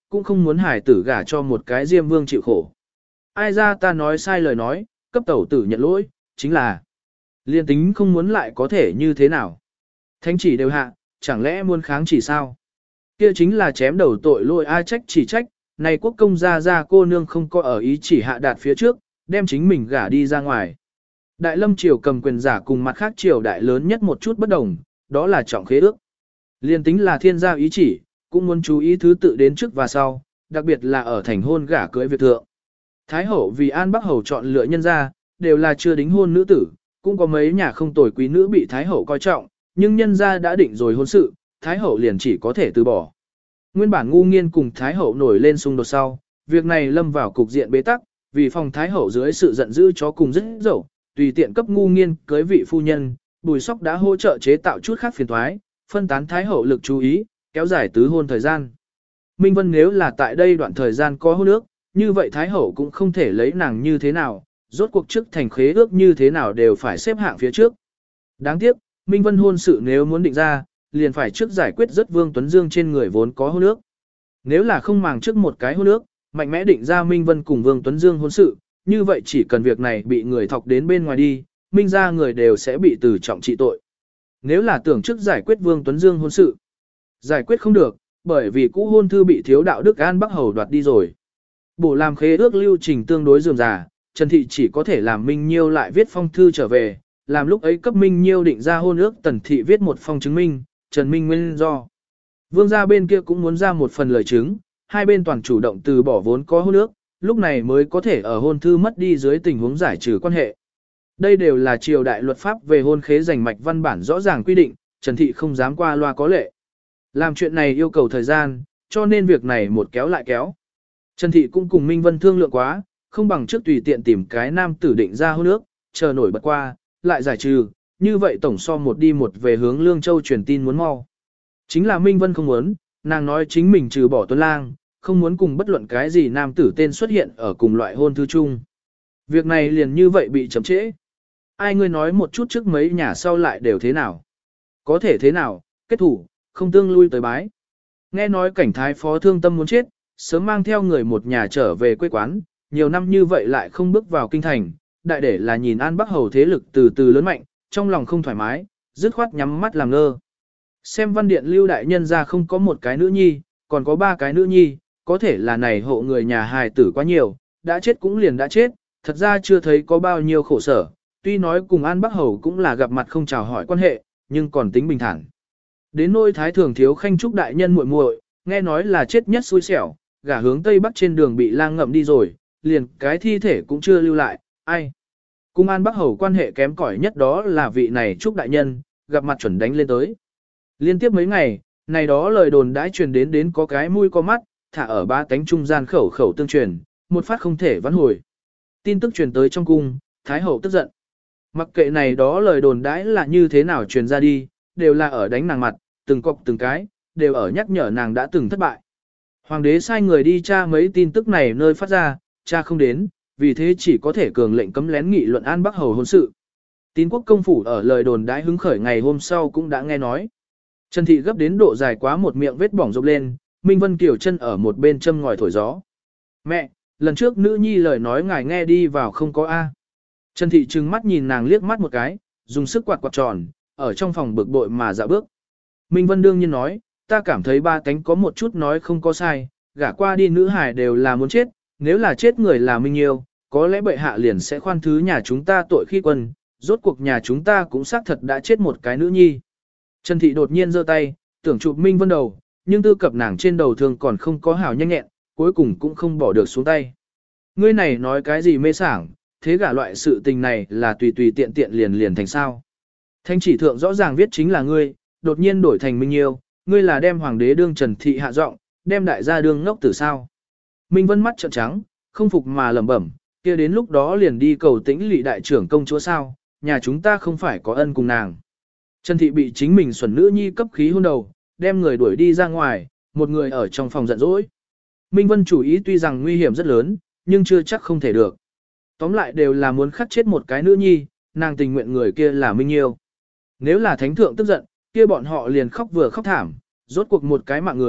[SPEAKER 1] cũng không muốn hải tử gả cho một cái diêm vương chịu khổ. Ai ra ta nói sai lời nói, cấp tẩu tử nhận lỗi, chính là liên tính không muốn lại có thể như thế nào. Thánh chỉ đều hạ, chẳng lẽ muốn kháng chỉ sao? Kia chính là chém đầu tội lỗi ai trách chỉ trách, này quốc công gia gia cô nương không có ở ý chỉ hạ đạt phía trước, đem chính mình gả đi ra ngoài. Đại lâm triều cầm quyền giả cùng mặt khác triều đại lớn nhất một chút bất đồng, đó là trọng khế ước. Liên tính là thiên gia ý chỉ, cũng muốn chú ý thứ tự đến trước và sau, đặc biệt là ở thành hôn gả cưới việc thượng. Thái hậu vì An Bắc hầu chọn lựa nhân gia, đều là chưa đính hôn nữ tử, cũng có mấy nhà không tồi quý nữ bị Thái hậu coi trọng, nhưng nhân gia đã định rồi hôn sự, Thái hậu liền chỉ có thể từ bỏ. Nguyên bản ngu nghiên cùng Thái hậu nổi lên xung đột sau, việc này lâm vào cục diện bế tắc, vì phòng Thái hậu dưới sự giận dữ chó cùng rất dẫu, tùy tiện cấp ngu nghiên cưới vị phu nhân, Bùi Sóc đã hỗ trợ chế tạo chút khác phiền toái, phân tán Thái hậu lực chú ý, kéo dài tứ hôn thời gian. Minh Vân nếu là tại đây đoạn thời gian có hôn ước, như vậy Thái hậu cũng không thể lấy nàng như thế nào, rốt cuộc trước thành khế ước như thế nào đều phải xếp hạng phía trước. Đáng tiếc, Minh Vân hôn sự nếu muốn định ra, liền phải trước giải quyết rất Vương Tuấn Dương trên người vốn có hôn ước. Nếu là không màng trước một cái hôn ước, mạnh mẽ định ra Minh Vân cùng Vương Tuấn Dương hôn sự, như vậy chỉ cần việc này bị người thọc đến bên ngoài đi, Minh ra người đều sẽ bị từ trọng trị tội. Nếu là tưởng trước giải quyết Vương Tuấn Dương hôn sự, giải quyết không được, bởi vì cũ hôn thư bị thiếu đạo đức An Bắc hầu đoạt đi rồi. Bổ làm khế ước lưu trình tương đối rườm rà, Trần Thị chỉ có thể làm Minh Nhiêu lại viết phong thư trở về, làm lúc ấy cấp Minh Nhiêu định ra hôn ước, Tần Thị viết một phong chứng minh, Trần Minh nguyên do. Vương gia bên kia cũng muốn ra một phần lời chứng, hai bên toàn chủ động từ bỏ vốn có hôn ước, lúc này mới có thể ở hôn thư mất đi dưới tình huống giải trừ quan hệ. Đây đều là triều đại luật pháp về hôn khế giành mạch văn bản rõ ràng quy định, Trần Thị không dám qua loa có lệ. Làm chuyện này yêu cầu thời gian, cho nên việc này một kéo lại kéo. Trần Thị cũng cùng Minh Vân thương lượng quá, không bằng trước tùy tiện tìm cái nam tử định ra hôn ước, chờ nổi bật qua, lại giải trừ, như vậy tổng so một đi một về hướng Lương Châu truyền tin muốn mau. Chính là Minh Vân không muốn, nàng nói chính mình trừ bỏ Tuấn Lang, không muốn cùng bất luận cái gì nam tử tên xuất hiện ở cùng loại hôn thư chung. Việc này liền như vậy bị chậm trễ. Ai ngươi nói một chút trước mấy nhà sau lại đều thế nào? Có thể thế nào, kết thủ, không tương lui tới bái. Nghe nói cảnh thái phó thương tâm muốn chết, sớm mang theo người một nhà trở về quê quán, nhiều năm như vậy lại không bước vào kinh thành, đại để là nhìn An Bắc hầu thế lực từ từ lớn mạnh, trong lòng không thoải mái, dứt khoát nhắm mắt làm ngơ. Xem văn điện lưu đại nhân ra không có một cái nữ nhi, còn có ba cái nữ nhi, có thể là này hộ người nhà hài tử quá nhiều, đã chết cũng liền đã chết, thật ra chưa thấy có bao nhiêu khổ sở, tuy nói cùng An Bắc hầu cũng là gặp mặt không chào hỏi quan hệ, nhưng còn tính bình thản. Đến nôi thái thường thiếu khanh trúc đại nhân muội muội, nghe nói là chết nhất xui xẻo, gả hướng tây bắc trên đường bị lang ngậm đi rồi, liền cái thi thể cũng chưa lưu lại, ai. Cùng An Bắc hầu quan hệ kém cỏi nhất đó là vị này trúc đại nhân, gặp mặt chuẩn đánh lên tới. Liên tiếp mấy ngày, này đó lời đồn đãi truyền đến đến có cái mũi có mắt, thả ở ba cánh trung gian khẩu khẩu tương truyền, một phát không thể vãn hồi. Tin tức truyền tới trong cung, thái hậu tức giận. Mặc kệ này đó lời đồn đãi là như thế nào truyền ra đi, đều là ở đánh nàng mặt, từng cọc từng cái, đều ở nhắc nhở nàng đã từng thất bại. Hoàng đế sai người đi tra mấy tin tức này nơi phát ra, tra không đến, vì thế chỉ có thể cường lệnh cấm lén nghị luận An Bắc hầu hôn sự. Tín quốc công phủ ở lời đồn đãi hứng khởi ngày hôm sau cũng đã nghe nói. Trần Thị gấp đến độ dài quá một miệng vết bỏng rộp lên, Minh Vân Kiều chân ở một bên châm ngòi thổi gió. Mẹ, lần trước nữ nhi lời nói ngài nghe đi vào không có A. Trần Thị trừng mắt nhìn nàng liếc mắt một cái, dùng sức quạt quạt tròn, ở trong phòng bực bội mà dạo bước. Minh Vân đương nhiên nói, ta cảm thấy ba cánh có một chút nói không có sai, gả qua đi nữ hải đều là muốn chết, nếu là chết người là Minh Nhiêu, có lẽ bệ hạ liền sẽ khoan thứ nhà chúng ta tội khi quân, rốt cuộc nhà chúng ta cũng xác thật đã chết một cái nữ nhi. Trần Thị đột nhiên giơ tay, tưởng chụp Minh Vân đầu, nhưng tư cập nàng trên đầu thường còn không có hảo nhanh nhẹn, cuối cùng cũng không bỏ được xuống tay. Ngươi này nói cái gì mê sảng, thế gả loại sự tình này là tùy tùy tiện tiện liền liền thành sao. Thanh chỉ thượng rõ ràng viết chính là ngươi, đột nhiên đổi thành Minh Nhiêu, ngươi là đem hoàng đế đương Trần Thị hạ giọng, đem đại gia đương ngốc tử sao. Minh Vân mắt trợn trắng, không phục mà lẩm bẩm, kia đến lúc đó liền đi cầu tĩnh lỵ đại trưởng công chúa sao, nhà chúng ta không phải có ân cùng nàng. Trần Thị bị chính mình xuẩn nữ nhi cấp khí hôn đầu, đem người đuổi đi ra ngoài, một người ở trong phòng giận dỗi. Minh Vân chủ ý tuy rằng nguy hiểm rất lớn, nhưng chưa chắc không thể được. Tóm lại đều là muốn khắc chết một cái nữ nhi, nàng tình nguyện người kia là Minh Nhiêu. Nếu là thánh thượng tức giận, kia bọn họ liền khóc vừa khóc thảm, rốt cuộc một cái mạng người,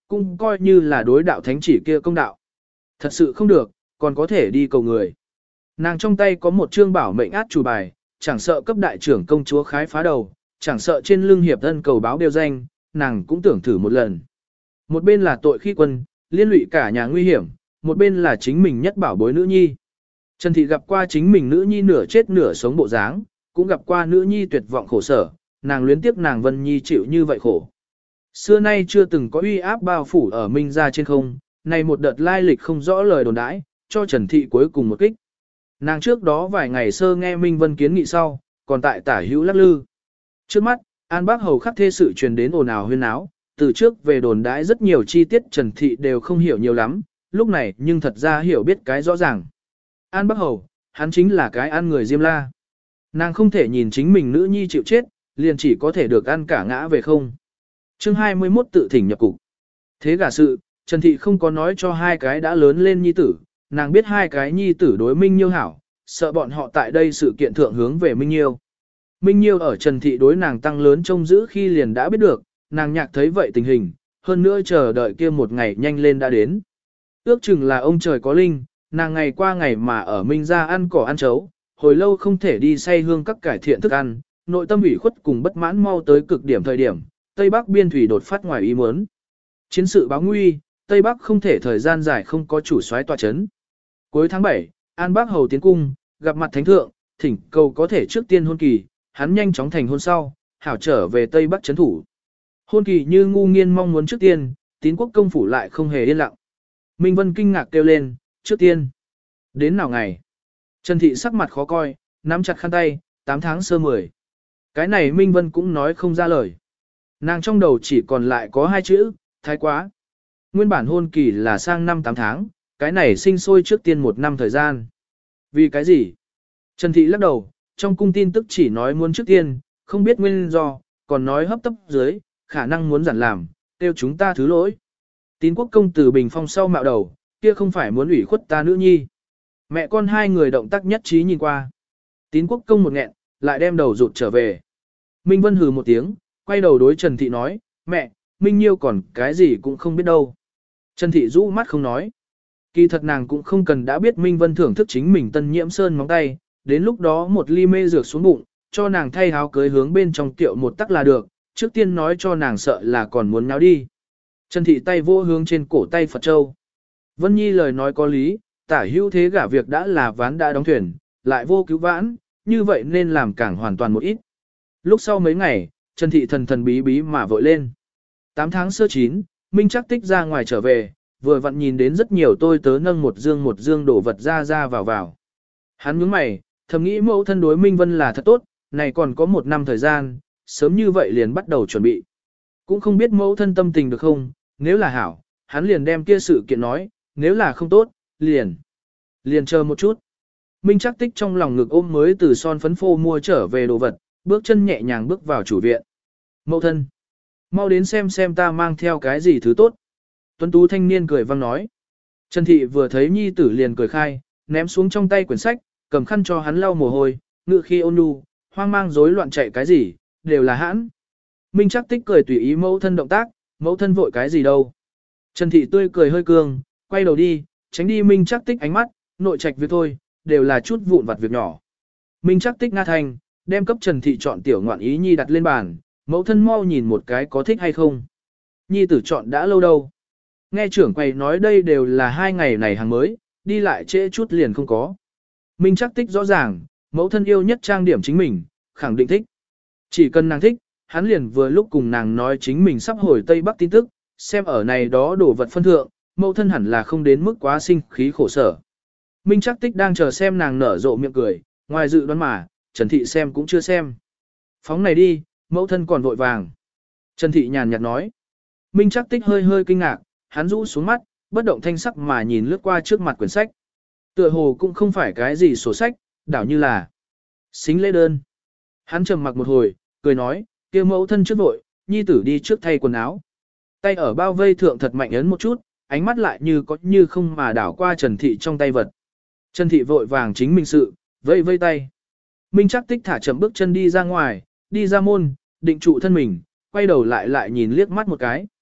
[SPEAKER 1] cũng coi như là đối đạo thánh chỉ kia công đạo. Thật sự không được, còn có thể đi cầu người. Nàng trong tay có một chương bảo mệnh át chủ bài, chẳng sợ cấp đại trưởng công chúa khái phá đầu, chẳng sợ trên lưng hiệp thân cầu báo đều danh, nàng cũng tưởng thử một lần. Một bên là tội khi quân, liên lụy cả nhà nguy hiểm, một bên là chính mình nhất bảo bối nữ nhi. Trần Thị gặp qua chính mình nữ nhi nửa chết nửa sống bộ dáng, cũng gặp qua nữ nhi tuyệt vọng khổ sở, nàng luyến tiếc nàng Vân Nhi chịu như vậy khổ. Xưa nay chưa từng có uy áp bao phủ ở Minh gia trên không, này một đợt lai lịch không rõ lời đồn đãi, cho Trần Thị cuối cùng một kích. Nàng trước đó vài ngày sơ nghe Minh Vân kiến nghị sau, còn tại tả hữu lắc lư. Trước mắt, An Bác Hầu khắc thê sự truyền đến ồn ào huyên náo, từ trước về đồn đãi rất nhiều chi tiết Trần Thị đều không hiểu nhiều lắm, lúc này nhưng thật ra hiểu biết cái rõ ràng. An Bác Hầu, hắn chính là cái ăn người Diêm La. Nàng không thể nhìn chính mình nữ nhi chịu chết, liền chỉ có thể được ăn cả ngã về không. Chương hai mươi mốt tự thỉnh nhập cục. Thế gả sự, Trần Thị không có nói cho hai cái đã lớn lên nhi tử, nàng biết hai cái nhi tử đối Minh Nhiêu hảo, sợ bọn họ tại đây sự kiện thượng hướng về Minh Nhiêu. Minh Nhiêu ở Trần Thị đối nàng tăng lớn trông giữ khi liền đã biết được, nàng nhạc thấy vậy tình hình, hơn nữa chờ đợi kia một ngày nhanh lên đã đến. Ước chừng là ông trời có linh, nàng ngày qua ngày mà ở Minh gia ăn cỏ ăn chấu, hồi lâu không thể đi say hương các cải thiện thức ăn, nội tâm ủy khuất cùng bất mãn mau tới cực điểm thời điểm, Tây Bắc biên thủy đột phát ngoài ý muốn. Chiến sự báo nguy, Tây Bắc không thể thời gian dài không có chủ soái tọa chấn. Cuối tháng bảy, An Bác Hầu tiến cung, gặp mặt thánh thượng, thỉnh cầu có thể trước tiên hôn kỳ, hắn nhanh chóng thành hôn sau, hảo trở về Tây Bắc chấn thủ. Hôn kỳ như ngu nghiên mong muốn trước tiên, Tín Quốc công phủ lại không hề yên lặng. Minh Vân kinh ngạc kêu lên, trước tiên. Đến nào ngày? Trần Thị sắc mặt khó coi, nắm chặt khăn tay, tám tháng sơ mười. Cái này Minh Vân cũng nói không ra lời. Nàng trong đầu chỉ còn lại có hai chữ, thái quá. Nguyên bản hôn kỳ là sang năm tám tháng, cái này sinh sôi trước tiên một năm thời gian. Vì cái gì? Trần Thị lắc đầu, trong cung tin tức chỉ nói muốn trước tiên, không biết nguyên do, còn nói hấp tấp dưới, khả năng muốn giản làm, tiêu chúng ta thứ lỗi. Tín Quốc công từ bình phong sau mạo đầu, kia không phải muốn ủy khuất ta nữ nhi. Mẹ con hai người động tác nhất trí nhìn qua. Tín Quốc công một nghẹn, lại đem đầu rụt trở về. Minh Vân hừ một tiếng, quay đầu đối Trần Thị nói, mẹ, Minh Nhiêu còn cái gì cũng không biết đâu. Trần Thị rũ mắt không nói. Kỳ thật nàng cũng không cần đã biết Minh Vân thưởng thức chính mình tân nhiễm sơn móng tay, đến lúc đó một ly mê dược xuống bụng, cho nàng thay áo cưới hướng bên trong tiệu một tắc là được, trước tiên nói cho nàng sợ là còn muốn nháo đi. Trần Thị tay vô hướng trên cổ tay Phật Châu. Vân Nhi lời nói có lý, tả hữu thế gả việc đã là ván đã đóng thuyền, lại vô cứu vãn, như vậy nên làm càng hoàn toàn một ít. Lúc sau mấy ngày, Trần Thị thần thần bí bí mà vội lên. tám tháng sơ chín, Minh Trác Tích ra ngoài trở về, vừa vặn nhìn đến rất nhiều tôi tớ nâng một dương một dương đổ vật ra ra vào vào. Hắn nhướng mày, thầm nghĩ mẫu thân đối Minh Vân là thật tốt, này còn có một năm thời gian, sớm như vậy liền bắt đầu chuẩn bị. Cũng không biết mẫu thân tâm tình được không, nếu là hảo, hắn liền đem kia sự kiện nói, nếu là không tốt, liền. Liền chờ một chút. Minh Trác Tích trong lòng ngực ôm mới từ son phấn phô mua trở về đồ vật, bước chân nhẹ nhàng bước vào chủ viện. Mẫu thân, mau đến xem xem ta mang theo cái gì thứ tốt. Tuấn tú thanh niên cười vang nói. Trần Thị vừa thấy nhi tử liền cười khai, ném xuống trong tay quyển sách, cầm khăn cho hắn lau mồ hôi, ngự khi ôn nhu, hoang mang rối loạn chạy cái gì, đều là hãn. Minh Trác Tích cười tùy ý mẫu thân động tác, mẫu thân vội cái gì đâu. Trần Thị tươi cười hơi cương, quay đầu đi, tránh đi Minh Trác Tích ánh mắt, nội trạch việc thôi, đều là chút vụn vặt việc nhỏ. Minh Trác Tích nga thành, đem cấp Trần Thị chọn tiểu ngoạn ý nhi đặt lên bàn, mẫu thân mau nhìn một cái có thích hay không. Nhi tử chọn đã lâu đâu. Nghe trưởng quầy nói đây đều là hai ngày này hàng mới, đi lại trễ chút liền không có. Minh Trác Tích rõ ràng, mẫu thân yêu nhất trang điểm chính mình, khẳng định thích. Chỉ cần nàng thích, hắn liền vừa lúc cùng nàng nói chính mình sắp hồi Tây Bắc tin tức, xem ở này đó đổ vật phân thượng, mẫu thân hẳn là không đến mức quá sinh khí khổ sở. Minh Trác Tích đang chờ xem nàng nở rộ miệng cười, ngoài dự đoán mà, Trần Thị xem cũng chưa xem. Phóng này đi, mẫu thân còn vội vàng. Trần Thị nhàn nhạt nói. Minh Trác Tích hơi hơi kinh ngạc, hắn rũ xuống mắt, bất động thanh sắc mà nhìn lướt qua trước mặt quyển sách. Tựa hồ cũng không phải cái gì sổ sách, đảo như là xính lễ đơn. Hắn trầm mặc một hồi, cười nói, kia mẫu thân trước vội, nhi tử đi trước thay quần áo. Tay ở bao vây thượng thật mạnh ấn một chút, ánh mắt lại như có như không mà đảo qua Trần Thị trong tay vật. Trần Thị vội vàng chính mình sự, vây vây tay. Minh Trác Tích thả chậm bước chân đi ra ngoài, đi ra môn, định trụ thân mình, quay đầu lại lại nhìn liếc mắt một cái.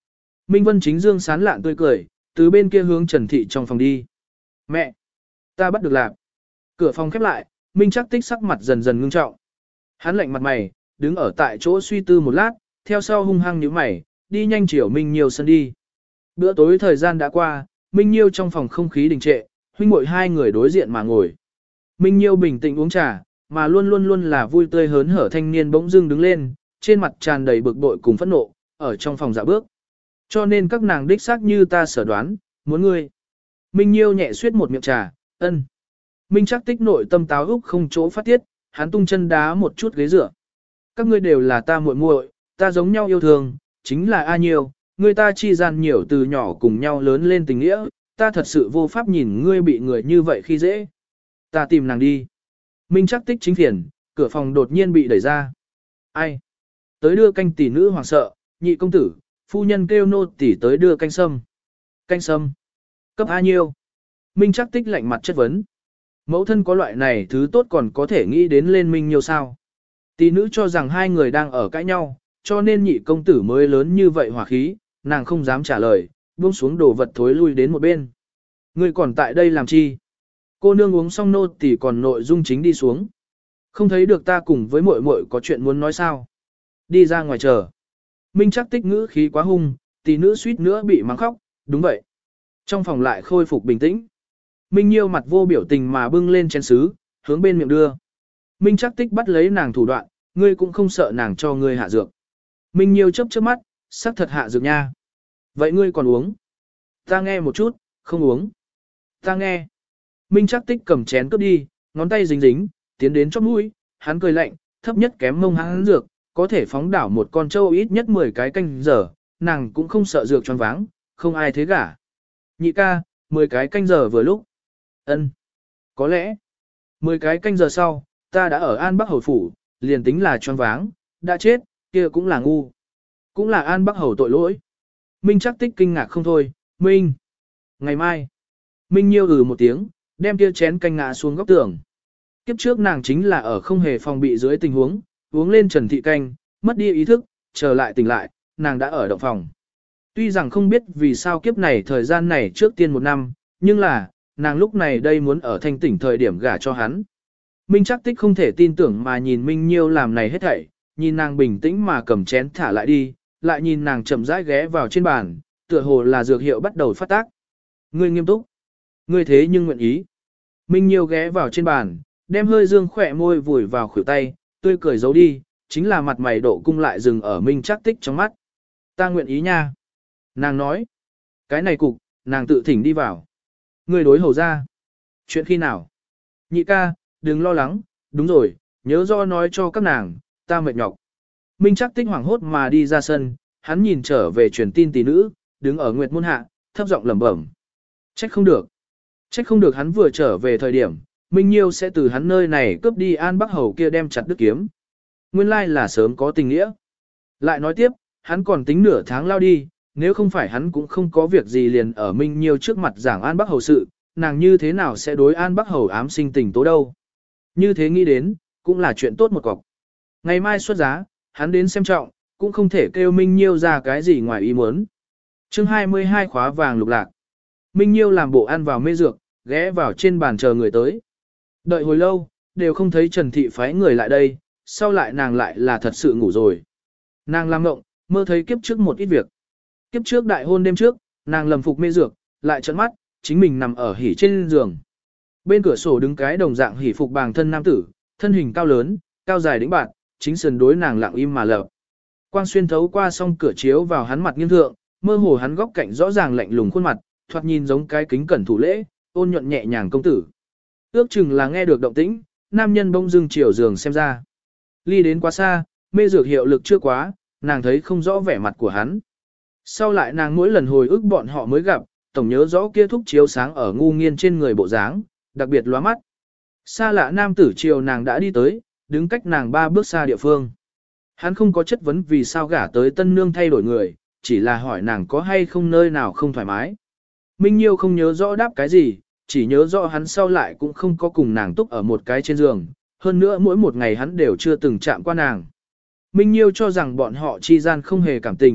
[SPEAKER 1] Minh Vân chính dương sán lạn tươi cười, từ bên kia hướng Trần Thị trong phòng đi. Mẹ! Ta bắt được lạc. Cửa phòng khép lại, Minh Trác Tích sắc mặt dần dần ngưng trọng. Hắn lạnh mặt mày, đứng ở tại chỗ suy tư một lát, theo sau hung hăng nhíu mày, đi nhanh chiều Minh Nhiêu sân đi. Bữa tối thời gian đã qua, Minh Nhiêu trong phòng không khí đình trệ, huynh muội hai người đối diện mà ngồi. Minh Nhiêu bình tĩnh uống trà, mà luôn luôn luôn là vui tươi hớn hở thanh niên bỗng dưng đứng lên, trên mặt tràn đầy bực bội cùng phẫn nộ, ở trong phòng dạo bước. Cho nên các nàng đích xác như ta sở đoán, muốn ngươi. Minh Nhiêu nhẹ suyết một miệng trà, ân. Minh Trác Tích nội tâm táo úc không chỗ phát tiết, hắn tung chân đá một chút ghế dựa. Các ngươi đều là ta muội muội, ta giống nhau yêu thương, chính là A Nhiêu, người ta chi gian nhiều từ nhỏ cùng nhau lớn lên tình nghĩa, ta thật sự vô pháp nhìn ngươi bị người như vậy khi dễ. Ta tìm nàng đi. Minh Trác Tích chính phiền, cửa phòng đột nhiên bị đẩy ra. Ai? Tới đưa canh tỷ nữ hoảng sợ, nhị công tử, phu nhân kêu nô tỷ tới đưa canh sâm. Canh sâm. Cấp A Nhiêu. Minh Trác Tích lạnh mặt chất vấn. Mẫu thân có loại này thứ tốt còn có thể nghĩ đến lên Minh Nhiêu sao. Tỷ nữ cho rằng hai người đang ở cãi nhau, cho nên nhị công tử mới lớn như vậy hỏa khí, nàng không dám trả lời, buông xuống đồ vật thối lui đến một bên. Ngươi còn tại đây làm chi? Cô nương uống xong nô tỷ còn nội dung chính đi xuống. Không thấy được ta cùng với muội muội có chuyện muốn nói sao? Đi ra ngoài chờ. Minh Trác Tích ngữ khí quá hung, tỷ nữ suýt nữa bị mắng khóc, đúng vậy. Trong phòng lại khôi phục bình tĩnh. Minh Nhiêu mặt vô biểu tình mà bưng lên chén sứ, hướng bên miệng đưa. Minh Trác Tích bắt lấy nàng thủ đoạn, ngươi cũng không sợ nàng cho ngươi hạ dược. Minh Nhiêu chớp chớp mắt, sắc thật hạ dược nha. Vậy ngươi còn uống? Ta nghe một chút, không uống. Ta nghe. Minh Trác Tích cầm chén cướp đi, ngón tay dính dính, tiến đến chóp mũi, hắn cười lạnh, thấp nhất kém mông hắn dược, có thể phóng đảo một con trâu ít nhất mười cái canh giờ, nàng cũng không sợ dược choáng váng, không ai thế cả. Nhị ca, mười cái canh giờ vừa lúc. Ân, có lẽ, mười cái canh giờ sau, ta đã ở An Bắc Hầu phủ, liền tính là choáng váng, đã chết, kia cũng là ngu. Cũng là An Bắc Hầu tội lỗi. Minh Trác Tích kinh ngạc không thôi, Minh. Ngày mai, Minh Nhiêu ừ một tiếng, đem kia chén canh ngã xuống góc tường. Kiếp trước nàng chính là ở không hề phòng bị dưới tình huống, uống lên Trần Thị canh, mất đi ý thức, trở lại tỉnh lại, nàng đã ở động phòng. Tuy rằng không biết vì sao kiếp này thời gian này trước tiên một năm, nhưng là, nàng lúc này đây muốn ở thanh tỉnh thời điểm gả cho hắn. Minh Trác Tích không thể tin tưởng mà nhìn Minh Nhiêu làm này hết thảy, nhìn nàng bình tĩnh mà cầm chén thả lại đi, lại nhìn nàng chậm rãi ghé vào trên bàn, tựa hồ là dược hiệu bắt đầu phát tác. Ngươi nghiêm túc. Ngươi thế nhưng nguyện ý. Minh Nhiêu ghé vào trên bàn, đem hơi dương khỏe môi vùi vào khuỷu tay, tươi cười giấu đi, chính là mặt mày độ cung lại dừng ở Minh Trác Tích trong mắt. Ta nguyện ý nha. Nàng nói. Cái này cục, nàng tự thỉnh đi vào. Ngươi đối hầu ra. Chuyện khi nào? Nhị ca, đừng lo lắng, đúng rồi, nhớ do nói cho các nàng, ta mệt nhọc. Minh Trác Tích hoảng hốt mà đi ra sân, hắn nhìn trở về truyền tin tỷ nữ, đứng ở Nguyệt Môn hạ, thấp giọng lẩm bẩm. Trách không được. Trách không được hắn vừa trở về thời điểm, Minh Nhiêu sẽ từ hắn nơi này cướp đi An Bắc Hầu kia đem chặt đứt kiếm. Nguyên lai là sớm có tình nghĩa. Lại nói tiếp, hắn còn tính nửa tháng lao đi, nếu không phải hắn cũng không có việc gì liền ở Minh Nhiêu trước mặt giảng An Bắc Hầu sự, nàng như thế nào sẽ đối An Bắc Hầu ám sinh tình tố đâu. Như thế nghĩ đến, cũng là chuyện tốt một cọc. Ngày mai xuất giá, hắn đến xem trọng, cũng không thể kêu Minh Nhiêu ra cái gì ngoài ý muốn. Chương hai mươi hai khóa vàng lục lạc. Minh Nhiêu làm bộ ăn vào mê dược, ghé vào trên bàn chờ người tới. Đợi hồi lâu, đều không thấy Trần Thị phái người lại đây, sau lại nàng lại là thật sự ngủ rồi. Nàng làm ngộng, mơ thấy kiếp trước một ít việc. Kiếp trước đại hôn đêm trước, nàng lầm phục mê dược, lại trợn mắt, chính mình nằm ở hỉ trên giường. Bên cửa sổ đứng cái đồng dạng hỉ phục bàng thân nam tử, thân hình cao lớn, cao dài đĩnh bạn, chính sườn đối nàng lặng im mà lờ. Quang xuyên thấu qua song cửa chiếu vào hắn mặt nghiêng thượng, mơ hồ hắn góc cạnh rõ ràng lạnh lùng khuôn mặt, thoạt nhìn giống cái kính cẩn thủ lễ, ôn nhuận nhẹ nhàng công tử. Ước chừng là nghe được động tĩnh, nam nhân bỗng dưng chiều giường xem ra. Ly đến quá xa, mê dược hiệu lực chưa quá, nàng thấy không rõ vẻ mặt của hắn. Sau lại nàng mỗi lần hồi ức bọn họ mới gặp, tổng nhớ rõ kia thúc chiếu sáng ở ngu nghiên trên người bộ dáng, đặc biệt lóa mắt. Xa lạ nam tử chiều nàng đã đi tới, đứng cách nàng ba bước xa địa phương. Hắn không có chất vấn vì sao gả tới tân nương thay đổi người, chỉ là hỏi nàng có hay không nơi nào không thoải mái. Minh Nhiêu không nhớ rõ đáp cái gì, chỉ nhớ rõ hắn sau lại cũng không có cùng nàng túc ở một cái trên giường, hơn nữa mỗi một ngày hắn đều chưa từng chạm qua nàng. Minh Nhiêu cho rằng bọn họ chi gian không hề cảm tình,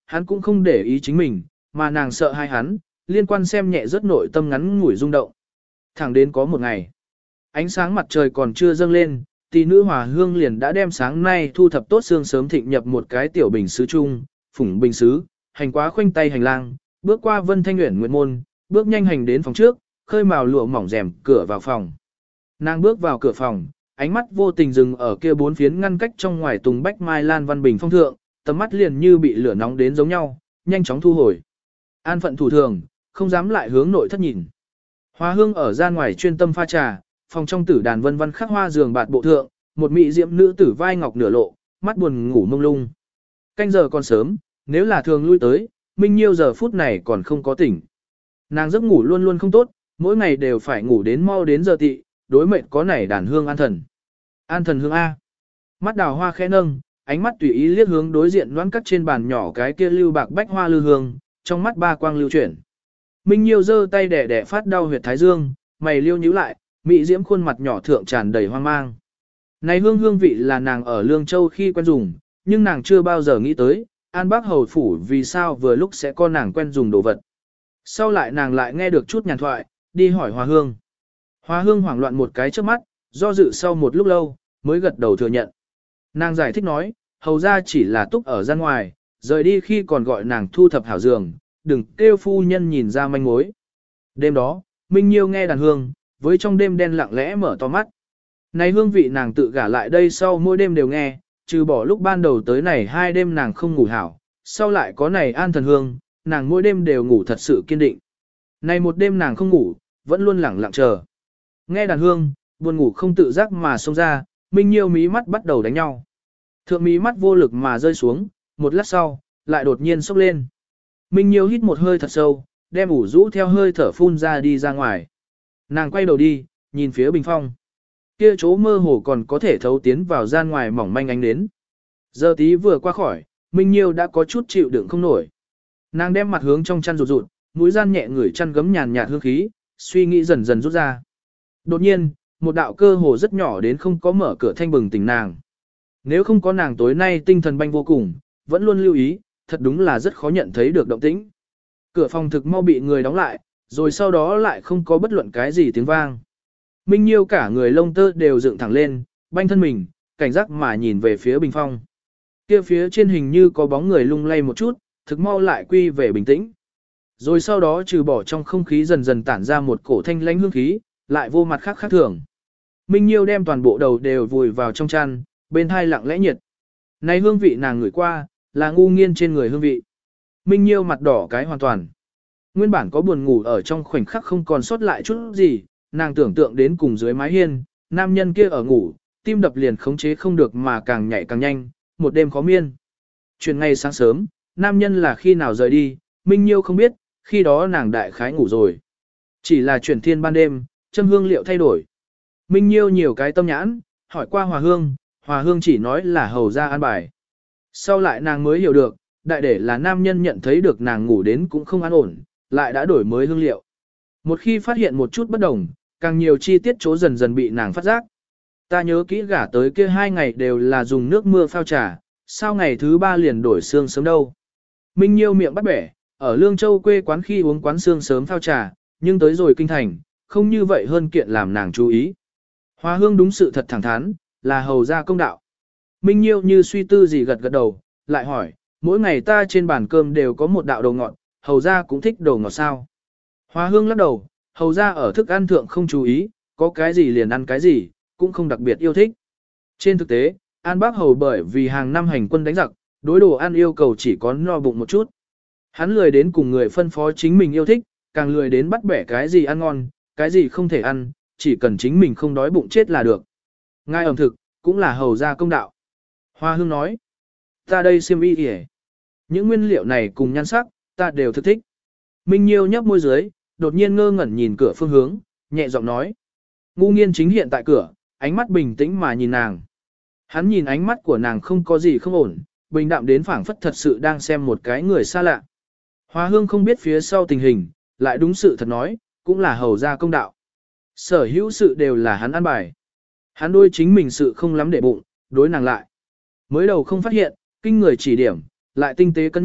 [SPEAKER 1] hắn cũng không để ý chính mình, mà nàng sợ hai hắn, liên quan xem nhẹ rất nội tâm ngắn ngủi rung động. Thẳng đến có một ngày, ánh sáng mặt trời còn chưa dâng lên, tỷ nữ Hòa Hương liền đã đem sáng nay thu thập tốt xương sớm thịnh nhập một cái tiểu bình sứ chung, phủng bình sứ, hành quá khoanh tay hành lang, bước qua Vân Thanh Uyển nguyệt môn, bước nhanh hành đến phòng trước, khơi màu lụa mỏng rèm cửa vào phòng. Nàng bước vào cửa phòng, ánh mắt vô tình dừng ở kia bốn phiến ngăn cách trong ngoài tùng bách mai lan văn bình phong thượng, tầm mắt liền như bị lửa nóng đến giống nhau, nhanh chóng thu hồi. An phận thủ thường, không dám lại hướng nội thất nhìn. Hòa Hương ở gian ngoài chuyên tâm pha trà, phòng trong tử đàn vân vân khắc hoa giường bạt bộ thượng, một mỹ diễm nữ tử vai ngọc nửa lộ, mắt buồn ngủ mông lung. Canh giờ còn sớm, nếu là thường lui tới, Minh Nhiêu giờ phút này còn không có tỉnh. Nàng giấc ngủ luôn luôn không tốt, mỗi ngày đều phải ngủ đến mau đến giờ tị, đối mệnh có nảy đàn hương an thần. An thần hương A. Mắt đào hoa khẽ nâng, ánh mắt tùy ý liếc hướng đối diện đoán cắt trên bàn nhỏ cái kia lưu bạc bách hoa lư hương, trong mắt ba quang lưu chuyển. Minh Nhiêu giơ tay đẻ đẻ phát đau huyệt thái dương, mày liêu nhíu lại, mị diễm khuôn mặt nhỏ thượng tràn đầy hoang mang. Này hương hương vị là nàng ở Lương Châu khi quen dùng, nhưng nàng chưa bao giờ nghĩ tới, An Bác Hầu Phủ vì sao vừa lúc sẽ có nàng quen dùng đồ vật. Sau lại nàng lại nghe được chút nhàn thoại, đi hỏi Hòa Hương. Hòa Hương hoảng loạn một cái trước mắt, do dự sau một lúc lâu, mới gật đầu thừa nhận. Nàng giải thích nói, hầu ra chỉ là túc ở gian ngoài, rời đi khi còn gọi nàng thu thập hảo giường, đừng kêu phu nhân nhìn ra manh mối. Đêm đó, Minh Nhiêu nghe đàn hương, với trong đêm đen lặng lẽ mở to mắt. Này hương vị nàng tự gả lại đây sau mỗi đêm đều nghe, trừ bỏ lúc ban đầu tới này hai đêm nàng không ngủ hảo, sau lại có này an thần hương, nàng mỗi đêm đều ngủ thật sự kiên định. Này một đêm nàng không ngủ, vẫn luôn lẳng lặng chờ. Nghe đàn hương, buồn ngủ không tự giác mà xông ra, Minh Nhiêu mí mắt bắt đầu đánh nhau. Thượng mí mắt vô lực mà rơi xuống, một lát sau, lại đột nhiên sốc lên. Minh Nhiêu hít một hơi thật sâu, đem ủ rũ theo hơi thở phun ra đi ra ngoài. Nàng quay đầu đi, nhìn phía bình phong. Kia chỗ mơ hồ còn có thể thấu tiến vào gian ngoài mỏng manh ánh đến. Giờ tí vừa qua khỏi, Minh Nhiêu đã có chút chịu đựng không nổi. Nàng đem mặt hướng trong chăn rụt rụt, mũi gian nhẹ ngửi chăn gấm nhàn nhạt hương khí, suy nghĩ dần dần rút ra. Đột nhiên, một đạo cơ hồ rất nhỏ đến không có mở cửa thanh bừng tỉnh nàng. Nếu không có nàng tối nay tinh thần banh vô cùng, vẫn luôn lưu ý, thật đúng là rất khó nhận thấy được động tĩnh. Cửa phòng thực mau bị người đóng lại, rồi sau đó lại không có bất luận cái gì tiếng vang. Minh Nhiêu cả người lông tơ đều dựng thẳng lên, banh thân mình, cảnh giác mà nhìn về phía bình phong. Kia phía trên hình như có bóng người lung lay một chút, thực mau lại quy về bình tĩnh. Rồi sau đó trừ bỏ trong không khí dần dần tản ra một cổ thanh lãnh hương khí, lại vô mặt khác khác thường. Minh Nhiêu đem toàn bộ đầu đều vùi vào trong chăn, bên thai lặng lẽ nhiệt. Này hương vị nàng ngửi qua, là ngu nghiên trên người hương vị. Minh Nhiêu mặt đỏ cái hoàn toàn. Nguyên bản có buồn ngủ ở trong khoảnh khắc không còn sót lại chút gì, nàng tưởng tượng đến cùng dưới mái hiên, nam nhân kia ở ngủ, tim đập liền khống chế không được mà càng nhảy càng nhanh, một đêm khó miên. Chuyện ngày sáng sớm, nam nhân là khi nào rời đi, Minh Nhiêu không biết, khi đó nàng đại khái ngủ rồi. Chỉ là chuyển thiên ban đêm, châm hương liệu thay đổi. Minh Nhiêu nhiều cái tâm nhãn, hỏi qua Hòa Hương, Hòa Hương chỉ nói là hầu ra an bài. Sau lại nàng mới hiểu được, đại để là nam nhân nhận thấy được nàng ngủ đến cũng không an ổn, lại đã đổi mới hương liệu. Một khi phát hiện một chút bất đồng, càng nhiều chi tiết chỗ dần dần bị nàng phát giác. Ta nhớ kỹ gả tới kia hai ngày đều là dùng nước mưa phao trà, sao ngày thứ ba liền đổi xương sớm đâu. Minh Nhiêu miệng bắt bẻ, ở Lương Châu quê quán khi uống quán xương sớm phao trà, nhưng tới rồi kinh thành, không như vậy hơn kiện làm nàng chú ý. Hòa Hương đúng sự thật thẳng thắn, là hầu ra công đạo. Minh Nhiêu như suy tư gì gật gật đầu, lại hỏi, mỗi ngày ta trên bàn cơm đều có một đạo đồ ngọt, hầu ra cũng thích đồ ngọt sao. Hòa Hương lắc đầu, hầu ra ở thức ăn thượng không chú ý, có cái gì liền ăn cái gì, cũng không đặc biệt yêu thích. Trên thực tế, An Bác Hầu bởi vì hàng năm hành quân đánh giặc, đối đồ ăn yêu cầu chỉ có no bụng một chút. Hắn lười đến cùng người phân phó chính mình yêu thích, càng lười đến bắt bẻ cái gì ăn ngon, cái gì không thể ăn, chỉ cần chính mình không đói bụng chết là được. Ngài ẩm thực, cũng là hầu ra công đạo. Hoa Hương nói, ta đây xiêm y kìa. Những nguyên liệu này cùng nhan sắc, ta đều thực thích. Minh Nhiêu nhấp môi dưới, đột nhiên ngơ ngẩn nhìn cửa phương hướng, nhẹ giọng nói. Ngu Nghiên chính hiện tại cửa, ánh mắt bình tĩnh mà nhìn nàng. Hắn nhìn ánh mắt của nàng không có gì không ổn, bình đạm đến phảng phất thật sự đang xem một cái người xa lạ. Hoa Hương không biết phía sau tình hình, lại đúng sự thật nói, cũng là hầu ra công đạo. Sở hữu sự đều là hắn ăn bài. Hắn đôi chính mình sự không lắm để bụng, đối nàng lại. Mới đầu không phát hiện, kinh người chỉ điểm, lại tinh tế cân nhắc,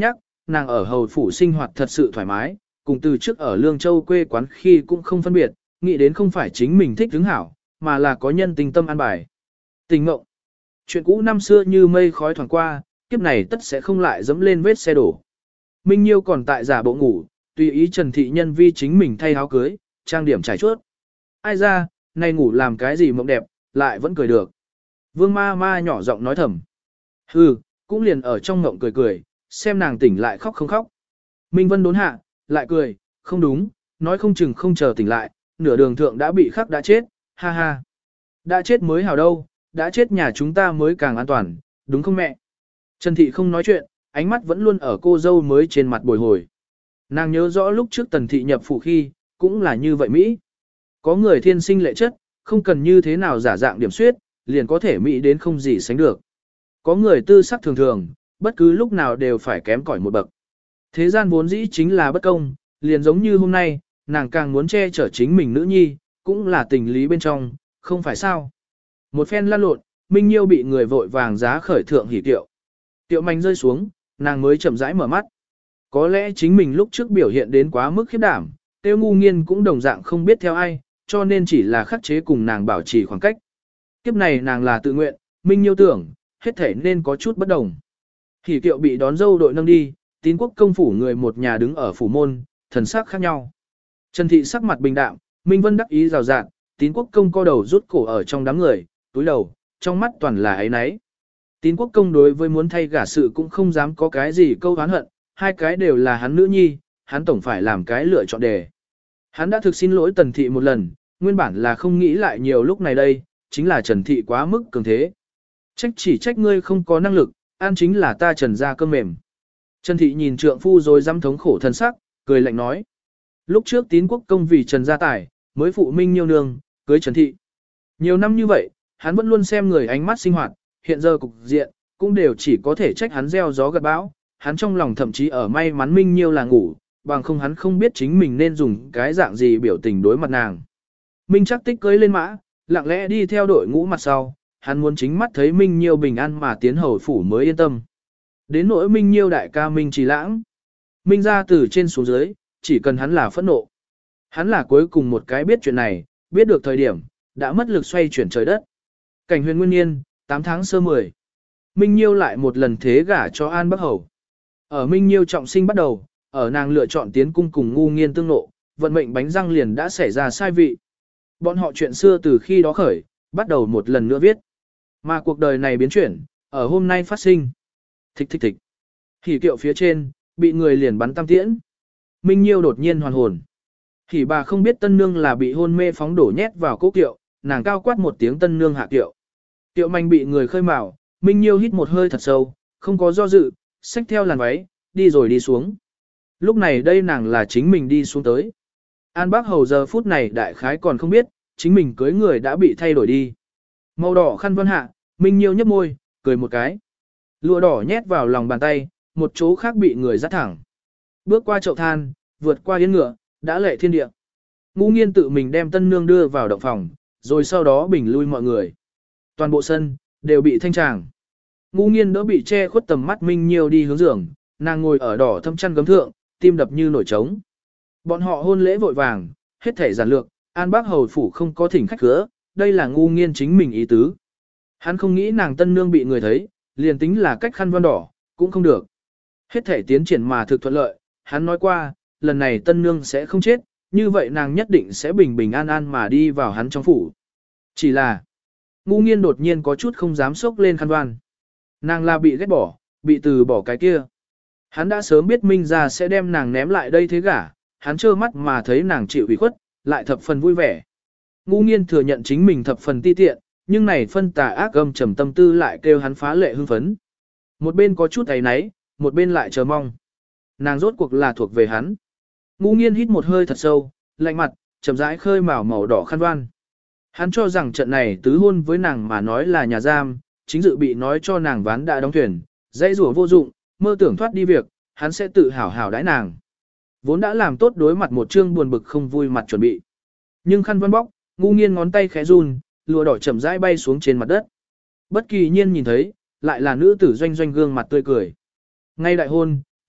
[SPEAKER 1] nàng ở hầu phủ sinh hoạt thật sự thoải mái, cùng từ trước ở Lương Châu quê quán khi cũng không phân biệt, nghĩ đến không phải chính mình thích hứng hảo, mà là có nhân tình tâm an bài. Tình mộng. Chuyện cũ năm xưa như mây khói thoảng qua, kiếp này tất sẽ không lại dẫm lên vết xe đổ. Minh Nhiêu còn tại giả bộ ngủ, tùy ý Trần Thị Nhân vi chính mình thay áo cưới, trang điểm trải chuốt. Ai ra, nay ngủ làm cái gì mộng đẹp, lại vẫn cười được. Vương ma ma nhỏ giọng nói thầm. Hừ, cũng liền ở trong ngộng cười cười, xem nàng tỉnh lại khóc không khóc. Minh Vân đốn hạ, lại cười, không đúng, nói không chừng không chờ tỉnh lại, nửa đường thượng đã bị khắc đã chết, ha ha. Đã chết mới hảo đâu, đã chết nhà chúng ta mới càng an toàn, đúng không mẹ? Trần Thị không nói chuyện, ánh mắt vẫn luôn ở cô dâu mới trên mặt bồi hồi. Nàng nhớ rõ lúc trước Tần Thị nhập phủ khi, cũng là như vậy Mỹ. Có người thiên sinh lệ chất, không cần như thế nào giả dạng điểm suyết, liền có thể Mỹ đến không gì sánh được. Có người tư sắc thường thường, bất cứ lúc nào đều phải kém cỏi một bậc. Thế gian vốn dĩ chính là bất công, liền giống như hôm nay, nàng càng muốn che chở chính mình nữ nhi, cũng là tình lý bên trong, không phải sao. Một phen lăn lộn, Minh Nhiêu bị người vội vàng giá khởi thượng hỉ tiệu. Tiệu manh rơi xuống, nàng mới chậm rãi mở mắt. Có lẽ chính mình lúc trước biểu hiện đến quá mức khiếp đảm, Tiêu Ngu Nghiên cũng đồng dạng không biết theo ai, cho nên chỉ là khắc chế cùng nàng bảo trì khoảng cách. Kiếp này nàng là tự nguyện, Minh Nhiêu tưởng, hết thể nên có chút bất đồng. Hỉ tiệu bị đón dâu đội nâng đi, Tín Quốc công phủ người một nhà đứng ở phủ môn, thần sắc khác nhau. Trần Thị sắc mặt bình đạm, Minh Vân đắc ý rào rạt, Tín Quốc công co đầu rút cổ ở trong đám người, túi đầu, trong mắt toàn là ấy nấy. Tín Quốc công đối với muốn thay gả sự cũng không dám có cái gì câu oán hận, hai cái đều là hắn nữ nhi, hắn tổng phải làm cái lựa chọn đề. Hắn đã thực xin lỗi Tần Thị một lần, nguyên bản là không nghĩ lại nhiều lúc này đây, chính là Trần Thị quá mức cường thế. Trách chỉ trách ngươi không có năng lực, an chính là ta Trần ra cơm mềm. Trần Thị nhìn trượng phu rồi dám thống khổ thân sắc, cười lạnh nói. Lúc trước Tín Quốc công vì Trần gia tài, mới phụ Minh Nhiêu nương, cưới Trần Thị. Nhiều năm như vậy, hắn vẫn luôn xem người ánh mắt sinh hoạt, hiện giờ cục diện, cũng đều chỉ có thể trách hắn gieo gió gặt bão, hắn trong lòng thậm chí ở may mắn Minh Nhiêu là ngủ, bằng không hắn không biết chính mình nên dùng cái dạng gì biểu tình đối mặt nàng. Minh chắc tích cưới lên mã, lặng lẽ đi theo đội ngũ mặt sau, hắn muốn chính mắt thấy Minh Nhiêu bình an mà tiến hầu phủ mới yên tâm. Đến nỗi Minh Nhiêu đại ca Minh Trì Lãng, Minh ra từ trên xuống dưới, chỉ cần hắn là phẫn nộ. Hắn là cuối cùng một cái biết chuyện này, biết được thời điểm, đã mất lực xoay chuyển trời đất. Cảnh huyền nguyên niên, tám tháng sơ mười. Minh Nhiêu lại một lần thế gả cho An Bắc Hầu. Ở Minh Nhiêu trọng sinh bắt đầu, ở nàng lựa chọn tiến cung cùng Ngu Nghiên tương nộ, vận mệnh bánh răng liền đã xảy ra sai vị. Bọn họ chuyện xưa từ khi đó khởi, bắt đầu một lần nữa viết. Mà cuộc đời này biến chuyển, ở hôm nay phát sinh. Thích thích thích. Hỉ kiệu phía trên, bị người liền bắn tam tiễn. Minh Nhiêu đột nhiên hoàn hồn. Hỉ bà không biết tân nương là bị hôn mê phóng đổ nhét vào cố kiệu, nàng cao quát một tiếng tân nương hạ kiệu. Kiệu manh bị người khơi mào, Minh Nhiêu hít một hơi thật sâu, không có do dự, xách theo làn váy, đi rồi đi xuống. Lúc này đây nàng là chính mình đi xuống tới. An Bác Hầu giờ phút này đại khái còn không biết, chính mình cưới người đã bị thay đổi đi. Màu đỏ khăn vân hạ, Minh Nhiêu nhấp môi, cười một cái. Lụa đỏ nhét vào lòng bàn tay, một chỗ khác bị người dắt thẳng. Bước qua chậu than, vượt qua yên ngựa, đã lệ thiên địa. Ngu Nghiên tự mình đem tân nương đưa vào động phòng, rồi sau đó bình lui mọi người. Toàn bộ sân, đều bị thanh tràng. Ngu Nghiên đỡ bị che khuất tầm mắt Minh Nhiêu đi hướng giường, nàng ngồi ở đỏ thâm chăn gấm thượng, tim đập như nổi trống. Bọn họ hôn lễ vội vàng, hết thể giản lược, An Bác Hầu phủ không có thỉnh khách khứa, đây là Ngu Nghiên chính mình ý tứ. Hắn không nghĩ nàng tân nương bị người thấy, liền tính là cách khăn vân đỏ, cũng không được. Hết thể tiến triển mà thực thuận lợi, hắn nói qua, lần này tân nương sẽ không chết, như vậy nàng nhất định sẽ bình bình an an mà đi vào hắn trong phủ. Chỉ là, Ngu Nghiên đột nhiên có chút không dám sốc lên khăn đoan. Nàng là bị ghét bỏ, bị từ bỏ cái kia. Hắn đã sớm biết Minh ra sẽ đem nàng ném lại đây thế gả, hắn trơ mắt mà thấy nàng chịu ủy khuất, lại thập phần vui vẻ. Ngu Nghiên thừa nhận chính mình thập phần ti tiện, nhưng này phân tà ác âm trầm tâm tư lại kêu hắn phá lệ hưng phấn. Một bên có chút ấy náy, một bên lại chờ mong. Nàng rốt cuộc là thuộc về hắn. Ngu Nghiên hít một hơi thật sâu, lạnh mặt, chậm rãi khơi màu màu đỏ khăn đoan. Hắn cho rằng trận này tứ hôn với nàng mà nói là nhà giam, chính dự bị nói cho nàng ván đã đóng thuyền, dây rủa vô dụng, mơ tưởng thoát đi việc, hắn sẽ tự hảo hảo đãi nàng. Vốn đã làm tốt đối mặt một chương buồn bực không vui mặt chuẩn bị. Nhưng khăn văn bóc, Ngu Nghiên ngón tay khẽ run, lụa đỏ chậm rãi bay xuống trên mặt đất. Bất kỳ nhiên nhìn thấy, lại là nữ tử Doanh Doanh gương mặt tươi cười. Ngay đại hôn,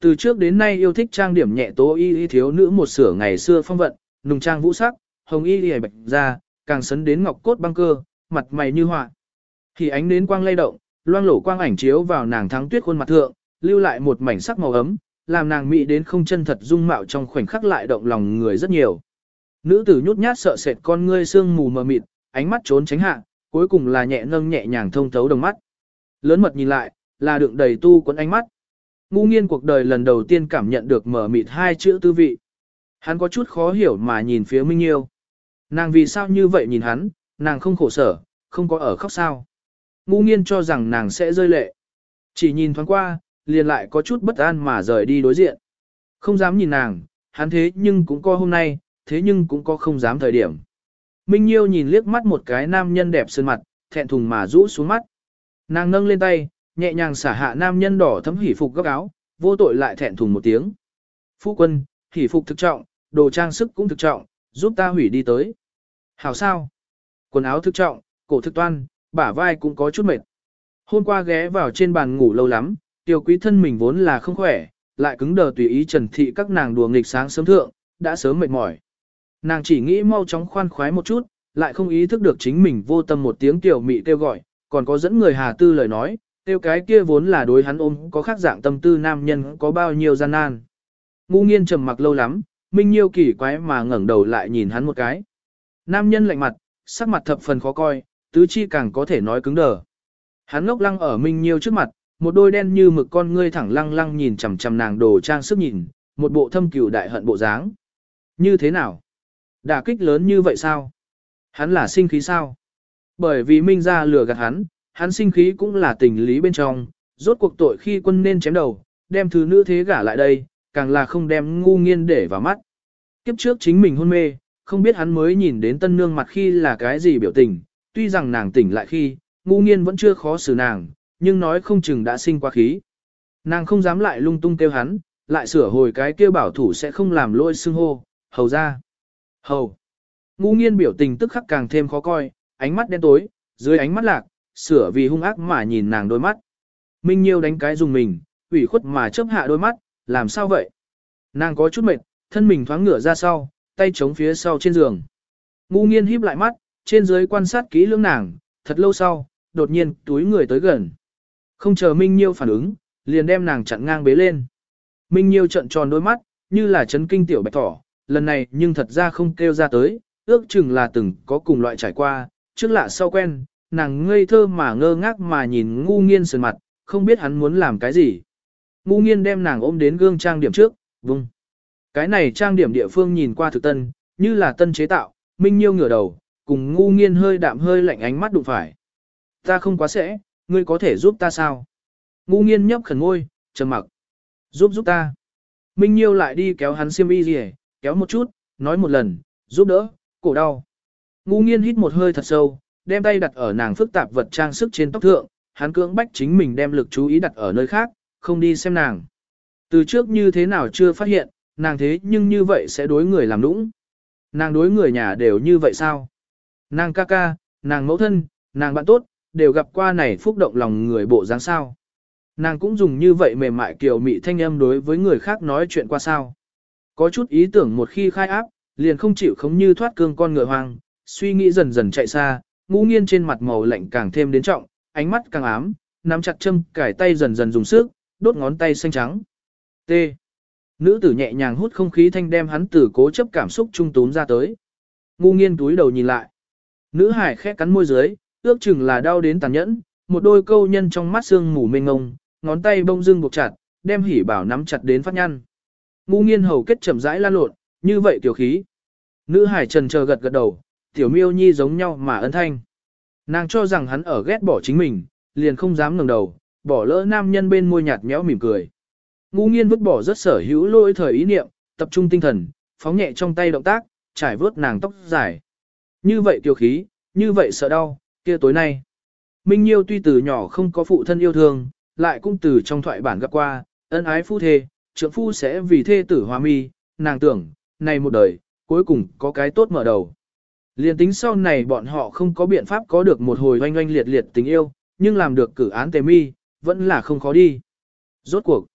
[SPEAKER 1] Từ trước đến nay yêu thích trang điểm nhẹ tố y y thiếu nữ một sửa ngày xưa phong vận, nùng trang vũ sắc, hồng y y bạch da, càng sấn đến ngọc cốt băng cơ, mặt mày như họa. Thì ánh đến quang lay động, loang lổ quang ảnh chiếu vào nàng thắng tuyết khuôn mặt thượng, lưu lại một mảnh sắc màu ấm, làm nàng mỹ đến không chân thật dung mạo trong khoảnh khắc lại động lòng người rất nhiều. Nữ tử nhút nhát sợ sệt con ngươi sương mù mờ mịt, ánh mắt trốn tránh hạ, cuối cùng là nhẹ nâng nhẹ nhàng thông thấu đồng mắt. Lớn mật nhìn lại, là đựng đầy tu quấn ánh mắt. Ngu Nghiên cuộc đời lần đầu tiên cảm nhận được mờ mịt hai chữ tư vị. Hắn có chút khó hiểu mà nhìn phía Minh Nhiêu. Nàng vì sao như vậy nhìn hắn, nàng không khổ sở, không có ở khóc sao. Ngu Nghiên cho rằng nàng sẽ rơi lệ. Chỉ nhìn thoáng qua, liền lại có chút bất an mà rời đi đối diện. Không dám nhìn nàng, hắn thế nhưng cũng có hôm nay, thế nhưng cũng có không dám thời điểm. Minh Nhiêu nhìn liếc mắt một cái nam nhân đẹp sơn mặt, thẹn thùng mà rũ xuống mắt. Nàng nâng lên tay, nhẹ nhàng xả hạ nam nhân đỏ thấm hỉ phục góc áo, vô tội lại thẹn thùng một tiếng. Phu quân, hỉ phục thực trọng, đồ trang sức cũng thực trọng, giúp ta hủy đi tới. Hảo sao? Quần áo thực trọng, cổ thực toan, bả vai cũng có chút mệt. Hôm qua ghé vào trên bàn ngủ lâu lắm, tiểu quý thân mình vốn là không khỏe, lại cứng đờ tùy ý trần thị các nàng đùa nghịch sáng sớm thượng, đã sớm mệt mỏi. Nàng chỉ nghĩ mau chóng khoan khoái một chút, lại không ý thức được chính mình vô tâm một tiếng tiểu mị kêu gọi, còn có dẫn người hà tư lời nói, tiêu cái kia vốn là đối hắn ôm có khác dạng tâm tư nam nhân có bao nhiêu gian nan. Ngu Nghiên trầm mặc lâu lắm, Minh Nhiêu kỳ quái mà ngẩng đầu lại nhìn hắn một cái. Nam nhân lạnh mặt, sắc mặt thập phần khó coi, tứ chi càng có thể nói cứng đờ. Hắn ngốc lăng ở Minh Nhiêu trước mặt, một đôi đen như mực con ngươi thẳng lăng lăng nhìn chằm chằm nàng đồ trang sức nhìn, một bộ thâm cừu đại hận bộ dáng. Như thế nào? Đả kích lớn như vậy sao? Hắn là sinh khí sao? Bởi vì Minh gia lừa gạt hắn, hắn sinh khí cũng là tình lý bên trong, rốt cuộc tội khi quân nên chém đầu, đem thứ nữ thế gả lại đây, càng là không đem Ngu Nghiên để vào mắt. Kiếp trước chính mình hôn mê, không biết hắn mới nhìn đến tân nương mặt khi là cái gì biểu tình, tuy rằng nàng tỉnh lại khi, Ngu Nghiên vẫn chưa khó xử nàng, nhưng nói không chừng đã sinh quá khí. Nàng không dám lại lung tung kêu hắn, lại sửa hồi cái kêu bảo thủ sẽ không làm lôi xưng hô, hầu ra. Hầu. Ngu Nghiên biểu tình tức khắc càng thêm khó coi, ánh mắt đen tối, dưới ánh mắt lạc, sửa vì hung ác mà nhìn nàng đôi mắt. Minh Nhiêu đánh cái dùng mình, ủy khuất mà chớp hạ đôi mắt, làm sao vậy? Nàng có chút mệt, thân mình thoáng ngửa ra sau, tay chống phía sau trên giường. Ngu Nghiên híp lại mắt, trên dưới quan sát kỹ lưỡng nàng, thật lâu sau, đột nhiên túi người tới gần. Không chờ Minh Nhiêu phản ứng, liền đem nàng chặn ngang bế lên. Minh Nhiêu trợn tròn đôi mắt, như là chấn kinh tiểu bạch thỏ, lần này nhưng thật ra không kêu ra tới, ước chừng là từng có cùng loại trải qua, trước lạ sau quen, nàng ngây thơ mà ngơ ngác mà nhìn Ngu Nghiên sườn mặt, không biết hắn muốn làm cái gì. Ngu Nghiên đem nàng ôm đến gương trang điểm trước, vung. Cái này trang điểm địa phương nhìn qua thực tân, như là tân chế tạo, Minh Nhiêu ngửa đầu, cùng Ngu Nghiên hơi đạm hơi lạnh ánh mắt đụng phải. Ta không quá sẽ, ngươi có thể giúp ta sao? Ngu Nghiên nhấp khẩn môi, trầm mặc. Giúp giúp ta. Minh Nhiêu lại đi kéo hắn xiêm y gì, kéo một chút, nói một lần, giúp đỡ, cổ đau. Ngu Nghiên hít một hơi thật sâu, đem tay đặt ở nàng phức tạp vật trang sức trên tóc thượng, hắn cưỡng bách chính mình đem lực chú ý đặt ở nơi khác, không đi xem nàng. Từ trước như thế nào chưa phát hiện, nàng thế nhưng như vậy sẽ đối người làm nũng. Nàng đối người nhà đều như vậy sao? Nàng ca ca, nàng mẫu thân, nàng bạn tốt, đều gặp qua này phúc động lòng người bộ dáng sao. Nàng cũng dùng như vậy mềm mại kiều mị thanh âm đối với người khác nói chuyện qua sao. Có chút ý tưởng một khi khai áp, liền không chịu khống như thoát cương con ngựa hoang, suy nghĩ dần dần chạy xa, Ngu Nghiên trên mặt màu lạnh càng thêm đến trọng, ánh mắt càng ám, nắm chặt châm cải tay dần dần dùng sức, đốt ngón tay xanh trắng. T. Nữ tử nhẹ nhàng hút không khí thanh đem hắn từ cố chấp cảm xúc trung túm ra tới. Ngu Nghiên túi đầu nhìn lại. Nữ hải khẽ cắn môi dưới, ước chừng là đau đến tàn nhẫn, một đôi câu nhân trong mắt sương mù mênh ngông, ngón tay bông dưng buộc chặt, đem hỉ bảo nắm chặt đến phát nhăn. Ngu Nghiên hầu kết chậm rãi lan lộn, như vậy tiểu khí. Nữ hải trần chờ gật gật đầu, tiểu miêu nhi giống nhau mà ân thanh. Nàng cho rằng hắn ở ghét bỏ chính mình, liền không dám ngẩng đầu, bỏ lỡ nam nhân bên môi nhạt nhẽo mỉm cười. Ngu Nghiên vứt bỏ rất sở hữu lỗi thời ý niệm, tập trung tinh thần, phóng nhẹ trong tay động tác, trải vớt nàng tóc dài. Như vậy kiêu khí, như vậy sợ đau, kia tối nay. Minh Nhiêu tuy từ nhỏ không có phụ thân yêu thương, lại cũng từ trong thoại bản gặp qua, ân ái phu thê, trượng phu sẽ vì thê tử hòa mi, nàng tưởng, này một đời, cuối cùng có cái tốt mở đầu. Liên tính sau này bọn họ không có biện pháp có được một hồi oanh oanh liệt liệt tình yêu, nhưng làm được cử án tề mi, vẫn là không khó đi. Rốt cuộc,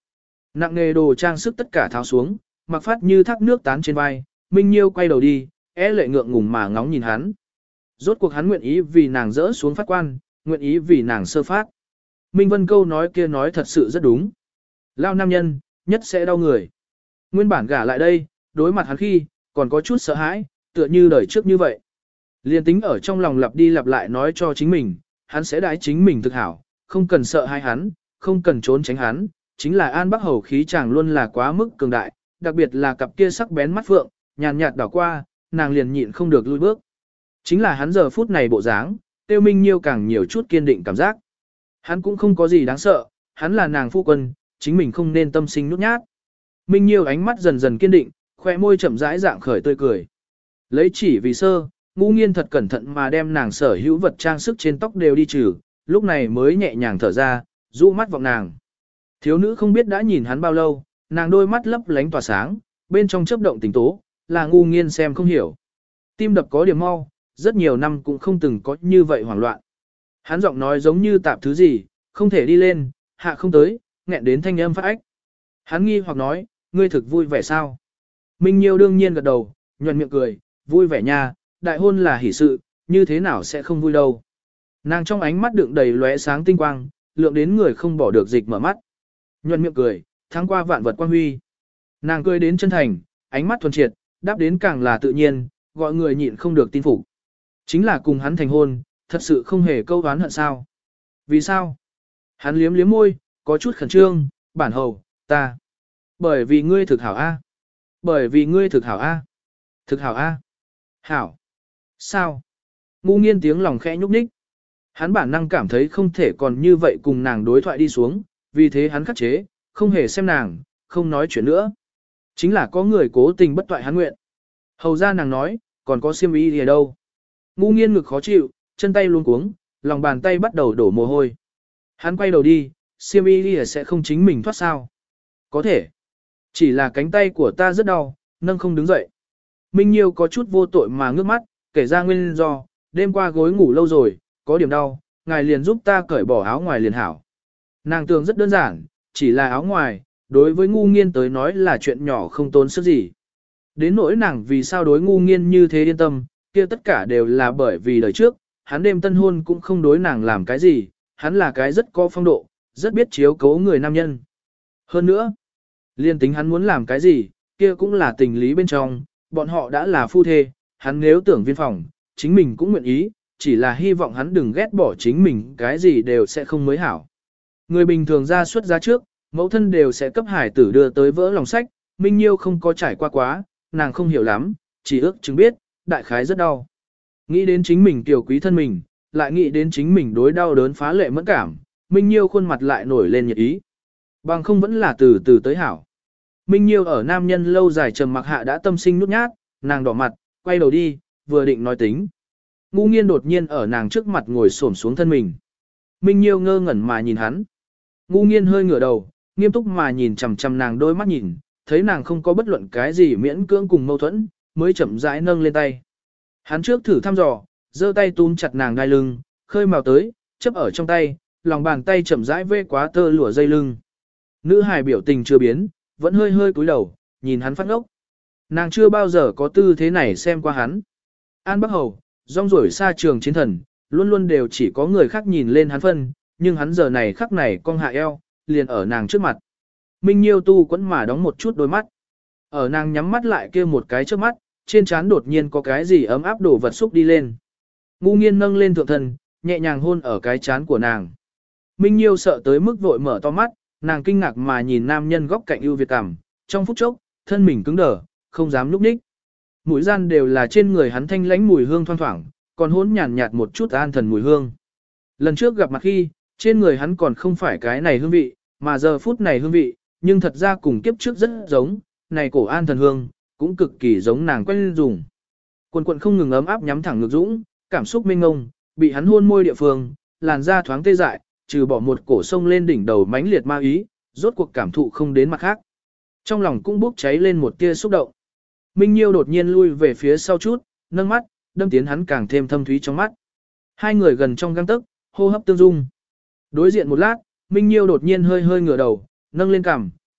[SPEAKER 1] Nặng nghề đồ trang sức tất cả tháo xuống, mặc phát như thác nước tán trên vai, Minh Nhiêu quay đầu đi, é lệ ngượng ngùng mà ngóng nhìn hắn. Rốt cuộc hắn nguyện ý vì nàng dỡ xuống phát quan, nguyện ý vì nàng sơ phát. Minh Vân câu nói kia nói thật sự rất đúng. Lao nam nhân, nhất sẽ đau người. Nguyên bản gả lại đây, đối mặt hắn khi, còn có chút sợ hãi, tựa như đời trước như vậy. Liên tính ở trong lòng lặp đi lặp lại nói cho chính mình, hắn sẽ đái chính mình thực hảo, không cần sợ hai hắn, không cần trốn tránh hắn, chính là An Bắc Hầu khí chàng luôn là quá mức cường đại, đặc biệt là cặp kia sắc bén mắt phượng, nhàn nhạt đảo qua, nàng liền nhịn không được lùi bước. Chính là hắn giờ phút này bộ dáng, Tiêu Minh Nhiêu càng nhiều chút kiên định cảm giác. Hắn cũng không có gì đáng sợ, hắn là nàng phu quân, chính mình không nên tâm sinh nhút nhát. Minh Nhiêu ánh mắt dần dần kiên định, khoe môi chậm rãi dạng khởi tươi cười. Lấy chỉ vì sơ, Ngũ Nghiên thật cẩn thận mà đem nàng sở hữu vật trang sức trên tóc đều đi trừ, lúc này mới nhẹ nhàng thở ra, dụ mắt vọng nàng. Thiếu nữ không biết đã nhìn hắn bao lâu, nàng đôi mắt lấp lánh tỏa sáng, bên trong chớp động tình tố, là Ngũ Nghiên xem không hiểu. Tim đập có điểm mau, rất nhiều năm cũng không từng có như vậy hoảng loạn. Hắn giọng nói giống như tạp thứ gì, không thể đi lên, hạ không tới, nghẹn đến thanh âm phát ách. Hắn nghi hoặc nói, ngươi thực vui vẻ sao? Minh Nhiêu đương nhiên gật đầu, nhuận miệng cười, vui vẻ nha, đại hôn là hỷ sự, như thế nào sẽ không vui đâu. Nàng trong ánh mắt đựng đầy lóe sáng tinh quang, lượng đến người không bỏ được dịch mở mắt. Nhuận miệng cười, thắng qua vạn vật quang huy. Nàng cười đến chân thành, ánh mắt thuần triệt, đáp đến càng là tự nhiên, gọi người nhịn không được tin phục. Chính là cùng hắn thành hôn, thật sự không hề câu oán hận sao. Vì sao? Hắn liếm liếm môi, có chút khẩn trương, bản hầu, ta. Bởi vì ngươi thực hảo A. Bởi vì ngươi thực hảo A. Thực hảo A. Hảo. Sao? Ngu Nghiên tiếng lòng khẽ nhúc nhích. Hắn bản năng cảm thấy không thể còn như vậy cùng nàng đối thoại đi xuống, vì thế hắn khắc chế, không hề xem nàng, không nói chuyện nữa. Chính là có người cố tình bất toại hắn nguyện. Hầu ra nàng nói, còn có xiêm y gì đâu. Ngu Nghiên ngực khó chịu, chân tay luống cuống, lòng bàn tay bắt đầu đổ mồ hôi. Hắn quay đầu đi, xiêm y gì sẽ không chính mình thoát sao. Có thể. Chỉ là cánh tay của ta rất đau, nâng không đứng dậy. Minh Nhiêu có chút vô tội mà ngước mắt, kể ra nguyên do, đêm qua gối ngủ lâu rồi, có điểm đau, ngài liền giúp ta cởi bỏ áo ngoài liền hảo. Nàng tưởng rất đơn giản, chỉ là áo ngoài, đối với Ngu Nghiên tới nói là chuyện nhỏ không tốn sức gì. Đến nỗi nàng vì sao đối Ngu Nghiên như thế yên tâm, kia tất cả đều là bởi vì đời trước, hắn đêm tân hôn cũng không đối nàng làm cái gì, hắn là cái rất có phong độ, rất biết chiếu cố người nam nhân. Hơn nữa, liên tính hắn muốn làm cái gì, kia cũng là tình lý bên trong, bọn họ đã là phu thê, hắn nếu tưởng viên phòng, chính mình cũng nguyện ý, chỉ là hy vọng hắn đừng ghét bỏ chính mình, cái gì đều sẽ không mới hảo. Người bình thường ra xuất giá trước, mẫu thân đều sẽ cấp hải tử đưa tới vỡ lòng sách, Minh Nhiêu không có trải qua quá, nàng không hiểu lắm, chỉ ước chứng biết, đại khái rất đau. Nghĩ đến chính mình tiểu quý thân mình, lại nghĩ đến chính mình đối đau đớn phá lệ mẫn cảm, Minh Nhiêu khuôn mặt lại nổi lên nhiệt ý. Bằng không vẫn là từ từ tới hảo. Minh Nhiêu ở nam nhân lâu dài trầm mặc hạ đã tâm sinh nút nhát, nàng đỏ mặt, quay đầu đi, vừa định nói tính. Ngu Nghiên đột nhiên ở nàng trước mặt ngồi xổm xuống thân mình. Minh Nhiêu ngơ ngẩn mà nhìn hắn. Ngu Nghiên hơi ngửa đầu, nghiêm túc mà nhìn chằm chằm nàng đôi mắt nhìn, thấy nàng không có bất luận cái gì miễn cưỡng cùng mâu thuẫn, mới chậm rãi nâng lên tay. Hắn trước thử thăm dò, giơ tay túm chặt nàng đai lưng, khơi màu tới, chấp ở trong tay, lòng bàn tay chậm rãi vê quá tơ lụa dây lưng. Nữ hài biểu tình chưa biến, vẫn hơi hơi cúi đầu, nhìn hắn phát ngốc. Nàng chưa bao giờ có tư thế này xem qua hắn. An Bắc Hầu, rong ruổi xa trường chiến thần, luôn luôn đều chỉ có người khác nhìn lên hắn phân, nhưng hắn giờ này khắc này cong hạ eo, liền ở nàng trước mặt. Minh Nhiêu tu quẫn mà đóng một chút đôi mắt. Ở nàng nhắm mắt lại kia một cái trước mắt, trên trán đột nhiên có cái gì ấm áp đổ vật xúc đi lên. Ngu Nghiên nâng lên thượng thân, nhẹ nhàng hôn ở cái trán của nàng. Minh Nhiêu sợ tới mức vội mở to mắt, nàng kinh ngạc mà nhìn nam nhân góc cạnh ưu việt cảm, trong phút chốc, thân mình cứng đờ, không dám núp ních. Mũi gian đều là trên người hắn thanh lãnh mùi hương thoang thoảng, còn hỗn nhàn nhạt một chút an thần mùi hương. Lần trước gặp mặt khi, trên người hắn còn không phải cái này hương vị, mà giờ phút này hương vị, nhưng thật ra cùng kiếp trước rất giống, này cổ an thần hương, cũng cực kỳ giống nàng quen dùng. Quần quần không ngừng ấm áp nhắm thẳng ngực dũng, cảm xúc mênh ngông, bị hắn hôn môi địa phương, làn da thoáng tê dại, trừ bỏ một cổ sông lên đỉnh đầu mãnh liệt ma ý, rốt cuộc cảm thụ không đến mặt khác. Trong lòng cũng bốc cháy lên một tia xúc động. Minh Nhiêu đột nhiên lui về phía sau chút, nâng mắt, đâm tiến hắn càng thêm thâm thúy trong mắt. Hai người gần trong gang tấc, hô hấp tương dung. Đối diện một lát, Minh Nhiêu đột nhiên hơi hơi ngửa đầu, nâng lên cằm,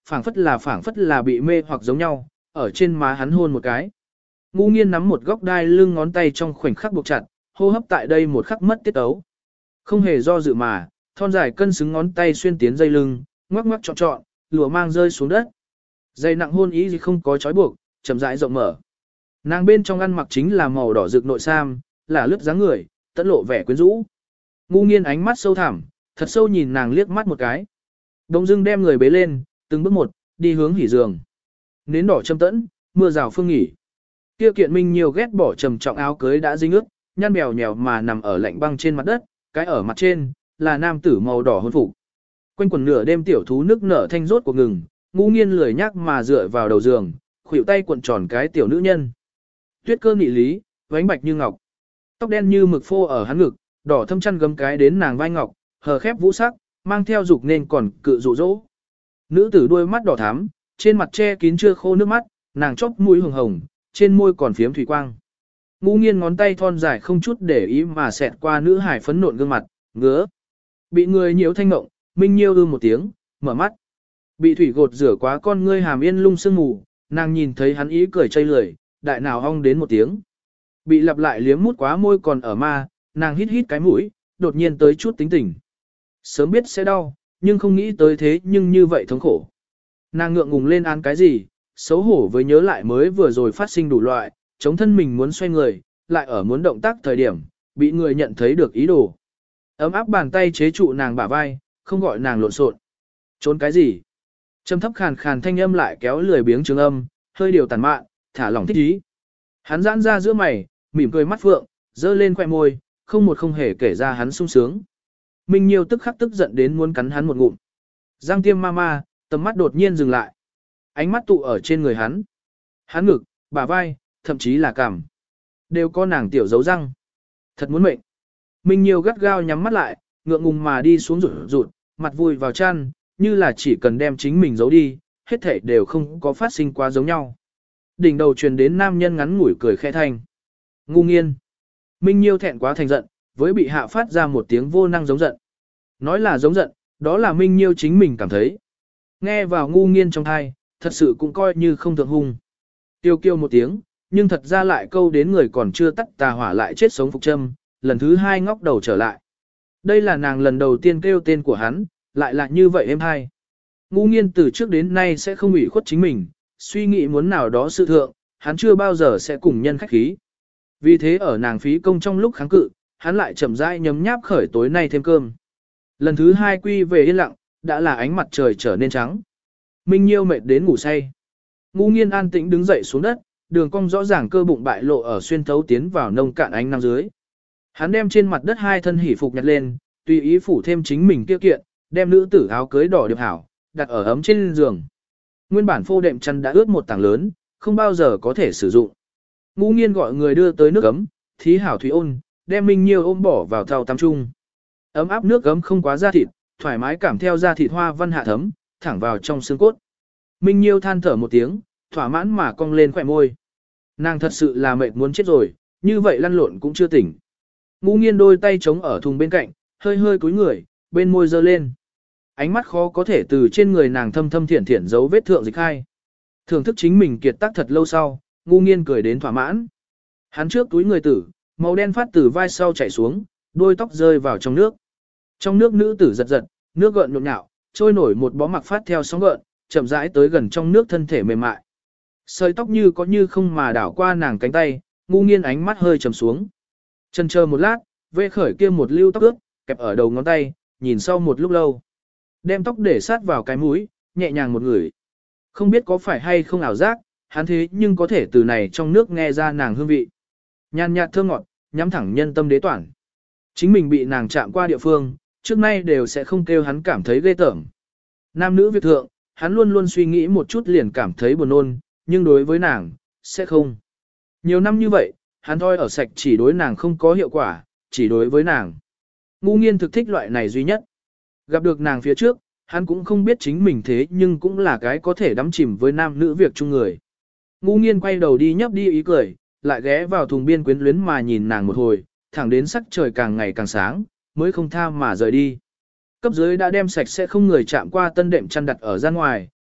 [SPEAKER 1] phảng phất là phảng phất là bị mê hoặc giống nhau, ở trên má hắn hôn một cái. Ngu Nghiên nắm một góc đai lưng ngón tay trong khoảnh khắc buộc chặt, hô hấp tại đây một khắc mất tiết tấu. Không hề do dự mà, thon dài cân xứng ngón tay xuyên tiến dây lưng, ngoắc ngoắc trọn trọn, lụa mang rơi xuống đất. Dây nặng hôn ý gì không có trói buộc, chậm rãi rộng mở. Nàng bên trong ăn mặc chính là màu đỏ rực nội sam, là lướt dáng người, tận lộ vẻ quyến rũ. Ngu Nghiên ánh mắt sâu thẳm, thật sâu nhìn nàng liếc mắt một cái. Đông dưng đem người bế lên, từng bước một, đi hướng hỉ giường. Nến đỏ châm tẫn, mưa rào phương nghỉ. Kia kiện Minh nhiều ghét bỏ trầm trọng áo cưới đã dính ướt, nhăn bèo nhèo mà nằm ở lạnh băng trên mặt đất, cái ở mặt trên, là nam tử màu đỏ hôn phục. Quanh quần nửa đêm tiểu thú nước nở thanh rốt của ngừng, Ngu Nghiên lười nhác mà dựa vào đầu giường, khuỷu tay cuộn tròn cái tiểu nữ nhân. Tuyết cơ nị lý, vánh bạch như ngọc. Tóc đen như mực phô ở hắn ngực, đỏ thâm chăn gấm cái đến nàng vai ngọc, hờ khép vũ sắc, mang theo dục nên còn cự dụ dỗ. Nữ tử đôi mắt đỏ thắm, trên mặt che kín chưa khô nước mắt, nàng chóp mũi hồng hồng, trên môi còn phiếm thủy quang. Ngu Nghiên ngón tay thon dài không chút để ý mà xẹt qua nữ hải phấn nộn gương mặt, ngứa. Bị người nhiễu thanh ngộng, Minh Nhiêu ư một tiếng, mở mắt. Bị thủy gột rửa quá con ngươi hàm yên lung sương mù, nàng nhìn thấy hắn ý cười chây lười, đại nào hong đến một tiếng. Bị lặp lại liếm mút quá môi còn ở ma, nàng hít hít cái mũi, đột nhiên tới chút tính tình. Sớm biết sẽ đau, nhưng không nghĩ tới thế nhưng như vậy thống khổ. Nàng ngượng ngùng lên án cái gì, xấu hổ với nhớ lại mới vừa rồi phát sinh đủ loại, chống thân mình muốn xoay người, lại ở muốn động tác thời điểm, bị người nhận thấy được ý đồ. Ấm áp bàn tay chế trụ nàng bả vai, không gọi nàng lộn xộn. Trốn cái gì? Trầm thấp khàn khàn thanh âm lại kéo lười biếng trường âm, hơi điều tàn mạn, thả lỏng thích ý. Hắn giãn ra giữa mày, mỉm cười mắt phượng, dơ lên khoẻ môi, không một không hề kể ra hắn sung sướng. Minh Nhiêu tức khắc tức giận đến muốn cắn hắn một ngụm. Giang tiêm ma ma, tầm mắt đột nhiên dừng lại. Ánh mắt tụ ở trên người hắn. Hắn ngực, bả vai, thậm chí là cằm. Đều có nàng tiểu dấu răng. Thật muốn mệnh. Minh Nhiêu gắt gao nhắm mắt lại, ngượng ngùng mà đi xuống rụt rụt, mặt vùi vào chăn, như là chỉ cần đem chính mình giấu đi, hết thảy đều không có phát sinh quá giống nhau. Đỉnh đầu truyền đến nam nhân ngắn ngủi cười khẽ thanh. Ngu Nghiên. Minh Nhiêu thẹn quá thành giận, với bị hạ phát ra một tiếng vô năng giống giận. Nói là giống giận, đó là Minh Nhiêu chính mình cảm thấy. Nghe vào Ngu Nghiên trong thai, thật sự cũng coi như không thượng hung. Tiêu kêu một tiếng, nhưng thật ra lại câu đến người còn chưa tắt tà hỏa lại chết sống phục châm, lần thứ hai ngóc đầu trở lại. Đây là nàng lần đầu tiên kêu tên của hắn, lại là như vậy em hai. Ngu Nghiên từ trước đến nay sẽ không ủy khuất chính mình, suy nghĩ muốn nào đó sự thượng, hắn chưa bao giờ sẽ cùng nhân khách khí. Vì thế ở nàng phí công trong lúc kháng cự, hắn lại chậm rãi nhấm nháp khởi tối nay thêm cơm. Lần thứ hai quy về yên lặng, đã là ánh mặt trời trở nên trắng. Minh Nhiêu mệt đến ngủ say. Ngu Nghiên an tĩnh đứng dậy xuống đất, đường cong rõ ràng cơ bụng bại lộ ở xuyên thấu tiến vào nông cạn ánh nắng dưới. Hắn đem trên mặt đất hai thân hỉ phục nhặt lên, tùy ý phủ thêm chính mình kia kiện, đem nữ tử áo cưới đỏ điệp hảo, đặt ở ấm trên giường. Nguyên bản phô đệm chăn đã ướt một tảng lớn, không bao giờ có thể sử dụng. Ngu Nghiên gọi người đưa tới nước ấm, thí hảo thủy ôn, đem Minh Nhiêu ôm bỏ vào thau tắm chung. Ấm áp nước ấm không quá da thịt, thoải mái cảm theo da thịt hoa văn hạ thấm, thẳng vào trong xương cốt. Minh Nhiêu than thở một tiếng, thỏa mãn mà cong lên khỏe môi. Nàng thật sự là mệt muốn chết rồi, như vậy lăn lộn cũng chưa tỉnh. Ngu Nghiên đôi tay chống ở thùng bên cạnh, hơi hơi cúi người, bên môi giơ lên. Ánh mắt khó có thể từ trên người nàng thâm thâm thiển thiển dấu vết thượng dịch hai. Thưởng thức chính mình kiệt tác thật lâu sau, Ngu Nghiên cười đến thỏa mãn. Hắn trước túi người tử, màu đen phát từ vai sau chảy xuống, đôi tóc rơi vào trong nước. Trong nước nữ tử giật giật, nước gợn nhộn nhạo, trôi nổi một bó mặc phát theo sóng gợn, chậm rãi tới gần trong nước thân thể mềm mại. Sợi tóc như có như không mà đảo qua nàng cánh tay, Ngu Nghiên ánh mắt hơi trầm xuống. Chân chờ một lát, vê khởi kia một lưu tóc ướt, kẹp ở đầu ngón tay, nhìn sau một lúc lâu. Đem tóc để sát vào cái mũi, nhẹ nhàng một ngửi. Không biết có phải hay không ảo giác, hắn thế nhưng có thể từ này trong nước nghe ra nàng hương vị. Nhàn nhạt thơm ngọt, nhắm thẳng nhân tâm đế toản. Chính mình bị nàng chạm qua địa phương, trước nay đều sẽ không kêu hắn cảm thấy ghê tởm. Nam nữ việc thượng, hắn luôn luôn suy nghĩ một chút liền cảm thấy buồn nôn, nhưng đối với nàng, sẽ không. Nhiều năm như vậy, hắn thôi ở sạch chỉ đối nàng không có hiệu quả, chỉ đối với nàng. Ngu Nghiên thực thích loại này duy nhất. Gặp được nàng phía trước, hắn cũng không biết chính mình thế nhưng cũng là cái có thể đắm chìm với nam nữ việc chung người. Ngu Nghiên quay đầu đi nhấp đi ý cười, lại ghé vào thùng biên quyến luyến mà nhìn nàng một hồi, thẳng đến sắc trời càng ngày càng sáng, mới không tha mà rời đi. Cấp dưới đã đem sạch sẽ không người chạm qua tân đệm chăn đặt ở ra ngoài,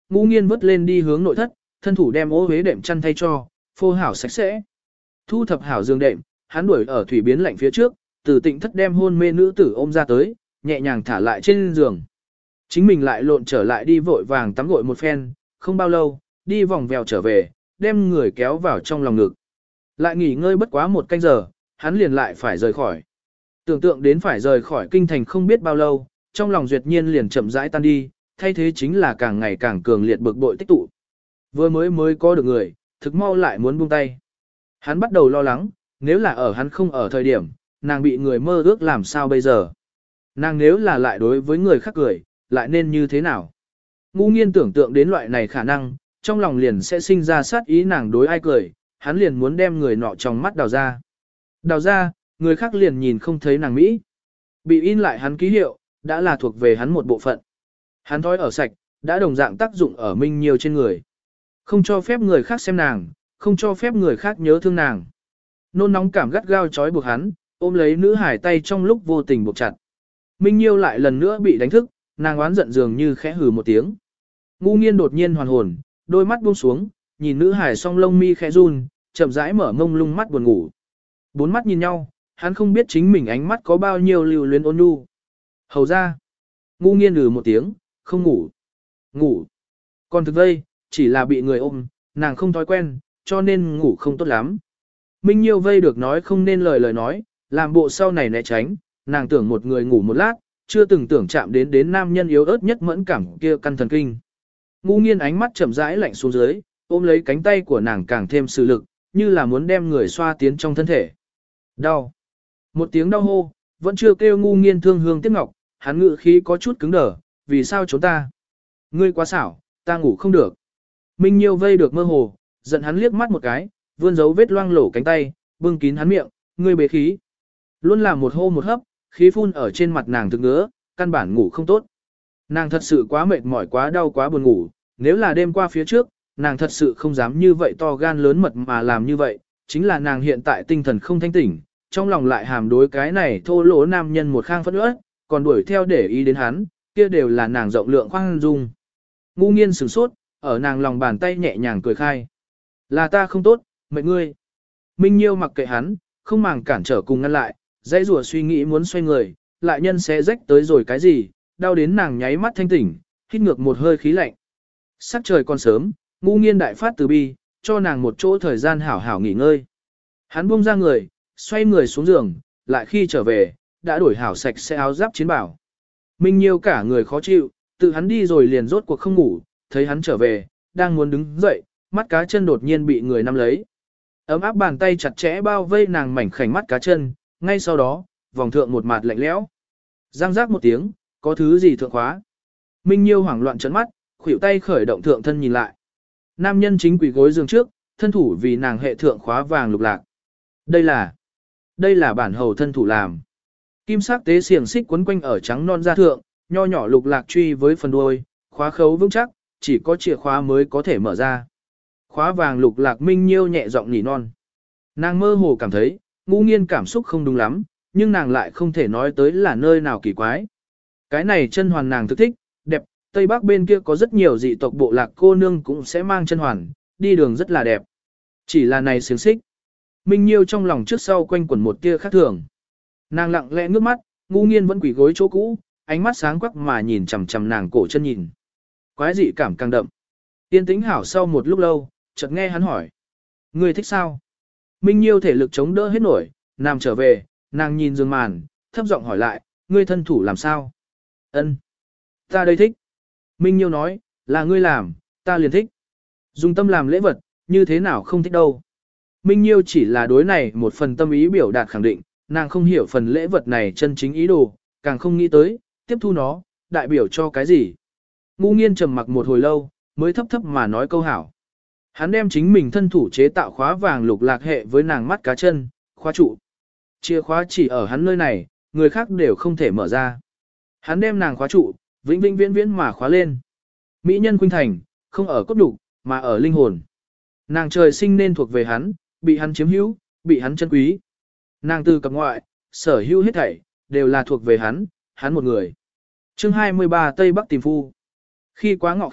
[SPEAKER 1] Ngũ Nghiên vớt lên đi hướng nội thất, thân thủ đem ô huế đệm chăn thay cho, phô hảo sạch sẽ. Thu thập hảo giường đệm, hắn đuổi ở thủy biến lạnh phía trước, từ tịnh thất đem hôn mê nữ tử ôm ra tới, nhẹ nhàng thả lại trên giường. Chính mình lại lộn trở lại đi vội vàng tắm gội một phen, không bao lâu, đi vòng vèo trở về, đem người kéo vào trong lòng ngực. Lại nghỉ ngơi bất quá một canh giờ, hắn liền lại phải rời khỏi. Tưởng tượng đến phải rời khỏi kinh thành không biết bao lâu, trong lòng duyệt nhiên liền chậm rãi tan đi, thay thế chính là càng ngày càng cường liệt bực bội tích tụ. Vừa mới mới có được người, thực mau lại muốn buông tay. Hắn bắt đầu lo lắng, nếu là ở hắn không ở thời điểm, nàng bị người mơ ước làm sao bây giờ. Nàng nếu là lại đối với người khác cười, lại nên như thế nào. Ngũ Nghiên tưởng tượng đến loại này khả năng, trong lòng liền sẽ sinh ra sát ý nàng đối ai cười, hắn liền muốn đem người nọ trong mắt đào ra. Đào ra, người khác liền nhìn không thấy nàng Mỹ. Bị in lại hắn ký hiệu, đã là thuộc về hắn một bộ phận. Hắn thói ở sạch, đã đồng dạng tác dụng ở Minh Nhiêu trên người. Không cho phép người khác xem nàng, không cho phép người khác nhớ thương nàng. Nôn nóng cảm gắt gao trói buộc hắn, ôm lấy nữ hải tay trong lúc vô tình buộc chặt. Minh Nhiêu lại lần nữa bị đánh thức, nàng oán giận dường như khẽ hừ một tiếng. Ngũ Nghiên đột nhiên hoàn hồn, đôi mắt buông xuống, nhìn nữ hải song lông mi khẽ run, chậm rãi mở mông lung mắt buồn ngủ. Bốn mắt nhìn nhau, hắn không biết chính mình ánh mắt có bao nhiêu lưu luyến ôn nhu. Hầu ra. Ngũ Nghiên lừ một tiếng, không ngủ. Ngủ. Còn thực vây, chỉ là bị người ôm, nàng không thói quen, cho nên ngủ không tốt lắm. Minh Nhiêu vây được nói không nên lời lời nói, làm bộ sau này né tránh, nàng tưởng một người ngủ một lát, chưa từng tưởng chạm đến đến nam nhân yếu ớt nhất mẫn cảm kia căn thần kinh. Ngũ Nghiên ánh mắt chậm rãi lạnh xuống dưới, ôm lấy cánh tay của nàng càng thêm sự lực, như là muốn đem người xoa tiến trong thân thể. Đau. Một tiếng đau hô, vẫn chưa kêu Ngũ Nghiên thương hương tiếc ngọc, hắn ngự khí có chút cứng đờ, vì sao trốn ta? Ngươi quá xảo, ta ngủ không được. Minh Nhiêu vây được mơ hồ, giận hắn liếc mắt một cái, vươn dấu vết loang lổ cánh tay, bưng kín hắn miệng, ngươi bế khí. Luôn làm một hô một hấp, khí phun ở trên mặt nàng thực ngứa, căn bản ngủ không tốt. Nàng thật sự quá mệt mỏi quá đau quá buồn ngủ, nếu là đêm qua phía trước, nàng thật sự không dám như vậy to gan lớn mật mà làm như vậy, chính là nàng hiện tại tinh thần không thanh tỉnh, trong lòng lại hàm đối cái này thô lỗ nam nhân một khang phẫn uất, còn đuổi theo để ý đến hắn, kia đều là nàng rộng lượng khoan dung. Ngũ Nghiên sửng sốt, ở nàng lòng bàn tay nhẹ nhàng cười khai. Là ta không tốt, mệt ngươi. Minh Nhiêu mặc kệ hắn, không màng cản trở cùng ngăn lại, dãy rùa suy nghĩ muốn xoay người, lại nhân sẽ rách tới rồi cái gì, đau đến nàng nháy mắt thanh tỉnh, hít ngược một hơi khí lạnh. Sắc trời còn sớm, Ngũ Nghiên đại phát từ bi, cho nàng một chỗ thời gian hảo hảo nghỉ ngơi. Hắn buông ra người, xoay người xuống giường, lại khi trở về, đã đổi hảo sạch sẽ áo giáp chiến bảo. Minh Nhiêu cả người khó chịu, tự hắn đi rồi liền rốt cuộc không ngủ, thấy hắn trở về, đang muốn đứng dậy, mắt cá chân đột nhiên bị người nắm lấy. Ấm áp bàn tay chặt chẽ bao vây nàng mảnh khảnh mắt cá chân, ngay sau đó, vòng thượng một mặt lạnh lẽo. Giang giác một tiếng, có thứ gì thượng khóa. Minh Nhiêu hoảng loạn trấn mắt, khuỷu tay khởi động thượng thân nhìn lại. Nam nhân chính quỳ gối giường trước, thân thủ vì nàng hệ thượng khóa vàng lục lạc. Đây là, đây là bản hầu thân thủ làm. Kim sắc tế xiềng xích quấn quanh ở trắng non da thượng, nho nhỏ lục lạc truy với phần đuôi, khóa khấu vững chắc, chỉ có chìa khóa mới có thể mở ra. Khóa vàng lục lạc Minh Nhiêu nhẹ giọng nỉ non. Nàng mơ hồ cảm thấy, Ngũ Nghiên cảm xúc không đúng lắm, nhưng nàng lại không thể nói tới là nơi nào kỳ quái. Cái này chân hoàn nàng thức thích, đẹp, Tây Bắc bên kia có rất nhiều dị tộc bộ lạc cô nương cũng sẽ mang chân hoàn, đi đường rất là đẹp. Chỉ là này xiềng xích. Minh Nhiêu trong lòng trước sau quanh quẩn một tia khác thường. Nàng lặng lẽ ngước mắt, Ngũ Nghiên vẫn quỳ gối chỗ cũ, ánh mắt sáng quắc mà nhìn chằm chằm nàng cổ chân nhìn. Quái dị cảm càng đậm. Tiên tĩnh hảo sau một lúc lâu, chợt nghe hắn hỏi. Ngươi thích sao? Minh Nhiêu thể lực chống đỡ hết nổi, nằm trở về, nàng nhìn giường màn, thấp giọng hỏi lại, ngươi thân thủ làm sao? Ân, ta đây thích. Minh Nhiêu nói, là ngươi làm, ta liền thích. Dùng tâm làm lễ vật, như thế nào không thích đâu. Minh Nhiêu chỉ là đối này một phần tâm ý biểu đạt khẳng định, nàng không hiểu phần lễ vật này chân chính ý đồ, càng không nghĩ tới, tiếp thu nó, đại biểu cho cái gì. Ngũ Nghiên trầm mặc một hồi lâu, mới thấp thấp mà nói câu hảo. Hắn đem chính mình thân thủ chế tạo khóa vàng lục lạc hệ với nàng mắt cá chân, khóa trụ. Chìa khóa chỉ ở hắn nơi này, người khác đều không thể mở ra. Hắn đem nàng khóa trụ, vĩnh vĩnh viễn viễn mà khóa lên. Mỹ nhân khuynh thành, không ở cốt đủ, mà ở linh hồn. Nàng trời sinh nên thuộc về hắn, bị hắn chiếm hữu, bị hắn trân quý. Nàng từ cập ngoại, sở hữu hết thảy, đều là thuộc về hắn, hắn một người. Chương hai mươi ba Tây Bắc tìm phu. Khi quá ngọ khi,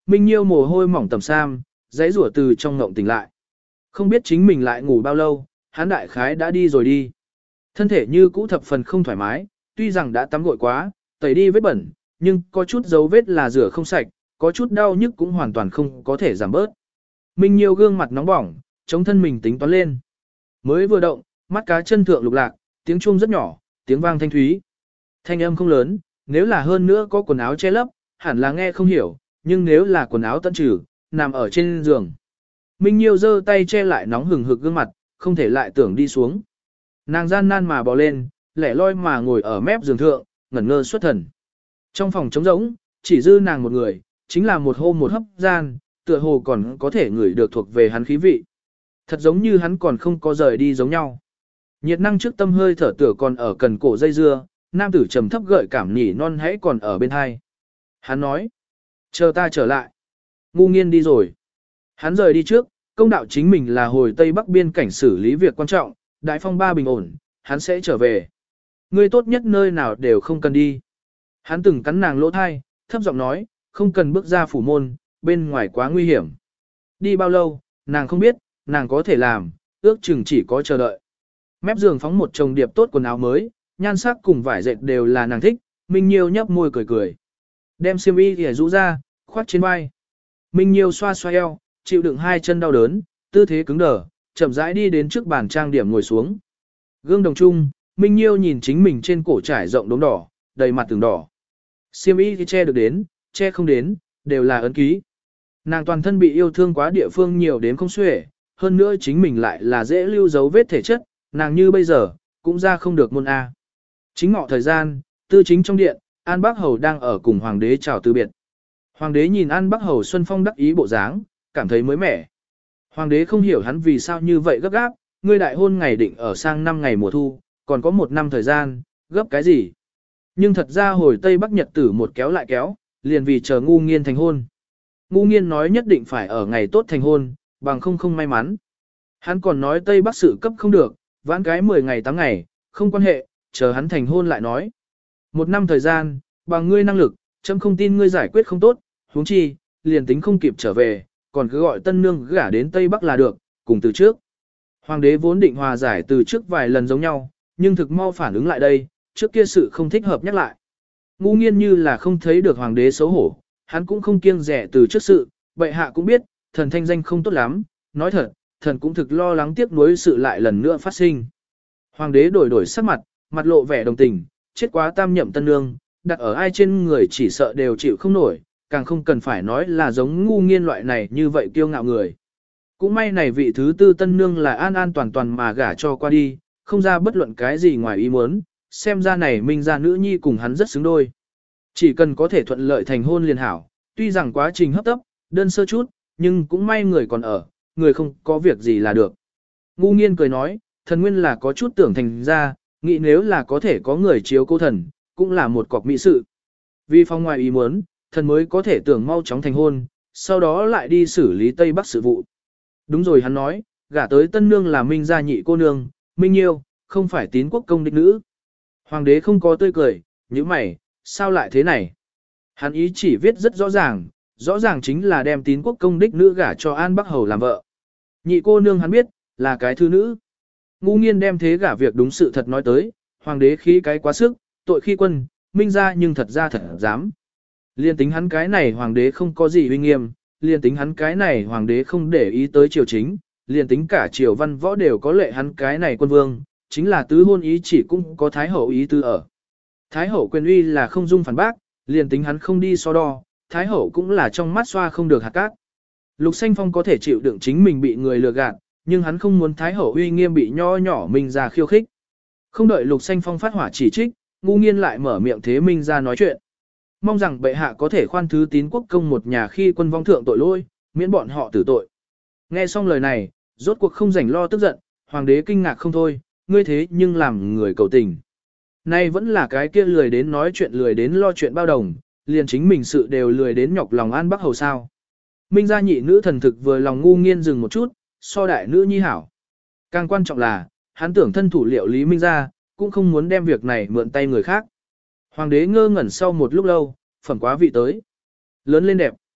[SPEAKER 1] Minh Nhiêu mồ hôi mỏng tầm sam, giấy rủa từ trong ngộng tỉnh lại. Không biết chính mình lại ngủ bao lâu, hắn đại khái đã đi rồi đi. Thân thể như cũ thập phần không thoải mái, tuy rằng đã tắm gội quá, tẩy đi vết bẩn, nhưng có chút dấu vết là rửa không sạch, có chút đau nhức cũng hoàn toàn không có thể giảm bớt. Minh Nhiêu gương mặt nóng bỏng, chống thân mình tính toán lên. Mới vừa động, mắt cá chân thượng lục lạc, tiếng chuông rất nhỏ, tiếng vang thanh thúy. Thanh âm không lớn, nếu là hơn nữa có quần áo che lấp, hẳn là nghe không hiểu, nhưng nếu là quần áo tận trừ, nằm ở trên giường. Minh Nhiêu giơ tay che lại nóng hừng hực gương mặt, không thể lại tưởng đi xuống. Nàng gian nan mà bò lên, lẻ loi mà ngồi ở mép giường thượng, ngẩn ngơ xuất thần. Trong phòng trống rỗng, chỉ dư nàng một người, chính là một hôm một hấp gian, tựa hồ còn có thể ngửi được thuộc về hắn khí vị. Thật giống như hắn còn không có rời đi giống nhau. Nhiệt năng trước tâm hơi thở tựa còn ở cần cổ dây dưa, nam tử trầm thấp gợi cảm nhỉ non hãy còn ở bên hai. Hắn nói, chờ ta trở lại. Ngu nghiên đi rồi. Hắn rời đi trước, công đạo chính mình là hồi Tây Bắc biên cảnh xử lý việc quan trọng, đại phong ba bình ổn, hắn sẽ trở về. Ngươi tốt nhất nơi nào đều không cần đi. Hắn từng cắn nàng lỗ thai, thấp giọng nói, không cần bước ra phủ môn, bên ngoài quá nguy hiểm. Đi bao lâu, nàng không biết, nàng có thể làm, ước chừng chỉ có chờ đợi. Mép giường phóng một chồng điệp tốt quần áo mới, nhan sắc cùng vải dệt đều là nàng thích, Minh Nhiêu nhấp môi cười cười. Đem xiêm y thì rũ ra, khoác trên vai. Minh Nhiêu xoa xoa eo, chịu đựng hai chân đau đớn, tư thế cứng đờ, chậm rãi đi đến trước bàn trang điểm ngồi xuống. Gương đồng chung, Minh Nhiêu nhìn chính mình trên cổ trải rộng đốm đỏ, đầy mặt từng đỏ. Xiêm y thì che được đến, che không đến, đều là ấn ký. Nàng toàn thân bị yêu thương quá địa phương nhiều đến không xuể, hơn nữa chính mình lại là dễ lưu dấu vết thể chất, nàng như bây giờ, cũng ra không được môn A. Chính ngọ thời gian, tư chính trong điện, An Bắc Hầu đang ở cùng Hoàng đế chào từ biệt. Hoàng đế nhìn An Bắc Hầu Xuân Phong đắc ý bộ dáng, cảm thấy mới mẻ. Hoàng đế không hiểu hắn vì sao như vậy gấp gáp, ngươi đại hôn ngày định ở sang năm ngày mùa thu, còn có một năm thời gian, gấp cái gì? Nhưng thật ra hồi Tây Bắc Nhật tử một kéo lại kéo, liền vì chờ ngu nghiên thành hôn. Ngu nghiên nói nhất định phải ở ngày tốt thành hôn, bằng không không may mắn. Hắn còn nói Tây Bắc sự cấp không được, vãn cái mười ngày tám ngày, không quan hệ, chờ hắn thành hôn lại nói. Một năm thời gian, bằng ngươi năng lực, chấm không tin ngươi giải quyết không tốt, huống chi, liền tính không kịp trở về, còn cứ gọi tân nương gả đến Tây Bắc là được, cùng từ trước. Hoàng đế vốn định hòa giải từ trước vài lần giống nhau, nhưng thực mau phản ứng lại đây, trước kia sự không thích hợp nhắc lại. Ngu nghiên như là không thấy được hoàng đế xấu hổ, hắn cũng không kiêng rẻ từ trước sự, bệ hạ cũng biết, thần thanh danh không tốt lắm, nói thật, thần cũng thực lo lắng tiếc nuối sự lại lần nữa phát sinh. Hoàng đế đổi đổi sắc mặt, mặt lộ vẻ đồng tình, chết quá tam nhậm tân nương, đặt ở ai trên người chỉ sợ đều chịu không nổi, càng không cần phải nói là giống ngu nghiên loại này như vậy kiêu ngạo người. Cũng may này vị thứ tư tân nương là an an toàn toàn mà gả cho qua đi, không ra bất luận cái gì ngoài ý muốn, xem ra này minh ra nữ nhi cùng hắn rất xứng đôi. Chỉ cần có thể thuận lợi thành hôn liền hảo, tuy rằng quá trình hấp tấp, đơn sơ chút, nhưng cũng may người còn ở, người không có việc gì là được. Ngu nghiên cười nói, thần nguyên là có chút tưởng thành ra, nghĩ nếu là có thể có người chiếu cố thần, cũng là một cọc mỹ sự. Vì phong ngoài ý muốn, thần mới có thể tưởng mau chóng thành hôn, sau đó lại đi xử lý Tây Bắc sự vụ. Đúng rồi hắn nói, gả tới tân nương là minh gia nhị cô nương, minh nhiêu, không phải tín quốc công đích nữ. Hoàng đế không có tươi cười, như mày, sao lại thế này? Hắn ý chỉ viết rất rõ ràng, rõ ràng chính là đem tín quốc công đích nữ gả cho An Bắc Hầu làm vợ. Nhị cô nương hắn biết, là cái thư nữ. Ngu nghiên đem thế gả việc đúng sự thật nói tới, hoàng đế khí cái quá sức, tội khi quân, minh ra nhưng thật ra thật dám. Liên tính hắn cái này hoàng đế không có gì uy nghiêm, liên tính hắn cái này hoàng đế không để ý tới triều chính, liên tính cả triều văn võ đều có lệ hắn cái này quân vương, chính là tứ hôn ý chỉ cũng có thái hậu ý tư ở. Thái hậu quyền uy là không dung phản bác, liền tính hắn không đi so đo, thái hậu cũng là trong mắt xoa không được hạt cát. Lục Xanh Phong có thể chịu đựng chính mình bị người lừa gạt, nhưng hắn không muốn thái hậu uy nghiêm bị nho nhỏ Minh ra khiêu khích. Không đợi Lục Xanh Phong phát hỏa chỉ trích, ngu nghiên lại mở miệng thế Minh ra nói chuyện. Mong rằng bệ hạ có thể khoan thứ tín quốc công một nhà khi quân vong thượng tội lỗi, miễn bọn họ tử tội. Nghe xong lời này, rốt cuộc không rảnh lo tức giận, hoàng đế kinh ngạc không thôi, ngươi thế nhưng làm người cầu tình. Nay vẫn là cái kia lười đến nói chuyện lười đến lo chuyện bao đồng, liền chính mình sự đều lười đến nhọc lòng An Bắc Hầu sao. Minh gia nhị nữ thần thực vừa lòng ngu nghiên dừng một chút, so đại nữ nhi hảo. Càng quan trọng là, hắn tưởng thân thủ liệu lý Minh gia, cũng không muốn đem việc này mượn tay người khác. Hoàng đế ngơ ngẩn sau một lúc lâu, phẩm quá vị tới. Lớn lên đẹp.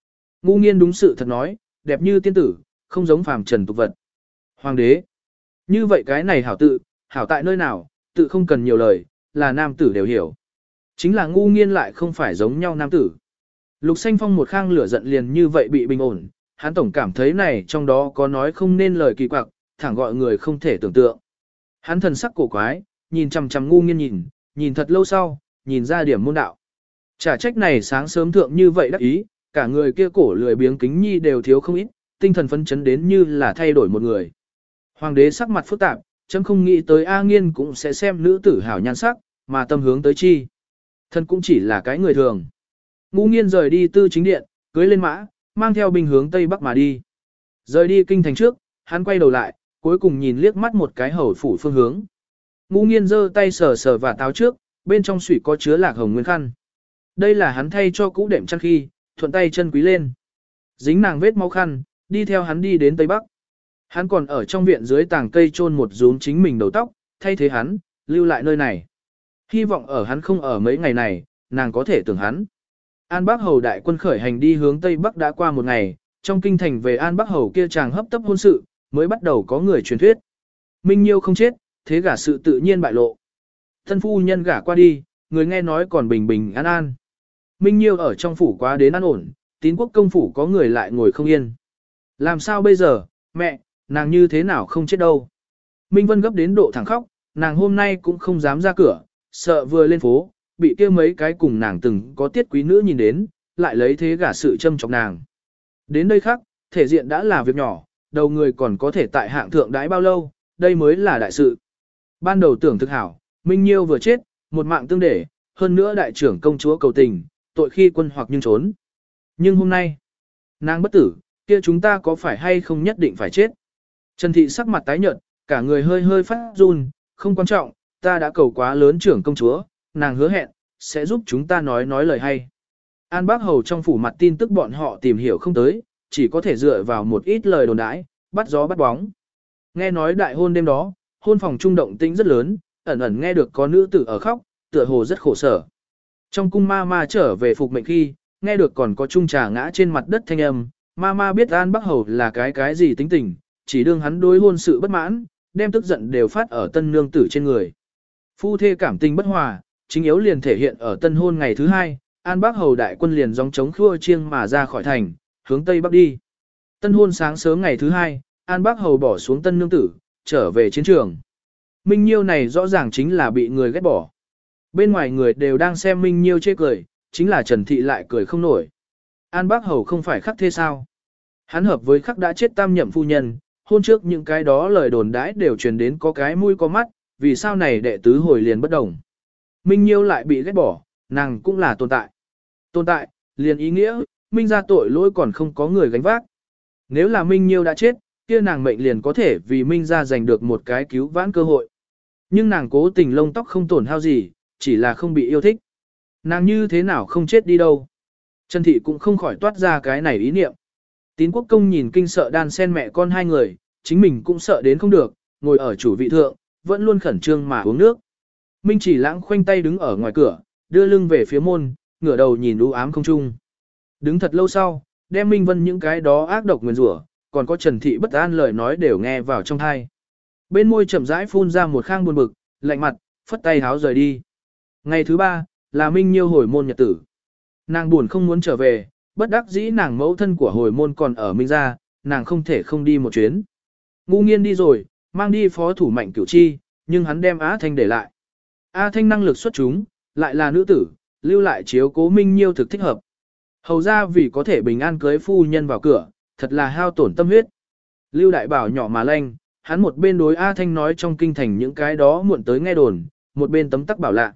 [SPEAKER 1] Ngu nghiên đúng sự thật nói, đẹp như tiên tử, không giống phàm trần tục vật. Hoàng đế. Như vậy cái này hảo tự, hảo tại nơi nào, tự không cần nhiều lời, là nam tử đều hiểu. Chính là ngu nghiên lại không phải giống nhau nam tử. Lục Xanh Phong một khang lửa giận liền như vậy bị bình ổn, hắn tổng cảm thấy này trong đó có nói không nên lời kỳ quặc, thẳng gọi người không thể tưởng tượng. Hắn thần sắc cổ quái, nhìn chằm chằm ngu nghiên nhìn, nhìn thật lâu sau, nhìn ra điểm môn đạo. Chả trách này sáng sớm thượng như vậy đắc ý, cả người kia cổ lười biếng kính nhi đều thiếu không ít, tinh thần phấn chấn đến như là thay đổi một người. Hoàng đế sắc mặt phức tạp, chấm không nghĩ tới A Nghiên cũng sẽ xem nữ tử hảo nhan sắc, mà tâm hướng tới chi. Thân cũng chỉ là cái người thường. Ngu Nghiên rời đi tư chính điện, cưới lên mã, mang theo binh hướng tây bắc mà đi. Rời đi kinh thành trước, hắn quay đầu lại, cuối cùng nhìn liếc mắt một cái hầu phủ phương hướng. Ngu Nghiên giơ tay sờ sờ và táo trước, bên trong sủy có chứa lạc hồng nguyên khăn. Đây là hắn thay cho cũ đệm chăn khi, thuận tay chân quý lên. Dính nàng vết máu khăn, đi theo hắn đi đến tây bắc. Hắn còn ở trong viện dưới tàng cây chôn một rúm chính mình đầu tóc, thay thế hắn, lưu lại nơi này. Hy vọng ở hắn không ở mấy ngày này, nàng có thể tưởng hắn. An Bắc Hầu đại quân khởi hành đi hướng Tây Bắc đã qua một ngày, trong kinh thành về An Bắc Hầu kia chàng hấp tấp hôn sự, mới bắt đầu có người truyền thuyết. Minh Nhiêu không chết, thế gả sự tự nhiên bại lộ. Thân phu nhân gả qua đi, người nghe nói còn bình bình an an. Minh Nhiêu ở trong phủ quá đến an ổn, Tín Quốc công phủ có người lại ngồi không yên. Làm sao bây giờ, mẹ, nàng như thế nào không chết đâu. Minh Vân gấp đến độ thẳng khóc, nàng hôm nay cũng không dám ra cửa, sợ vừa lên phố, bị kia mấy cái cùng nàng từng có tiết quý nữ nhìn đến, lại lấy thế gả sự châm chọc nàng. Đến đây khác, thể diện đã là việc nhỏ, đầu người còn có thể tại hạng thượng đãi bao lâu, đây mới là đại sự. Ban đầu tưởng thực hảo, Minh Nhiêu vừa chết, một mạng tương để, hơn nữa đại trưởng công chúa cầu tình, tội khi quân hoặc nhưng trốn. Nhưng hôm nay, nàng bất tử, kia chúng ta có phải hay không nhất định phải chết. Trần Thị sắc mặt tái nhợt, cả người hơi hơi phát run, không quan trọng, ta đã cầu quá lớn trưởng công chúa, nàng hứa hẹn, sẽ giúp chúng ta nói nói lời hay. An Bác Hầu trong phủ mặt tin tức bọn họ tìm hiểu không tới, chỉ có thể dựa vào một ít lời đồn đãi, bắt gió bắt bóng. Nghe nói đại hôn đêm đó, hôn phòng trung động tĩnh rất lớn, ẩn ẩn nghe được có nữ tử ở khóc, tựa hồ rất khổ sở. Trong cung ma ma trở về phục mệnh khi, nghe được còn có chung trà ngã trên mặt đất thanh âm, ma ma biết An Bác Hầu là cái cái gì tính tình, chỉ đương hắn đối hôn sự bất mãn, đem tức giận đều phát ở tân nương tử trên người. Phu thê cảm tình bất hòa, chính yếu liền thể hiện ở tân hôn ngày thứ hai, An Bác Hầu đại quân liền gióng chống khua chiêng mà ra khỏi thành, hướng tây bắc đi. Tân hôn sáng sớm ngày thứ hai, An Bác Hầu bỏ xuống tân nương tử, trở về chiến trường. Minh Nhiêu này rõ ràng chính là bị người ghét bỏ. Bên ngoài người đều đang xem Minh Nhiêu chê cười, chính là Trần Thị lại cười không nổi. An Bác Hầu không phải khắc thế sao? Hắn hợp với khắc đã chết tam nhậm phu nhân, hôn trước những cái đó lời đồn đãi đều truyền đến có cái mũi có mắt, vì sao này đệ tứ hồi liền bất đồng. Minh Nhiêu lại bị ghét bỏ, nàng cũng là tồn tại. Tồn tại, liền ý nghĩa, Minh ra tội lỗi còn không có người gánh vác. Nếu là Minh Nhiêu đã chết, kia nàng mệnh liền có thể vì Minh ra giành được một cái cứu vãn cơ hội. Nhưng nàng cố tình lông tóc không tổn hao gì, chỉ là không bị yêu thích. Nàng như thế nào không chết đi đâu. Trần Thị cũng không khỏi toát ra cái này ý niệm. Tín Quốc công nhìn kinh sợ đan sen mẹ con hai người, chính mình cũng sợ đến không được, ngồi ở chủ vị thượng, vẫn luôn khẩn trương mà uống nước. Minh Chỉ Lãng khoanh tay đứng ở ngoài cửa, đưa lưng về phía môn, ngửa đầu nhìn u ám không trung. Đứng thật lâu sau, đem Minh Vân những cái đó ác độc nguyền rủa, còn có Trần Thị bất an lời nói đều nghe vào trong tai. Bên môi chậm rãi phun ra một khang buồn bực, lạnh mặt, phất tay háo rời đi. Ngày thứ ba, là Minh Nhiêu hồi môn nhật tử. Nàng buồn không muốn trở về, bất đắc dĩ nàng mẫu thân của hồi môn còn ở Minh gia, nàng không thể không đi một chuyến. Ngu Nghiên đi rồi, mang đi phó thủ Mạnh Cửu Chi, nhưng hắn đem Á Thanh để lại. A Thanh năng lực xuất chúng, lại là nữ tử, lưu lại chiếu cố Minh Nhiêu thực thích hợp. Hầu ra vì có thể bình an cưới phu nhân vào cửa, thật là hao tổn tâm huyết. Lưu Đại Bảo nhỏ mà lanh, hắn một bên đối A Thanh nói trong kinh thành những cái đó muộn tới nghe đồn, một bên tấm tắc bảo lạ.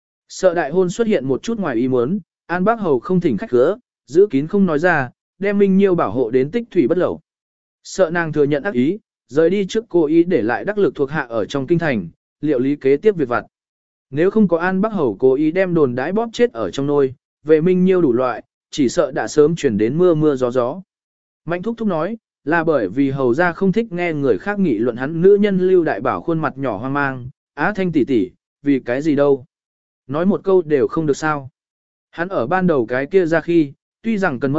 [SPEAKER 1] Sợ đại hôn xuất hiện một chút ngoài ý muốn, An Bác Hầu không thỉnh khách khứa, giữ kín không nói ra, đem Minh Nhiêu bảo hộ đến tích thủy bất lẩu. Sợ nàng thừa nhận ác ý, rời đi trước cố ý để lại đắc lực thuộc hạ ở trong kinh thành, liệu lý kế tiếp việc vặt. Nếu không có An Bắc Hầu cố ý đem đồn đãi bóp chết ở trong nôi, về Minh Nhiêu đủ loại, chỉ sợ đã sớm chuyển đến mưa mưa gió gió. Mạnh Thúc Thúc nói, là bởi vì Hầu ra không thích nghe người khác nghị luận hắn nữ nhân Lưu Đại Bảo khuôn mặt nhỏ hoang mang, Á Thanh tỷ tỷ, vì cái gì đâu. Nói một câu đều không được sao. Hắn ở ban đầu cái kia ra khi, tuy rằng cần mẫn,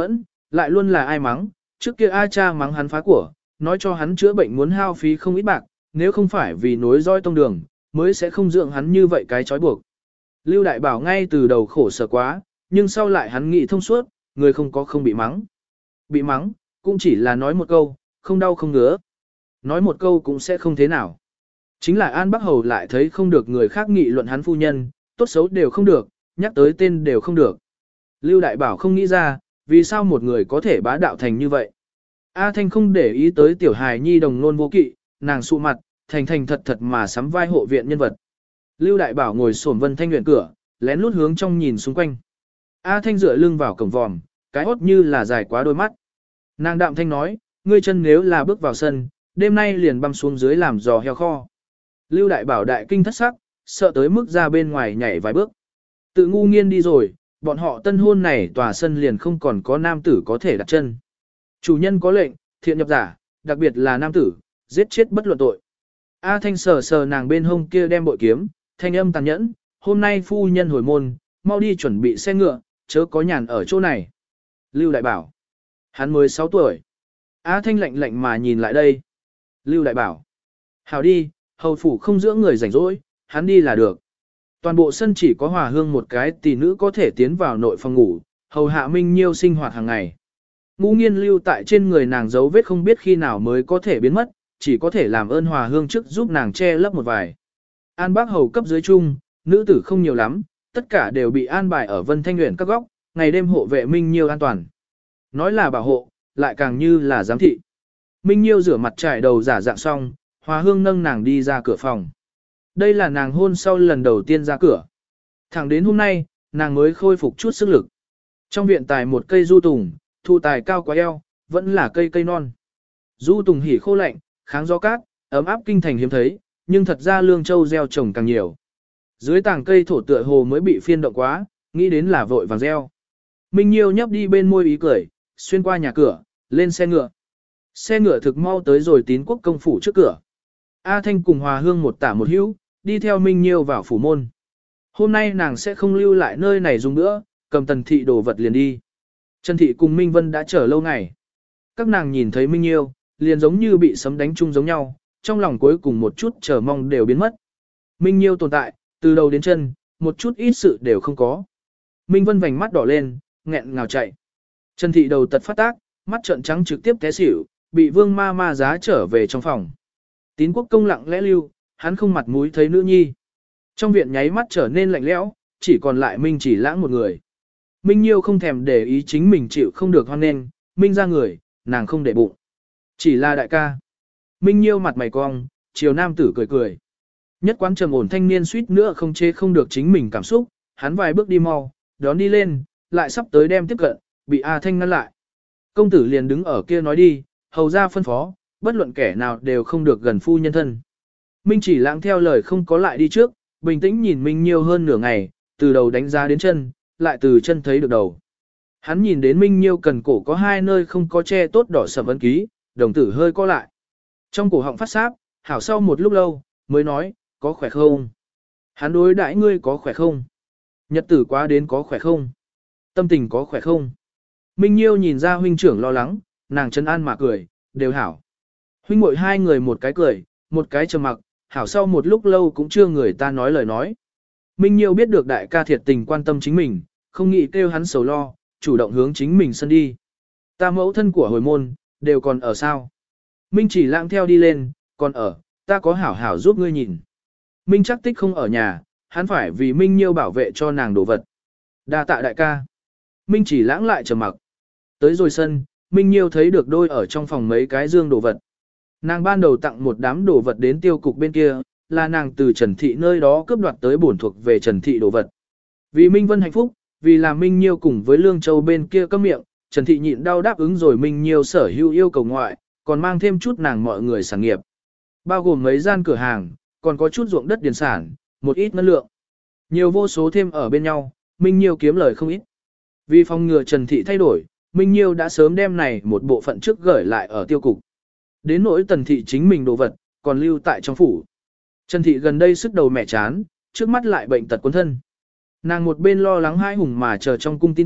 [SPEAKER 1] lại luôn là ai mắng, trước kia A cha mắng hắn phá của, nói cho hắn chữa bệnh muốn hao phí không ít bạc, nếu không phải vì nối roi tông đường, mới sẽ không dưỡng hắn như vậy cái trói buộc. Lưu Đại Bảo ngay từ đầu khổ sở quá, nhưng sau lại hắn nghĩ thông suốt, người không có không bị mắng. Bị mắng, cũng chỉ là nói một câu, không đau không ngứa. Nói một câu cũng sẽ không thế nào. Chính là An Bắc Hầu lại thấy không được người khác nghị luận hắn phu nhân, tốt xấu đều không được, nhắc tới tên đều không được. Lưu Đại Bảo không nghĩ ra, vì sao một người có thể bá đạo thành như vậy. A Thanh không để ý tới tiểu hài nhi đồng nôn vô kỵ, nàng sụ mặt, thành thành thật thật mà sắm vai hộ viện nhân vật. Lưu Đại Bảo ngồi xổm Vân Thanh luyện cửa, lén lút hướng trong nhìn xung quanh. A Thanh dựa lưng vào cổng vòm, cái hốt như là dài quá đôi mắt. Nàng đạm thanh nói, ngươi chân nếu là bước vào sân, đêm nay liền băm xuống dưới làm giò heo kho. Lưu Đại Bảo đại kinh thất sắc, sợ tới mức ra bên ngoài nhảy vài bước. Tự ngu nghiên đi rồi, bọn họ tân hôn này tòa sân liền không còn có nam tử có thể đặt chân. Chủ nhân có lệnh, thiện nhập giả, đặc biệt là nam tử, giết chết bất luận tội. A Thanh sờ sờ nàng bên hông kia đem bội kiếm, thanh âm tàn nhẫn, hôm nay phu nhân hồi môn, mau đi chuẩn bị xe ngựa, chớ có nhàn ở chỗ này. Lưu Đại Bảo, hắn mới sáu tuổi. A Thanh lạnh lạnh mà nhìn lại đây. Lưu Đại Bảo, hảo đi, hầu phủ không dưỡng người rảnh rỗi, hắn đi là được. Toàn bộ sân chỉ có Hòa Hương một cái tỷ nữ có thể tiến vào nội phòng ngủ, hầu hạ Minh Nhiêu sinh hoạt hàng ngày. Ngũ Nghiên lưu tại trên người nàng dấu vết không biết khi nào mới có thể biến mất, chỉ có thể làm ơn Hòa Hương trước giúp nàng che lấp một vài. An Bác hầu cấp dưới chung, nữ tử không nhiều lắm, tất cả đều bị an bài ở Vân Thanh Uyển các góc, ngày đêm hộ vệ Minh Nhiêu an toàn. Nói là bảo hộ, lại càng như là giám thị. Minh Nhiêu rửa mặt trải đầu giả dạng xong, Hòa Hương nâng nàng đi ra cửa phòng. Đây là nàng hôn sau lần đầu tiên ra cửa. Thẳng đến hôm nay, nàng mới khôi phục chút sức lực. Trong viện tài một cây du tùng, thụ tài cao quá eo, vẫn là cây cây non. Du tùng hỉ khô lạnh, kháng gió cát, ấm áp kinh thành hiếm thấy, nhưng thật ra lương châu gieo trồng càng nhiều. Dưới tảng cây thổ tựa hồ mới bị phiên động quá, nghĩ đến là vội vàng gieo. Minh Nhiêu nhấp đi bên môi ý cười, xuyên qua nhà cửa, lên xe ngựa. Xe ngựa thực mau tới rồi Tín Quốc công phủ trước cửa. A Thanh cùng Hòa Hương một tả một hữu, đi theo Minh Nhiêu vào phủ môn. Hôm nay nàng sẽ không lưu lại nơi này dùng nữa, cầm Tần thị đồ vật liền đi. Trần thị cùng Minh Vân đã chờ lâu ngày. Các nàng nhìn thấy Minh Nhiêu, liền giống như bị sấm đánh chung giống nhau, trong lòng cuối cùng một chút chờ mong đều biến mất. Minh Nhiêu tồn tại, từ đầu đến chân, một chút ít sự đều không có. Minh Vân vành mắt đỏ lên, nghẹn ngào chạy. Trần thị đầu tật phát tác, mắt trợn trắng trực tiếp té xỉu, bị vương ma ma giá trở về trong phòng. Tín Quốc công lặng lẽ lưu, hắn không mặt mũi thấy nữ nhi. Trong viện nháy mắt trở nên lạnh lẽo, chỉ còn lại Minh Chỉ Lãng một người. Minh Nhiêu không thèm để ý chính mình chịu không được hoan nên, Minh ra người, nàng không để bụng. Chỉ là đại ca. Minh Nhiêu mặt mày cong, chiều nam tử cười cười. Nhất quán trầm ổn thanh niên suýt nữa không chế không được chính mình cảm xúc, hắn vài bước đi mau, đón đi lên, lại sắp tới đem tiếp cận, bị A Thanh ngăn lại. Công tử liền đứng ở kia nói đi, hầu ra phân phó, bất luận kẻ nào đều không được gần phu nhân thân. Minh Chỉ Lãng theo lời không có lại đi trước, bình tĩnh nhìn Minh Nhiêu hơn nửa ngày, từ đầu đánh giá đến chân, lại từ chân thấy được đầu. Hắn nhìn đến Minh Nhiêu cần cổ có hai nơi không có che tốt đỏ sầm ấn ký, đồng tử hơi co lại. Trong cổ họng phát sáp, hảo sau một lúc lâu, mới nói, có khỏe không? Hắn đối đãi ngươi có khỏe không? Nhật tử quá đến có khỏe không? Tâm tình có khỏe không? Minh Nhiêu nhìn ra huynh trưởng lo lắng, nàng trấn an mà cười, đều hảo. Huynh muội hai người một cái cười, một cái trầm mặc, hảo sau một lúc lâu cũng chưa người ta nói lời nói. Minh Nhiêu biết được đại ca thiệt tình quan tâm chính mình, không nghĩ kêu hắn sầu lo, chủ động hướng chính mình sân đi. Ta mẫu thân của hồi môn, đều còn ở sao? Minh Chỉ Lãng theo đi lên, còn ở, ta có hảo hảo giúp ngươi nhìn. Minh Trắc Tích không ở nhà, hắn phải vì Minh Nhiêu bảo vệ cho nàng đồ vật. Đa tạ đại ca. Minh Chỉ Lãng lại trầm mặc. Tới rồi sân, Minh Nhiêu thấy được đôi ở trong phòng mấy cái dương đồ vật. Nàng ban đầu tặng một đám đồ vật đến tiêu cục bên kia, là nàng từ Trần Thị nơi đó cướp đoạt tới bổn thuộc về Trần Thị đồ vật. Vì Minh Vân hạnh phúc, vì làm Minh Nhiêu cùng với Lương Châu bên kia cấm miệng, Trần Thị nhịn đau đáp ứng rồi Minh Nhiêu sở hữu yêu cầu ngoại, còn mang thêm chút nàng mọi người sản nghiệp. Bao gồm mấy gian cửa hàng, còn có chút ruộng đất điền sản, một ít ngân lượng. Nhiều vô số thêm ở bên nhau, Minh Nhiêu kiếm lời không ít. Vì phòng ngừa Trần Thị thay đổi, Minh Nhiêu đã sớm đem này một bộ phận trước gửi lại ở tiêu cục. Đến nỗi Tần Thị chính mình đồ vật, còn lưu tại trong phủ. Trần Thị gần đây sức đầu mẹ chán, trước mắt lại bệnh tật cuốn thân. Nàng một bên lo lắng hai hùng mà chờ trong cung tin tức,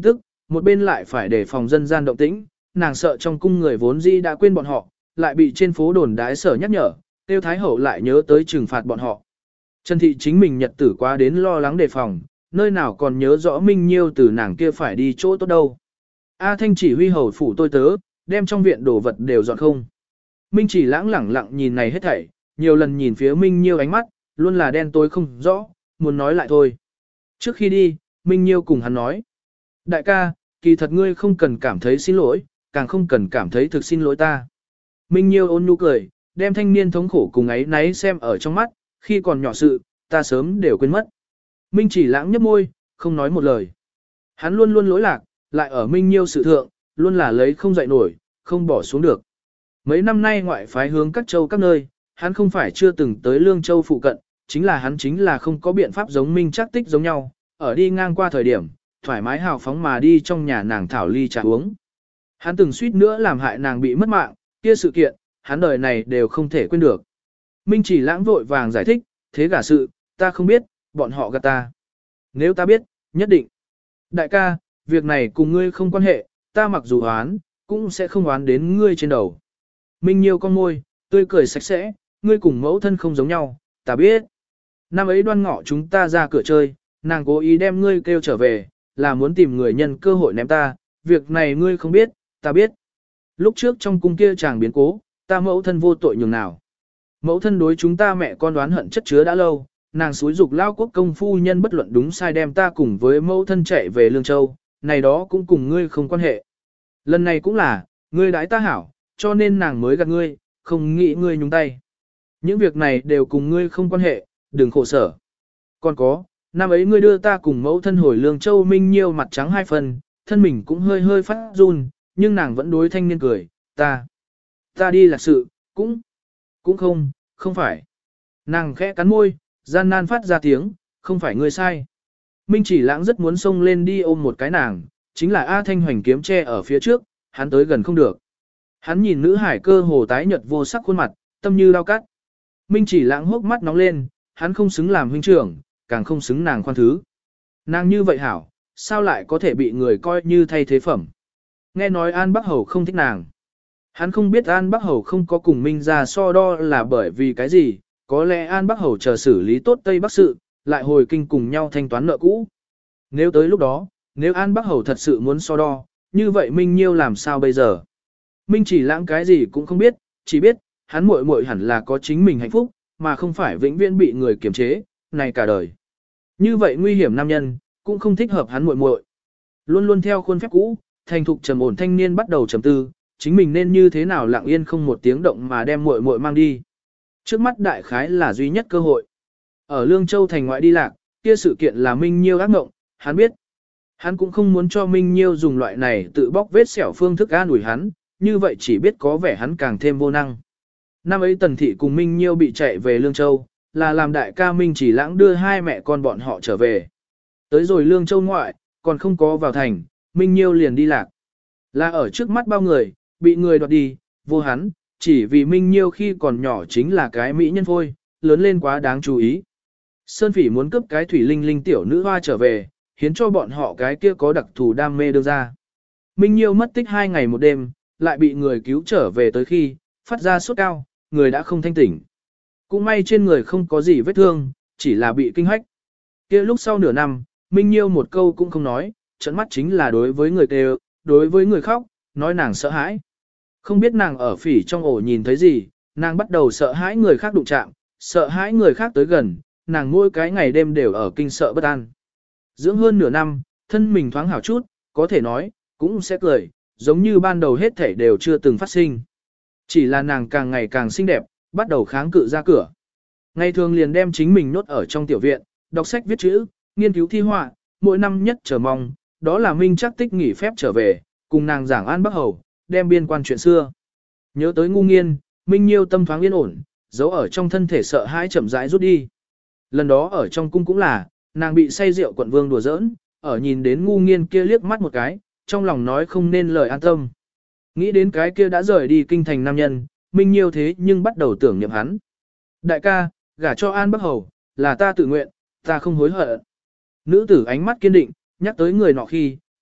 [SPEAKER 1] một bên lại phải để phòng dân gian động tĩnh, nàng sợ trong cung người vốn dĩ đã quên bọn họ, lại bị trên phố đồn đái sở nhắc nhở, Tiêu Thái Hậu lại nhớ tới trừng phạt bọn họ. Trần Thị chính mình nhật tử qua đến lo lắng đề phòng, nơi nào còn nhớ rõ Minh Nhiêu từ nàng kia phải đi chỗ tốt đâu. A Thanh chỉ huy hầu phủ tôi tớ, đem trong viện đồ vật đều dọn không. Minh chỉ lãng lẳng lặng nhìn này hết thảy, nhiều lần nhìn phía Minh Nhiêu ánh mắt, luôn là đen tối không rõ, muốn nói lại thôi. Trước khi đi, Minh Nhiêu cùng hắn nói. Đại ca, kỳ thật ngươi không cần cảm thấy xin lỗi, càng không cần cảm thấy thực xin lỗi ta. Minh Nhiêu ôn nhu cười, đem thanh niên thống khổ cùng ấy náy xem ở trong mắt, khi còn nhỏ sự, ta sớm đều quên mất. Minh chỉ lãng nhấp môi, không nói một lời. Hắn luôn luôn lỗi lạc, lại ở Minh Nhiêu sự thượng, luôn là lấy không dậy nổi, không bỏ xuống được. Mấy năm nay ngoại phái hướng các châu các nơi, hắn không phải chưa từng tới Lương Châu phụ cận, chính là hắn chính là không có biện pháp giống Minh Trác Tích giống nhau, ở đi ngang qua thời điểm, thoải mái hào phóng mà đi trong nhà nàng thảo ly trà uống. Hắn từng suýt nữa làm hại nàng bị mất mạng, kia sự kiện, hắn đời này đều không thể quên được. Minh chỉ lãng vội vàng giải thích, thế gả sự, ta không biết, bọn họ gạt ta. Nếu ta biết, nhất định. Đại ca, việc này cùng ngươi không quan hệ, ta mặc dù oán, cũng sẽ không oán đến ngươi trên đầu. Minh Nhiêu con môi, tươi cười sạch sẽ, ngươi cùng mẫu thân không giống nhau, ta biết. Năm ấy đoan ngọ chúng ta ra cửa chơi, nàng cố ý đem ngươi kêu trở về, là muốn tìm người nhân cơ hội ném ta, việc này ngươi không biết, ta biết. Lúc trước trong cung kia chàng biến cố, ta mẫu thân vô tội nhường nào. Mẫu thân đối chúng ta mẹ con đoán hận chất chứa đã lâu, nàng xúi dục lao quốc công phu nhân bất luận đúng sai đem ta cùng với mẫu thân chạy về Lương Châu, này đó cũng cùng ngươi không quan hệ. Lần này cũng là, ngươi đãi ta hảo, cho nên nàng mới gạt ngươi, không nghĩ ngươi nhúng tay. Những việc này đều cùng ngươi không quan hệ, đừng khổ sở. Còn có, năm ấy ngươi đưa ta cùng mẫu thân hồi Lương Châu Minh Nhiêu mặt trắng hai phần, thân mình cũng hơi hơi phát run, nhưng nàng vẫn đối thanh niên cười, ta, ta đi là sự, cũng, cũng không, không phải. Nàng khẽ cắn môi, gian nan phát ra tiếng, không phải ngươi sai. Minh chỉ lãng rất muốn xông lên đi ôm một cái nàng, chính là A Thanh hoành kiếm che ở phía trước, hắn tới gần không được. Hắn nhìn nữ hải cơ hồ tái nhợt vô sắc khuôn mặt, tâm như đau cắt. Minh chỉ lãng hốc mắt nóng lên, hắn không xứng làm huynh trưởng, càng không xứng nàng khoan thứ. Nàng như vậy hảo, sao lại có thể bị người coi như thay thế phẩm. Nghe nói An Bắc Hầu không thích nàng. Hắn không biết An Bắc Hầu không có cùng Minh ra so đo là bởi vì cái gì, có lẽ An Bắc Hầu chờ xử lý tốt Tây Bắc sự, lại hồi kinh cùng nhau thanh toán nợ cũ. Nếu tới lúc đó, nếu An Bắc Hầu thật sự muốn so đo, như vậy Minh Nhiêu làm sao bây giờ? Minh chỉ lãng cái gì cũng không biết, chỉ biết, hắn muội muội hẳn là có chính mình hạnh phúc, mà không phải vĩnh viễn bị người kiềm chế, này cả đời. Như vậy nguy hiểm nam nhân, cũng không thích hợp hắn muội muội. Luôn luôn theo khuôn phép cũ, thành thục trầm ổn thanh niên bắt đầu trầm tư, chính mình nên như thế nào lặng yên không một tiếng động mà đem muội muội mang đi. Trước mắt đại khái là duy nhất cơ hội. Ở Lương Châu thành ngoại đi lạc, kia sự kiện là Minh Nhiêu ác mộng, hắn biết. Hắn cũng không muốn cho Minh Nhiêu dùng loại này tự bóc vết xẻo phương thức an ủi hắn, như vậy chỉ biết có vẻ hắn càng thêm vô năng. Năm ấy Tần Thị cùng Minh Nhiêu bị chạy về Lương Châu, là làm đại ca Minh chỉ lãng đưa hai mẹ con bọn họ trở về. Tới rồi Lương Châu ngoại, còn không có vào thành, Minh Nhiêu liền đi lạc. Là ở trước mắt bao người, bị người đoạt đi, vô hắn, chỉ vì Minh Nhiêu khi còn nhỏ chính là cái mỹ nhân phôi, lớn lên quá đáng chú ý. Sơn Phỉ muốn cướp cái thủy linh linh tiểu nữ hoa trở về, hiến cho bọn họ cái kia có đặc thù đam mê đưa ra. Minh Nhiêu mất tích hai ngày một đêm, lại bị người cứu trở về tới khi, phát ra sốt cao, người đã không thanh tỉnh. Cũng may trên người không có gì vết thương, chỉ là bị kinh hách. Kia lúc sau nửa năm, Minh Nhiêu một câu cũng không nói, trận mắt chính là đối với người kêu, đối với người khóc, nói nàng sợ hãi. Không biết nàng ở phỉ trong ổ nhìn thấy gì, nàng bắt đầu sợ hãi người khác đụng chạm, sợ hãi người khác tới gần, nàng mỗi cái ngày đêm đều ở kinh sợ bất an. Dưỡng hơn nửa năm, thân mình thoáng hảo chút, có thể nói, cũng sẽ cười, giống như ban đầu hết thể đều chưa từng phát sinh. Chỉ là nàng càng ngày càng xinh đẹp, bắt đầu kháng cự ra cửa. Ngày thường liền đem chính mình nốt ở trong tiểu viện, đọc sách viết chữ, nghiên cứu thi họa, mỗi năm nhất chờ mong, đó là Minh Trác Tích nghỉ phép trở về, cùng nàng giảng An Bắc Hầu, đem biên quan chuyện xưa. Nhớ tới ngu nghiên, Minh Nhiêu tâm thoáng yên ổn, giấu ở trong thân thể sợ hãi chậm rãi rút đi. Lần đó ở trong cung cũng là, nàng bị say rượu quận vương đùa giỡn, ở nhìn đến ngu nghiên kia liếc mắt một cái, trong lòng nói không nên lời an tâm. Nghĩ đến cái kia đã rời đi kinh thành nam nhân, Minh Nhiêu thế nhưng bắt đầu tưởng niệm hắn. Đại ca, gả cho An Bắc Hầu, là ta tự nguyện, ta không hối hận. Nữ tử ánh mắt kiên định, nhắc tới người nọ khi,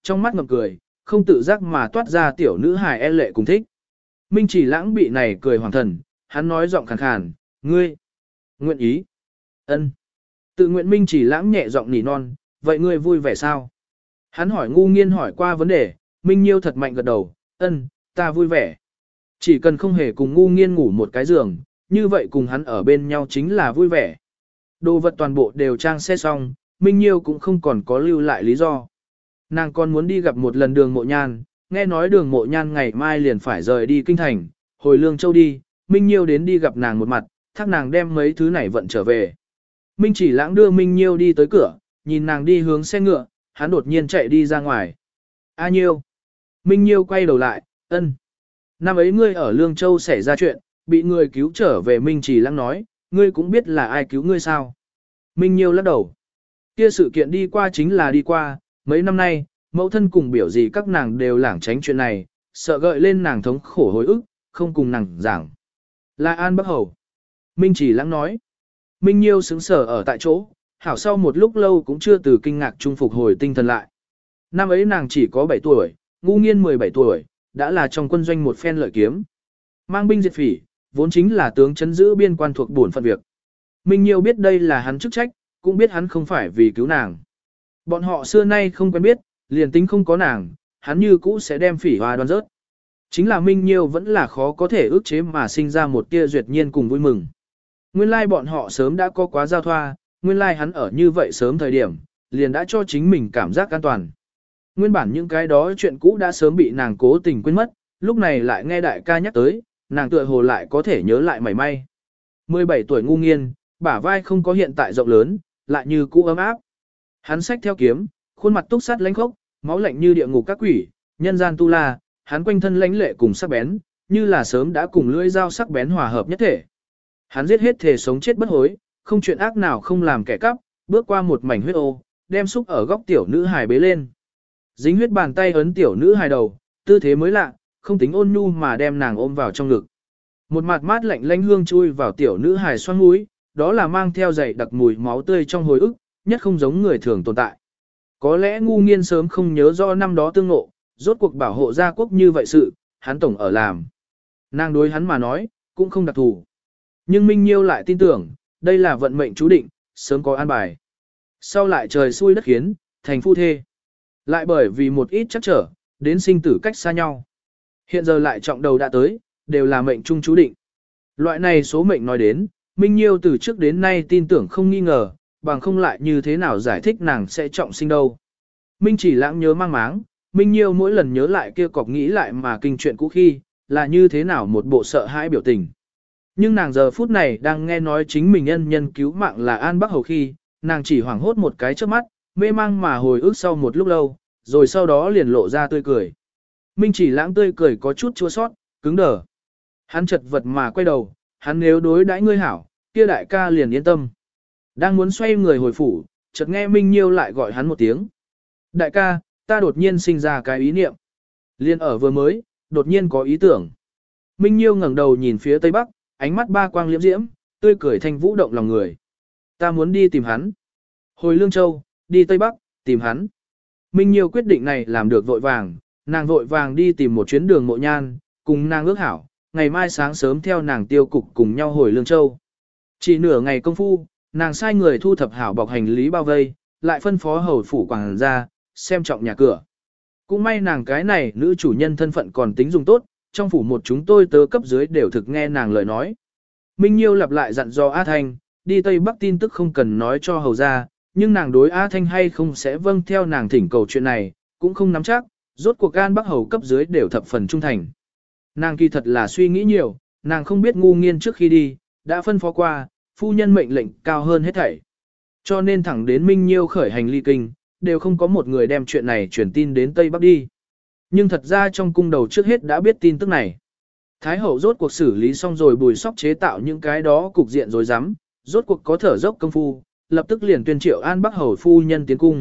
[SPEAKER 1] trong mắt ngậm cười, không tự giác mà toát ra tiểu nữ hài e lệ cùng thích. Minh Chỉ Lãng bị này cười hoàng thần, hắn nói giọng khàn khàn, ngươi, nguyện ý. Ân. Tự nguyện Minh Chỉ Lãng nhẹ giọng nỉ non, vậy ngươi vui vẻ sao? Hắn hỏi ngu nghiên hỏi qua vấn đề, Minh Nhiêu thật mạnh gật đầu, ân, ta vui vẻ. Chỉ cần không hề cùng ngu nghiên ngủ một cái giường, như vậy cùng hắn ở bên nhau chính là vui vẻ. Đồ vật toàn bộ đều trang xe xong, Minh Nhiêu cũng không còn có lưu lại lý do. Nàng còn muốn đi gặp một lần đường mộ nhan, nghe nói đường mộ nhan ngày mai liền phải rời đi kinh thành, hồi Lương Châu đi, Minh Nhiêu đến đi gặp nàng một mặt, thác nàng đem mấy thứ này vận trở về. Minh Chỉ Lãng đưa Minh Nhiêu đi tới cửa, nhìn nàng đi hướng xe ngựa, hắn đột nhiên chạy đi ra ngoài. A Nhiêu. Minh Nhiêu quay đầu lại, ân. Năm ấy ngươi ở Lương Châu xảy ra chuyện, bị người cứu trở về. Minh Chỉ Lãng nói, ngươi cũng biết là ai cứu ngươi sao. Minh Nhiêu lắc đầu. Kia sự kiện đi qua chính là đi qua, mấy năm nay, mẫu thân cùng biểu gì các nàng đều lảng tránh chuyện này, sợ gợi lên nàng thống khổ hồi ức, không cùng nàng giảng. Là An Bắc Hầu. Minh Chỉ Lãng nói. Minh Nhiêu sững sờ ở tại chỗ, hảo sau một lúc lâu cũng chưa từ kinh ngạc trung phục hồi tinh thần lại. Năm ấy nàng chỉ có bảy tuổi, ngu nghiên mười bảy tuổi, đã là trong quân doanh một phen lợi kiếm. Mang binh diệt phỉ, vốn chính là tướng chấn giữ biên quan thuộc bổn phận việc. Minh Nhiêu biết đây là hắn chức trách, cũng biết hắn không phải vì cứu nàng. Bọn họ xưa nay không quen biết, liền tính không có nàng, hắn như cũ sẽ đem phỉ hoa đoan rớt. Chính là Minh Nhiêu vẫn là khó có thể ước chế mà sinh ra một tia duyệt nhiên cùng vui mừng. Nguyên lai bọn họ sớm đã có quá giao thoa, nguyên lai hắn ở như vậy sớm thời điểm, liền đã cho chính mình cảm giác an toàn. Nguyên bản những cái đó chuyện cũ đã sớm bị nàng cố tình quên mất, lúc này lại nghe đại ca nhắc tới, nàng tựa hồ lại có thể nhớ lại mảy may. mười bảy tuổi ngu nghiên, bả vai không có hiện tại rộng lớn, lại như cũ ấm áp. Hắn xách theo kiếm, khuôn mặt túc sắt lãnh khốc, máu lạnh như địa ngục các quỷ, nhân gian tu la, hắn quanh thân lãnh lệ cùng sắc bén, như là sớm đã cùng lưỡi dao sắc bén hòa hợp nhất thể. Hắn giết hết thể sống chết bất hối, không chuyện ác nào không làm kẻ cắp, bước qua một mảnh huyết ô, đem xúc ở góc tiểu nữ hài bế lên. Dính huyết bàn tay ấn tiểu nữ hài đầu, tư thế mới lạ, không tính ôn nhu mà đem nàng ôm vào trong ngực. Một mặt mát lạnh lanh hương chui vào tiểu nữ hài xoăn mũi, đó là mang theo dày đặc mùi máu tươi trong hồi ức, nhất không giống người thường tồn tại. Có lẽ ngu nghiên sớm không nhớ rõ năm đó tương ngộ, rốt cuộc bảo hộ gia quốc như vậy sự, hắn tổng ở làm. Nàng đối hắn mà nói, cũng không đặc thù. Nhưng Minh Nhiêu lại tin tưởng, đây là vận mệnh chú định, sớm có an bài. Sau lại trời xui đất khiến, thành phu thê. Lại bởi vì một ít chắc trở, đến sinh tử cách xa nhau. Hiện giờ lại trọng đầu đã tới, đều là mệnh chung chú định. Loại này số mệnh nói đến, Minh Nhiêu từ trước đến nay tin tưởng không nghi ngờ, bằng không lại như thế nào giải thích nàng sẽ trọng sinh đâu. Minh Chỉ Lãng nhớ mang máng, Minh Nhiêu mỗi lần nhớ lại kia cọc nghĩ lại mà kinh chuyện cũ khi, là như thế nào một bộ sợ hãi biểu tình. Nhưng nàng giờ phút này đang nghe nói chính mình nhân nhân cứu mạng là An Bắc Hầu khi, nàng chỉ hoảng hốt một cái trước mắt, mê mang mà hồi ức sau một lúc lâu, rồi sau đó liền lộ ra tươi cười. Minh Chỉ Lãng tươi cười có chút chua sót, cứng đờ. Hắn chật vật mà quay đầu, hắn nếu đối đãi ngươi hảo, kia đại ca liền yên tâm. Đang muốn xoay người hồi phủ, chợt nghe Minh Nhiêu lại gọi hắn một tiếng. Đại ca, ta đột nhiên sinh ra cái ý niệm. Liên ở vừa mới, đột nhiên có ý tưởng. Minh Nhiêu ngẩng đầu nhìn phía tây bắc, ánh mắt ba quang liễm diễm, tươi cười thanh vũ động lòng người. Ta muốn đi tìm hắn. Hồi Lương Châu, đi Tây Bắc, tìm hắn. Minh Nhiêu quyết định này làm được vội vàng, nàng vội vàng đi tìm một chuyến đường mộ nhan, cùng nàng ước hảo, ngày mai sáng sớm theo nàng tiêu cục cùng nhau hồi Lương Châu. Chỉ nửa ngày công phu, nàng sai người thu thập hảo bọc hành lý bao vây, lại phân phó hầu phủ quảng ra, xem trọng nhà cửa. Cũng may nàng cái này nữ chủ nhân thân phận còn tính dùng tốt, trong phủ một chúng tôi tớ cấp dưới đều thực nghe nàng lời nói. Minh Nhiêu lặp lại dặn dò A Thanh, đi Tây Bắc tin tức không cần nói cho hầu ra, nhưng nàng đối A Thanh hay không sẽ vâng theo nàng thỉnh cầu chuyện này, cũng không nắm chắc, rốt cuộc An Bắc hầu cấp dưới đều thập phần trung thành. Nàng kỳ thật là suy nghĩ nhiều, nàng không biết ngu nghiên trước khi đi, đã phân phó qua, phu nhân mệnh lệnh cao hơn hết thảy. Cho nên thẳng đến Minh Nhiêu khởi hành ly kinh, đều không có một người đem chuyện này truyền tin đến Tây Bắc đi. Nhưng thật ra trong cung đầu trước hết đã biết tin tức này. Thái hậu rốt cuộc xử lý xong rồi bùi sóc chế tạo những cái đó cục diện rồi dám, rốt cuộc có thở dốc công phu, lập tức liền tuyên triệu An Bắc hầu phu nhân tiến cung.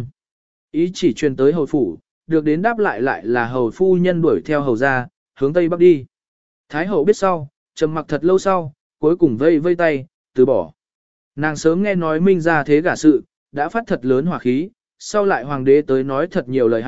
[SPEAKER 1] Ý chỉ truyền tới hầu phủ, được đến đáp lại lại là hầu phu nhân đuổi theo hầu ra, hướng Tây Bắc đi. Thái hậu biết sau, trầm mặc thật lâu sau, cuối cùng vây vây tay, từ bỏ. Nàng sớm nghe nói Minh ra thế gả sự, đã phát thật lớn hỏa khí, sau lại hoàng đế tới nói thật nhiều lời hay,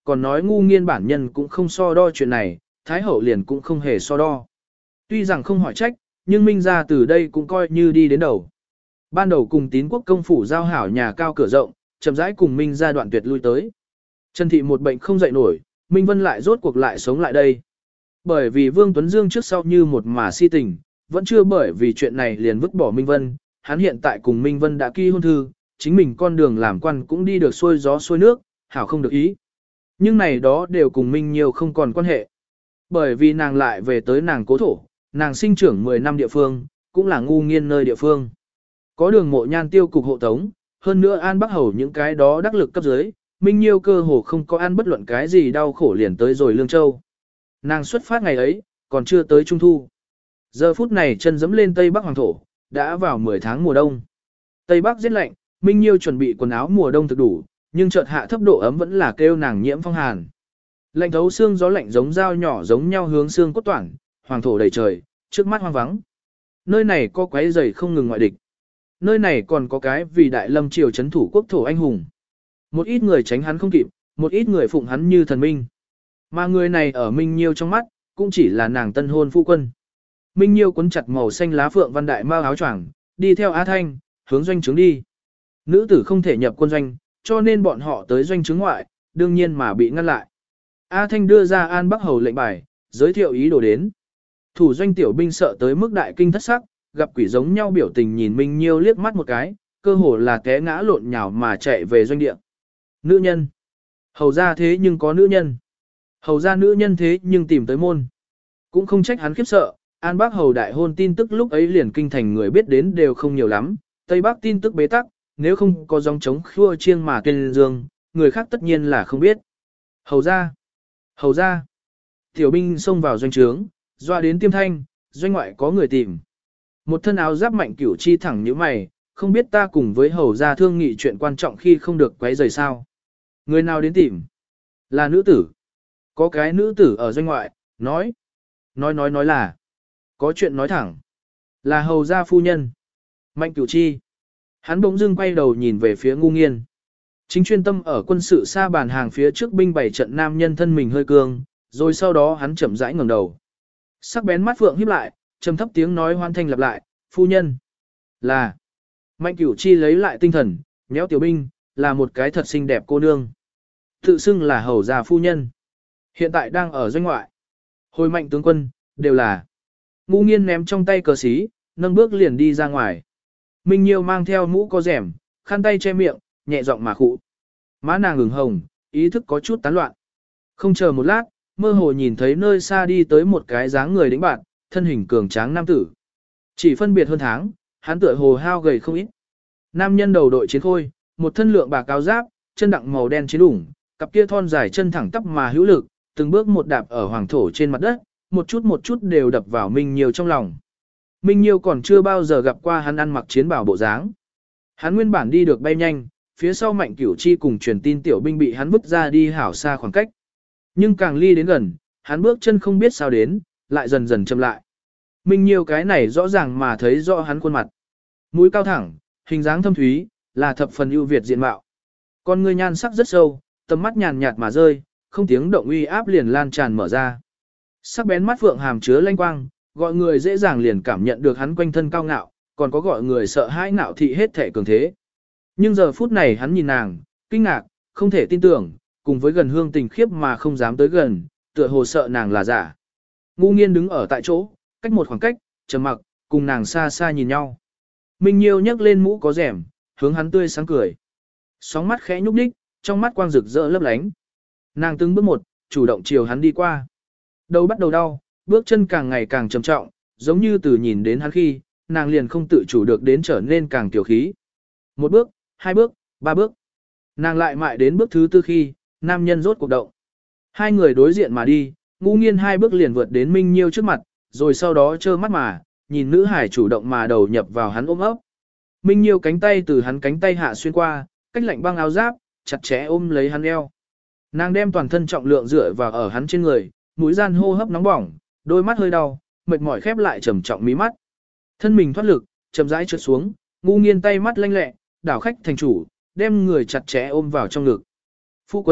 [SPEAKER 1] còn nói ngu nghiên bản nhân cũng không so đo chuyện này, Thái Hậu liền cũng không hề so đo. Tuy rằng không hỏi trách, nhưng Minh gia từ đây cũng coi như đi đến đầu. Ban đầu cùng Tín Quốc công phủ giao hảo nhà cao cửa rộng, chậm rãi cùng Minh gia đoạn tuyệt lui tới. Trần Thị một bệnh không dậy nổi, Minh Vân lại rốt cuộc lại sống lại đây. Bởi vì Vương Tuấn Dương trước sau như một mà si tình, vẫn chưa bởi vì chuyện này liền vứt bỏ Minh Vân, hắn hiện tại cùng Minh Vân đã ký hôn thư, chính mình con đường làm quan cũng đi được xuôi gió xuôi nước, hảo không được ý. Nhưng này đó đều cùng Minh Nhiêu không còn quan hệ. Bởi vì nàng lại về tới nàng cố thổ, nàng sinh trưởng mười năm địa phương, cũng là ngu nghiên nơi địa phương. Có đường mộ nhan tiêu cục hộ tống, hơn nữa An Bắc Hầu những cái đó đắc lực cấp dưới, Minh Nhiêu cơ hồ không có ăn bất luận cái gì đau khổ liền tới rồi Lương Châu. Nàng xuất phát ngày ấy, còn chưa tới Trung Thu. Giờ phút này chân dẫm lên Tây Bắc Hoàng thổ, đã vào mười tháng mùa đông. Tây Bắc rất lạnh, Minh Nhiêu chuẩn bị quần áo mùa đông thực đủ, nhưng chợt hạ thấp độ ấm vẫn là kêu nàng nhiễm phong hàn. Lạnh thấu xương gió lạnh giống dao nhỏ giống nhau hướng xương cốt toản, hoàng thổ đầy trời, trước mắt hoang vắng. Nơi này có quái rầy không ngừng ngoại địch. Nơi này còn có cái vì đại lâm triều chấn thủ quốc thổ anh hùng. Một ít người tránh hắn không kịp, một ít người phụng hắn như thần minh. Mà người này ở Minh Nhiêu trong mắt, cũng chỉ là nàng tân hôn phu quân. Minh Nhiêu quấn chặt màu xanh lá phượng văn đại mao áo choàng, đi theo Á Thanh, hướng doanh trướng đi. Nữ tử không thể nhập quân doanh, cho nên bọn họ tới doanh trướng ngoại, đương nhiên mà bị ngăn lại. A Thanh đưa ra An Bắc Hầu lệnh bài, giới thiệu ý đồ đến. Thủ doanh tiểu binh sợ tới mức đại kinh thất sắc, gặp quỷ giống nhau biểu tình nhìn Minh Nhiêu liếc mắt một cái, cơ hồ là té ngã lộn nhào mà chạy về doanh địa. Nữ nhân. Hầu ra thế nhưng có nữ nhân. Hầu ra nữ nhân thế nhưng tìm tới môn. Cũng không trách hắn khiếp sợ, An Bắc Hầu đại hôn tin tức lúc ấy liền kinh thành người biết đến đều không nhiều lắm, Tây Bắc tin tức bế tắc, nếu không có dòng chống khua chiêng mà tuyên dương, người khác tất nhiên là không biết. Hầu ra. Hầu ra. Tiểu binh xông vào doanh trướng, doa đến tiêm thanh, doanh ngoại có người tìm. Một thân áo giáp mạnh cửu chi thẳng như mày, không biết ta cùng với hầu ra thương nghị chuyện quan trọng khi không được quấy rầy sao. Người nào đến tìm? Là nữ tử. Có cái nữ tử ở doanh ngoại, nói. Nói nói nói là. Có chuyện nói thẳng. Là hầu gia phu nhân. Mạnh cửu chi. Hắn bỗng dưng quay đầu nhìn về phía ngu nghiên. Chính chuyên tâm ở quân sự xa bàn hàng phía trước binh bảy trận nam nhân thân mình hơi cương, rồi sau đó hắn chậm rãi ngẩng đầu. Sắc bén mắt phượng híp lại, trầm thấp tiếng nói hoan thanh lặp lại, phu nhân. Là. Mạnh cửu chi lấy lại tinh thần, nhéo tiểu binh, là một cái thật xinh đẹp cô nương. Tự xưng là hầu gia phu nhân. Hiện tại đang ở doanh ngoại. Hồi mạnh tướng quân, đều là. Ngu nghiên ném trong tay cờ xí, nâng bước liền đi ra ngoài. Minh Nhiêu mang theo mũ có rẻm, khăn tay che miệng, nhẹ giọng mà khụ. Má nàng ửng hồng, ý thức có chút tán loạn. Không chờ một lát, mơ hồ nhìn thấy nơi xa đi tới một cái dáng người đĩnh bạn, thân hình cường tráng nam tử. Chỉ phân biệt hơn tháng, hắn tựa hồ hao gầy không ít. Nam nhân đầu đội chiến khôi, một thân lượng bạc áo giáp, chân đặng màu đen chiến ủng, cặp kia thon dài chân thẳng tắp mà hữu lực, từng bước một đạp ở hoàng thổ trên mặt đất, một chút một chút đều đập vào Minh Nhiêu trong lòng. Minh Nhiêu còn chưa bao giờ gặp qua hắn ăn mặc chiến bào bộ dáng. Hắn nguyên bản đi được bay nhanh, phía sau Mạnh Cửu Chi cùng truyền tin tiểu binh bị hắn vứt ra đi hảo xa khoảng cách. Nhưng càng ly đến gần, hắn bước chân không biết sao đến, lại dần dần chậm lại. Minh Nhiêu cái này rõ ràng mà thấy rõ hắn khuôn mặt. Mũi cao thẳng, hình dáng thâm thúy, là thập phần ưu việt diện mạo. Con ngươi nhan sắc rất sâu, tầm mắt nhàn nhạt mà rơi, không tiếng động uy áp liền lan tràn mở ra. Sắc bén mắt phượng hàm chứa lanh quang, gọi người dễ dàng liền cảm nhận được hắn quanh thân cao ngạo, còn có gọi người sợ hãi ngạo thị hết thể cường thế. Nhưng giờ phút này hắn nhìn nàng, kinh ngạc, không thể tin tưởng, cùng với gần hương tình khiếp mà không dám tới gần, tựa hồ sợ nàng là giả. Ngu nghiên đứng ở tại chỗ, cách một khoảng cách, trầm mặc, cùng nàng xa xa nhìn nhau. Minh Nhiêu nhấc lên mũ có rẻm, hướng hắn tươi sáng cười. Sóng mắt khẽ nhúc nhích, trong mắt quang rực rỡ lấp lánh. Nàng từng bước một, chủ động chiều hắn đi qua. Đầu bắt đầu đau, bước chân càng ngày càng trầm trọng, giống như từ nhìn đến hắn khi, nàng liền không tự chủ được đến trở nên càng tiểu khí. Một bước, hai bước, ba bước. Nàng lại mại đến bước thứ tư khi, nam nhân rốt cuộc động. Hai người đối diện mà đi, ngu nghiên hai bước liền vượt đến Minh Nhiêu trước mặt, rồi sau đó trơ mắt mà, nhìn nữ hải chủ động mà đầu nhập vào hắn ôm ấp. Minh Nhiêu cánh tay từ hắn cánh tay hạ xuyên qua, cách lạnh băng áo giáp, chặt chẽ ôm lấy hắn eo. Nàng đem toàn thân trọng lượng dựa vào ở hắn trên người, mũi gian hô hấp nóng bỏng, đôi mắt hơi đau, mệt mỏi khép lại trầm trọng mí mắt. Thân mình thoát lực, chậm rãi trượt xuống, ngu nghiên tay mắt lanh lẹ, đảo khách thành chủ, đem người chặt chẽ ôm vào trong ngực. Phu quân,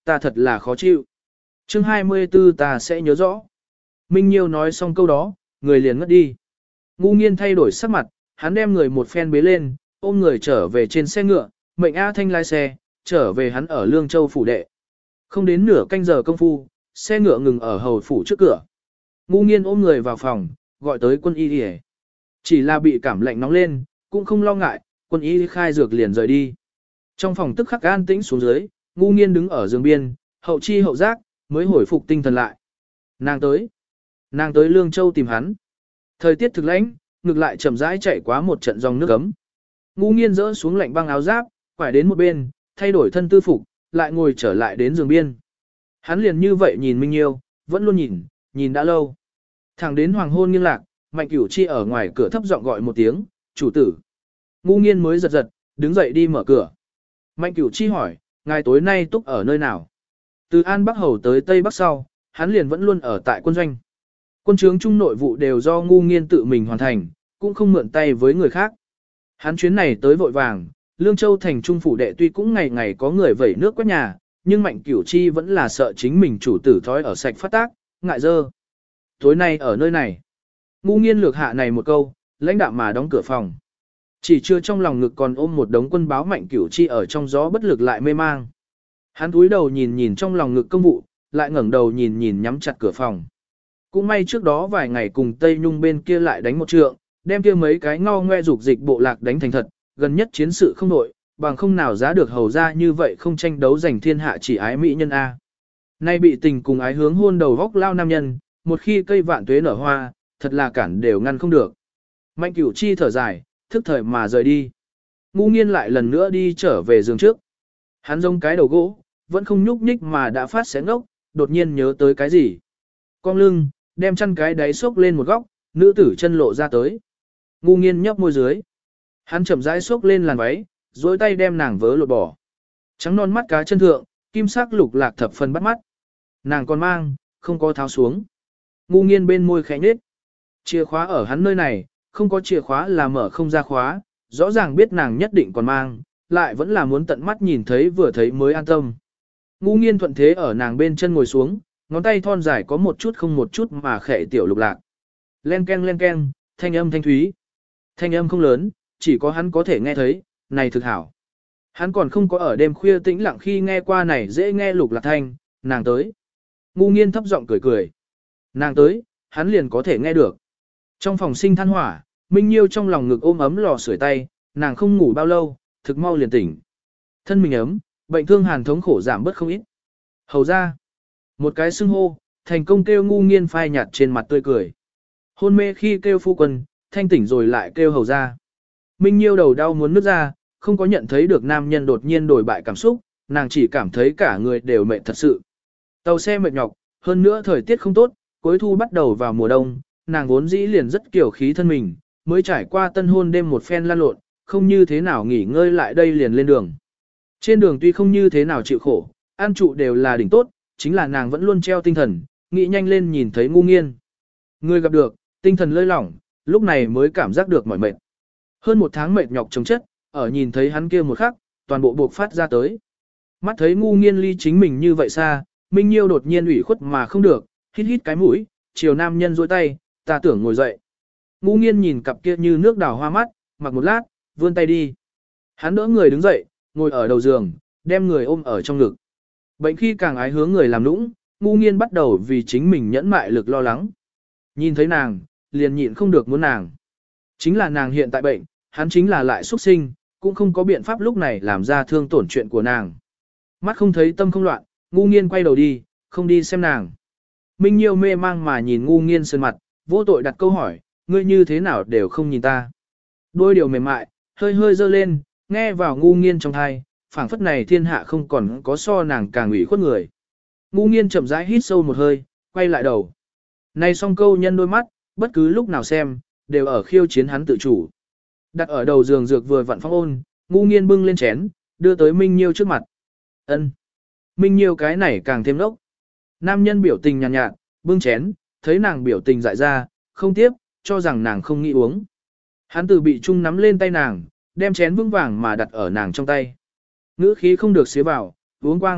[SPEAKER 1] ta thật là khó chịu. Chương hai mươi tư ta sẽ nhớ rõ. Minh Nhiêu nói xong câu đó, người liền ngất đi. Ngu Nghiên thay đổi sắc mặt, hắn đem người một phen bế lên, ôm người trở về trên xe ngựa, mệnh A Thanh lái xe, trở về hắn ở Lương Châu phủ đệ. Không đến nửa canh giờ công phu, xe ngựa ngừng ở hầu phủ trước cửa. Ngu Nghiên ôm người vào phòng, gọi tới quân y đi. Chỉ là bị cảm lạnh nóng lên, cũng không lo ngại, quân y khai dược liền rời đi. Trong phòng tức khắc an tĩnh xuống dưới, Ngu Nghiên đứng ở giường biên, hậu chi hậu giác, mới hồi phục tinh thần lại. Nàng tới. Nàng tới Lương Châu tìm hắn. Thời tiết thực lãnh, ngược lại chậm rãi chạy quá một trận dòng nước ấm. Ngu Nghiên rỡ xuống lạnh băng áo giáp, quải đến một bên, thay đổi thân tư phục, lại ngồi trở lại đến giường biên. Hắn liền như vậy nhìn Minh Nhiêu, vẫn luôn nhìn, nhìn đã lâu. Thẳng đến hoàng hôn nghiêng lạc, Mạnh Cửu Chi ở ngoài cửa thấp giọng gọi một tiếng, chủ tử. Ngu Nghiên mới giật giật, đứng dậy đi mở cửa. Mạnh Cửu Chi hỏi, ngài tối nay túc ở nơi nào? Từ An Bắc Hầu tới Tây Bắc sau, hắn liền vẫn luôn ở tại quân doanh. Quân trướng trung nội vụ đều do Ngu Nghiên tự mình hoàn thành, cũng không mượn tay với người khác. Hắn chuyến này tới vội vàng, Lương Châu thành trung phủ đệ tuy cũng ngày ngày có người vẩy nước quét nhà, nhưng Mạnh Cửu Chi vẫn là sợ chính mình chủ tử thói ở sạch phát tác, ngại dơ. Tối nay ở nơi này. Ngu Nghiên lược hạ này một câu, lãnh đạm mà đóng cửa phòng. Chỉ chưa trong lòng ngực còn ôm một đống quân báo Mạnh Cửu Chi ở trong gió bất lực lại mê mang. Hắn cúi đầu nhìn nhìn trong lòng ngực công vụ, lại ngẩng đầu nhìn nhìn nhắm chặt cửa phòng. Cũng may trước đó vài ngày cùng Tây Nhung bên kia lại đánh một trượng, đem kia mấy cái ngao ngoe dục dịch bộ lạc đánh thành thật, gần nhất chiến sự không nội, bằng không nào giá được hầu ra như vậy không tranh đấu giành thiên hạ chỉ ái mỹ nhân A. Nay bị tình cùng ái hướng hôn đầu góc lao nam nhân, một khi cây vạn tuế nở hoa, thật là cản đều ngăn không được. Mạnh Cửu Chi thở dài, thức thời mà rời đi. Ngu Nghiên lại lần nữa đi trở về giường trước. Hắn giống cái đầu gỗ, vẫn không nhúc nhích mà đã phát xé ngốc, đột nhiên nhớ tới cái gì. Cong lưng, đem chăn cái đáy xốc lên một góc, nữ tử chân lộ ra tới. Ngu Nghiên nhấp môi dưới. Hắn chậm rãi xốc lên làn váy, dối tay đem nàng vớ lột bỏ. Trắng non mắt cá chân thượng, kim sắc lục lạc thập phần bắt mắt. Nàng còn mang, không có tháo xuống. Ngu Nghiên bên môi khẽ nhếch. Chìa khóa ở hắn nơi này, không có chìa khóa là mở không ra khóa, rõ ràng biết nàng nhất định còn mang, lại vẫn là muốn tận mắt nhìn thấy vừa thấy mới an tâm. Ngu Nghiên thuận thế ở nàng bên chân ngồi xuống, ngón tay thon dài có một chút không một chút mà khẽ tiểu lục lạc. Len ken len ken, thanh âm thanh thúy. Thanh âm không lớn, chỉ có hắn có thể nghe thấy, này thực hảo. Hắn còn không có ở đêm khuya tĩnh lặng khi nghe qua này dễ nghe lục lạc thanh, nàng tới. Ngu Nghiên thấp giọng cười cười. Nàng tới, hắn liền có thể nghe được. Trong phòng sinh than hỏa, Minh Nhiêu trong lòng ngực ôm ấm lò sưởi tay, nàng không ngủ bao lâu, thực mau liền tỉnh. Thân mình ấm, bệnh thương hàn thống khổ giảm bớt không ít. Hầu ra, một cái xưng hô, thành công kêu Ngu Nghiên phai nhạt trên mặt tươi cười. Hôn mê khi kêu phu quân, thanh tỉnh rồi lại kêu hầu ra. Minh Nhiêu đầu đau muốn nứt ra, không có nhận thấy được nam nhân đột nhiên đổi bại cảm xúc, nàng chỉ cảm thấy cả người đều mệt thật sự. Tàu xe mệt nhọc, hơn nữa thời tiết không tốt, cuối thu bắt đầu vào mùa đông, nàng vốn dĩ liền rất kiểu khí thân mình, mới trải qua tân hôn đêm một phen lan lộn, không như thế nào nghỉ ngơi lại đây liền lên đường. Trên đường tuy không như thế nào chịu khổ, ăn trụ đều là đỉnh tốt, chính là nàng vẫn luôn treo tinh thần, nghĩ nhanh lên nhìn thấy Ngu Nghiên. Người gặp được, tinh thần lơi lỏng, lúc này mới cảm giác được mỏi mệt. Hơn một tháng mệt nhọc chống chất, ở nhìn thấy hắn kia một khắc, toàn bộ buộc phát ra tới. Mắt thấy Ngu Nghiên ly chính mình như vậy xa, Minh Nhiêu đột nhiên ủy khuất mà không được, hít hít cái mũi, chiều nam nhân duỗi tay, ta tưởng ngồi dậy. Ngu Nghiên nhìn cặp kia như nước đào hoa mắt, mặc một lát, vươn tay đi. Hắn đỡ người đứng dậy, ngồi ở đầu giường, đem người ôm ở trong ngực. Bệnh khi càng ái hướng người làm nũng, Ngu Nghiên bắt đầu vì chính mình nhẫn mại lực lo lắng. Nhìn thấy nàng, liền nhịn không được muốn nàng. Chính là nàng hiện tại bệnh, hắn chính là lại xuất sinh, cũng không có biện pháp lúc này làm ra thương tổn chuyện của nàng. Mắt không thấy tâm không loạn, Ngu Nghiên quay đầu đi, không đi xem nàng. Minh Nhiêu mê mang mà nhìn Ngu Nghiên sơn mặt, vô tội đặt câu hỏi, ngươi như thế nào đều không nhìn ta. Đôi điều mềm mại, hơi hơi dơ lên, nghe vào Ngu Nghiên trong thai, phảng phất này thiên hạ không còn có so nàng càng ủy khuất người. Ngu Nghiên chậm rãi hít sâu một hơi, quay lại đầu. Này song câu nhân đôi mắt, bất cứ lúc nào xem, đều ở khiêu chiến hắn tự chủ. Đặt ở đầu giường dược vừa vặn phong ôn, Ngu Nghiên bưng lên chén, đưa tới Minh Nhiêu trước mặt. Ân. Minh Nhiêu cái này càng thêm đốc. Nam nhân biểu tình nhàn nhạt, nhạt, bưng chén, thấy nàng biểu tình dại ra, không tiếp, cho rằng nàng không nghĩ uống. Hắn từ bị chung nắm lên tay nàng, đem chén vững vàng mà đặt ở nàng trong tay. Ngữ khí không được xế vào, uống quang,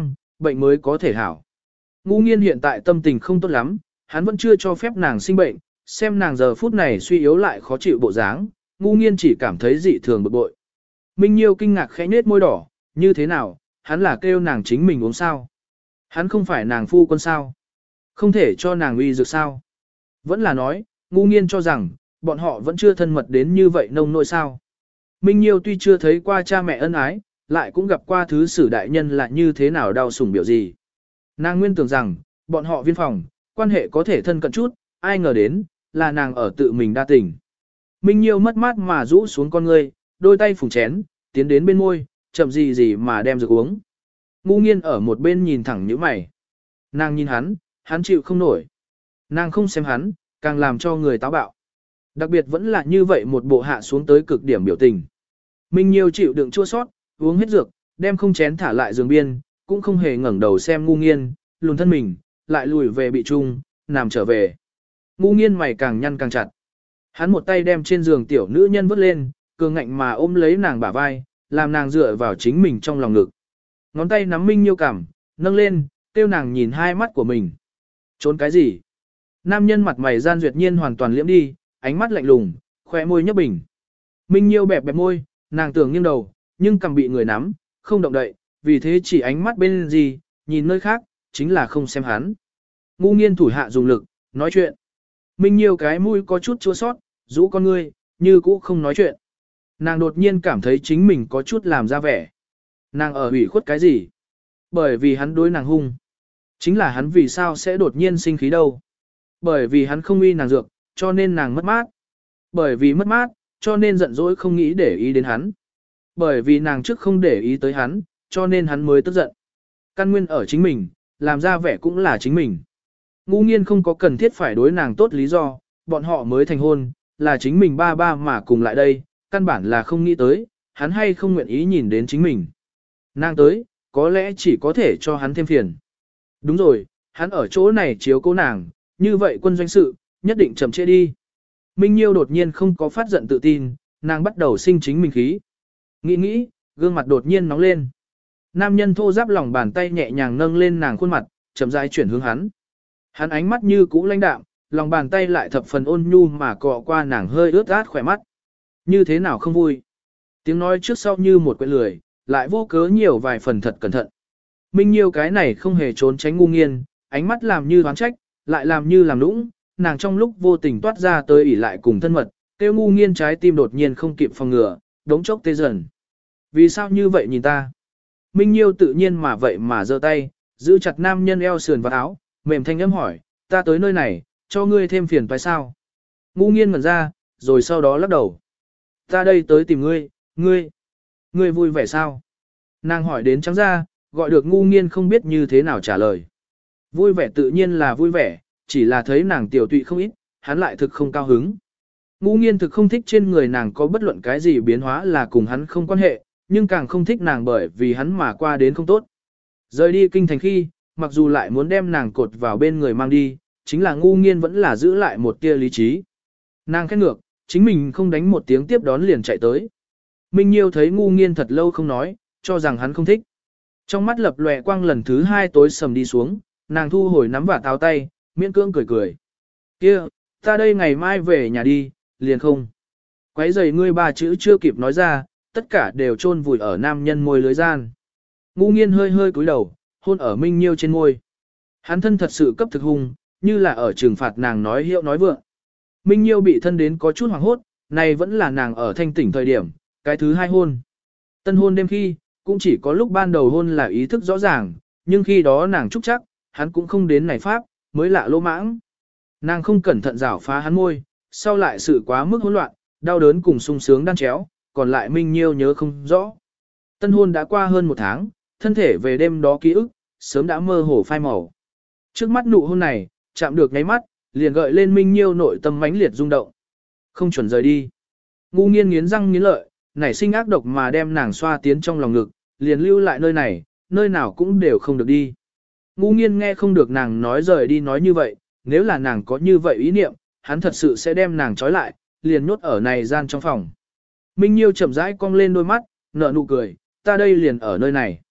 [SPEAKER 1] bệnh mới có thể hảo. Ngu nghiên hiện tại tâm tình không tốt lắm, hắn vẫn chưa cho phép nàng sinh bệnh, xem nàng giờ phút này suy yếu lại khó chịu bộ dáng, ngu nghiên chỉ cảm thấy dị thường bực bội. Minh Nhiêu kinh ngạc khẽ nết môi đỏ, như thế nào, hắn là kêu nàng chính mình uống sao? Hắn không phải nàng phu quân sao? Không thể cho nàng uy dược sao? Vẫn là nói, ngu nghiên cho rằng, bọn họ vẫn chưa thân mật đến như vậy nông nỗi sao? Minh Nhiêu tuy chưa thấy qua cha mẹ ân ái, lại cũng gặp qua thứ sử đại nhân là như thế nào đau sủng biểu gì. Nàng nguyên tưởng rằng, bọn họ viên phòng, quan hệ có thể thân cận chút, ai ngờ đến, là nàng ở tự mình đa tình. Minh Nhiêu mất mát mà rũ xuống con ngươi, đôi tay phủng chén, tiến đến bên môi, chậm gì gì mà đem dược uống. Ngu nghiên ở một bên nhìn thẳng như mày. Nàng nhìn hắn, hắn chịu không nổi. Nàng không xem hắn, càng làm cho người táo bạo. Đặc biệt vẫn là như vậy một bộ hạ xuống tới cực điểm biểu tình. Minh Nhiêu chịu đựng chua sót, uống hết dược, đem không chén thả lại giường biên, cũng không hề ngẩng đầu xem ngu nghiên, lùn thân mình, lại lùi về bị trung, nằm trở về. Ngu nghiên mày càng nhăn càng chặt. Hắn một tay đem trên giường tiểu nữ nhân vứt lên, cường ngạnh mà ôm lấy nàng bả vai, làm nàng dựa vào chính mình trong lòng ngực. Ngón tay nắm Minh Nhiêu cảm, nâng lên, kêu nàng nhìn hai mắt của mình. Trốn cái gì? Nam nhân mặt mày gian duyệt nhiên hoàn toàn liễm đi, ánh mắt lạnh lùng, khóe môi nhấp bình. Minh Nhiêu bẹp bẹp môi, nàng tưởng nghiêng đầu, nhưng cầm bị người nắm, không động đậy, vì thế chỉ ánh mắt bên gì, nhìn nơi khác, chính là không xem hắn. Ngu nghiên thủ hạ dùng lực, nói chuyện. Minh Nhiêu cái mũi có chút chua sót, rũ con ngươi, như cũ không nói chuyện. Nàng đột nhiên cảm thấy chính mình có chút làm ra vẻ. Nàng ở ủy khuất cái gì? Bởi vì hắn đối nàng hung. Chính là hắn vì sao sẽ đột nhiên sinh khí đâu? Bởi vì hắn không uy nàng dược, cho nên nàng mất mát. Bởi vì mất mát, cho nên giận dỗi không nghĩ để ý đến hắn. Bởi vì nàng trước không để ý tới hắn, cho nên hắn mới tức giận. Căn nguyên ở chính mình, làm ra vẻ cũng là chính mình. Ngu nghiên không có cần thiết phải đối nàng tốt lý do, bọn họ mới thành hôn, là chính mình ba ba mà cùng lại đây, căn bản là không nghĩ tới, hắn hay không nguyện ý nhìn đến chính mình. Nàng tới, có lẽ chỉ có thể cho hắn thêm phiền. Đúng rồi, hắn ở chỗ này chiếu cố nàng, như vậy quân doanh sự, nhất định chậm trễ đi. Minh Nhiêu đột nhiên không có phát giận tự tin, nàng bắt đầu sinh chính mình khí. Nghĩ nghĩ, gương mặt đột nhiên nóng lên. Nam nhân thô giáp lòng bàn tay nhẹ nhàng nâng lên nàng khuôn mặt, chậm rãi chuyển hướng hắn. Hắn ánh mắt như cũ lãnh đạm, lòng bàn tay lại thập phần ôn nhu mà cọ qua nàng hơi ướt át khỏe mắt. Như thế nào không vui? Tiếng nói trước sau như một quệ lười, lại vô cớ nhiều vài phần thật cẩn thận. Minh Nhiêu cái này không hề trốn tránh ngu nghiên, ánh mắt làm như đoán trách, lại làm như làm nũng, nàng trong lúc vô tình toát ra tới ỉ lại cùng thân mật, tiêu ngu nghiên trái tim đột nhiên không kịp phòng ngừa, đống chốc tê dần. Vì sao như vậy nhìn ta? Minh Nhiêu tự nhiên mà vậy mà giơ tay, giữ chặt nam nhân eo sườn và áo, mềm thanh âm hỏi, ta tới nơi này, cho ngươi thêm phiền phải sao? Ngu nghiên ngẩn ra, rồi sau đó lắc đầu. Ta đây tới tìm ngươi, ngươi, ngươi vui vẻ sao? Nàng hỏi đến trắng ra, gọi được ngu nghiên không biết như thế nào trả lời. Vui vẻ tự nhiên là vui vẻ, chỉ là thấy nàng tiểu tụy không ít, hắn lại thực không cao hứng. Ngu nghiên thực không thích trên người nàng có bất luận cái gì biến hóa là cùng hắn không quan hệ, nhưng càng không thích nàng bởi vì hắn mà qua đến không tốt. Rời đi kinh thành khi, mặc dù lại muốn đem nàng cột vào bên người mang đi, chính là ngu nghiên vẫn là giữ lại một tia lý trí. Nàng khét ngược, chính mình không đánh một tiếng tiếp đón liền chạy tới. Minh Nhiêu thấy ngu nghiên thật lâu không nói, cho rằng hắn không thích. Trong mắt lập lòe quang lần thứ hai tối sầm đi xuống, nàng thu hồi nắm và táo tay, miễn cưỡng cười cười. Kia, ta đây ngày mai về nhà đi, liền không. Quấy giày ngươi ba chữ chưa kịp nói ra, tất cả đều chôn vùi ở nam nhân môi lưới gian. Ngu nghiên hơi hơi cúi đầu, hôn ở Minh Nhiêu trên môi. Hắn thân thật sự cấp thực hung, như là ở trừng phạt nàng nói hiệu nói vượng. Minh Nhiêu bị thân đến có chút hoảng hốt, này vẫn là nàng ở thanh tỉnh thời điểm, cái thứ hai hôn. Tân hôn đêm khi, cũng chỉ có lúc ban đầu hôn là ý thức rõ ràng, nhưng khi đó nàng trúc chắc, hắn cũng không đến này pháp, mới lạ lỗ mãng. Nàng không cẩn thận rảo phá hắn môi, sau lại sự quá mức hỗn loạn, đau đớn cùng sung sướng đan chéo, còn lại Minh Nhiêu nhớ không rõ. Tân hôn đã qua hơn một tháng, thân thể về đêm đó ký ức, sớm đã mơ hồ phai màu. Trước mắt nụ hôn này, chạm được ngáy mắt, liền gợi lên Minh Nhiêu nội tâm mãnh liệt rung động. Không chuẩn rời đi. Ngu nghiên nghiến răng nghiến lợi, nảy sinh ác độc mà đem nàng xoa tiến trong lòng ngực, liền lưu lại nơi này, nơi nào cũng đều không được đi. Ngu nghiên nghe không được nàng nói rời đi nói như vậy, nếu là nàng có như vậy ý niệm, hắn thật sự sẽ đem nàng trói lại, liền nhốt ở này gian trong phòng. Minh Nhiêu chậm rãi cong lên đôi mắt, nở nụ cười, ta đây liền ở nơi này.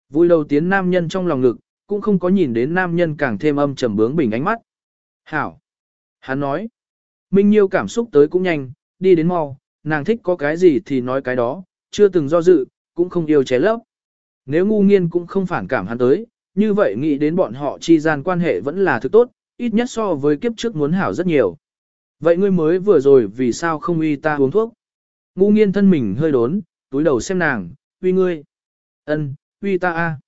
[SPEAKER 1] Vui đầu tiến nam nhân trong lòng ngực, cũng không có nhìn đến nam nhân càng thêm âm trầm bướng bỉnh ánh mắt. Hảo. Hắn nói. Minh Nhiêu cảm xúc tới cũng nhanh, đi đến mau, nàng thích có cái gì thì nói cái đó, chưa từng do dự, cũng không yêu ché lấp. Nếu ngu nghiên cũng không phản cảm hắn tới, như vậy nghĩ đến bọn họ chi gian quan hệ vẫn là thứ tốt, ít nhất so với kiếp trước muốn hảo rất nhiều. Vậy ngươi mới vừa rồi vì sao không uy ta uống thuốc? Ngu nghiên thân mình hơi đốn, túi đầu xem nàng, uy ngươi. Ân, uy ta a.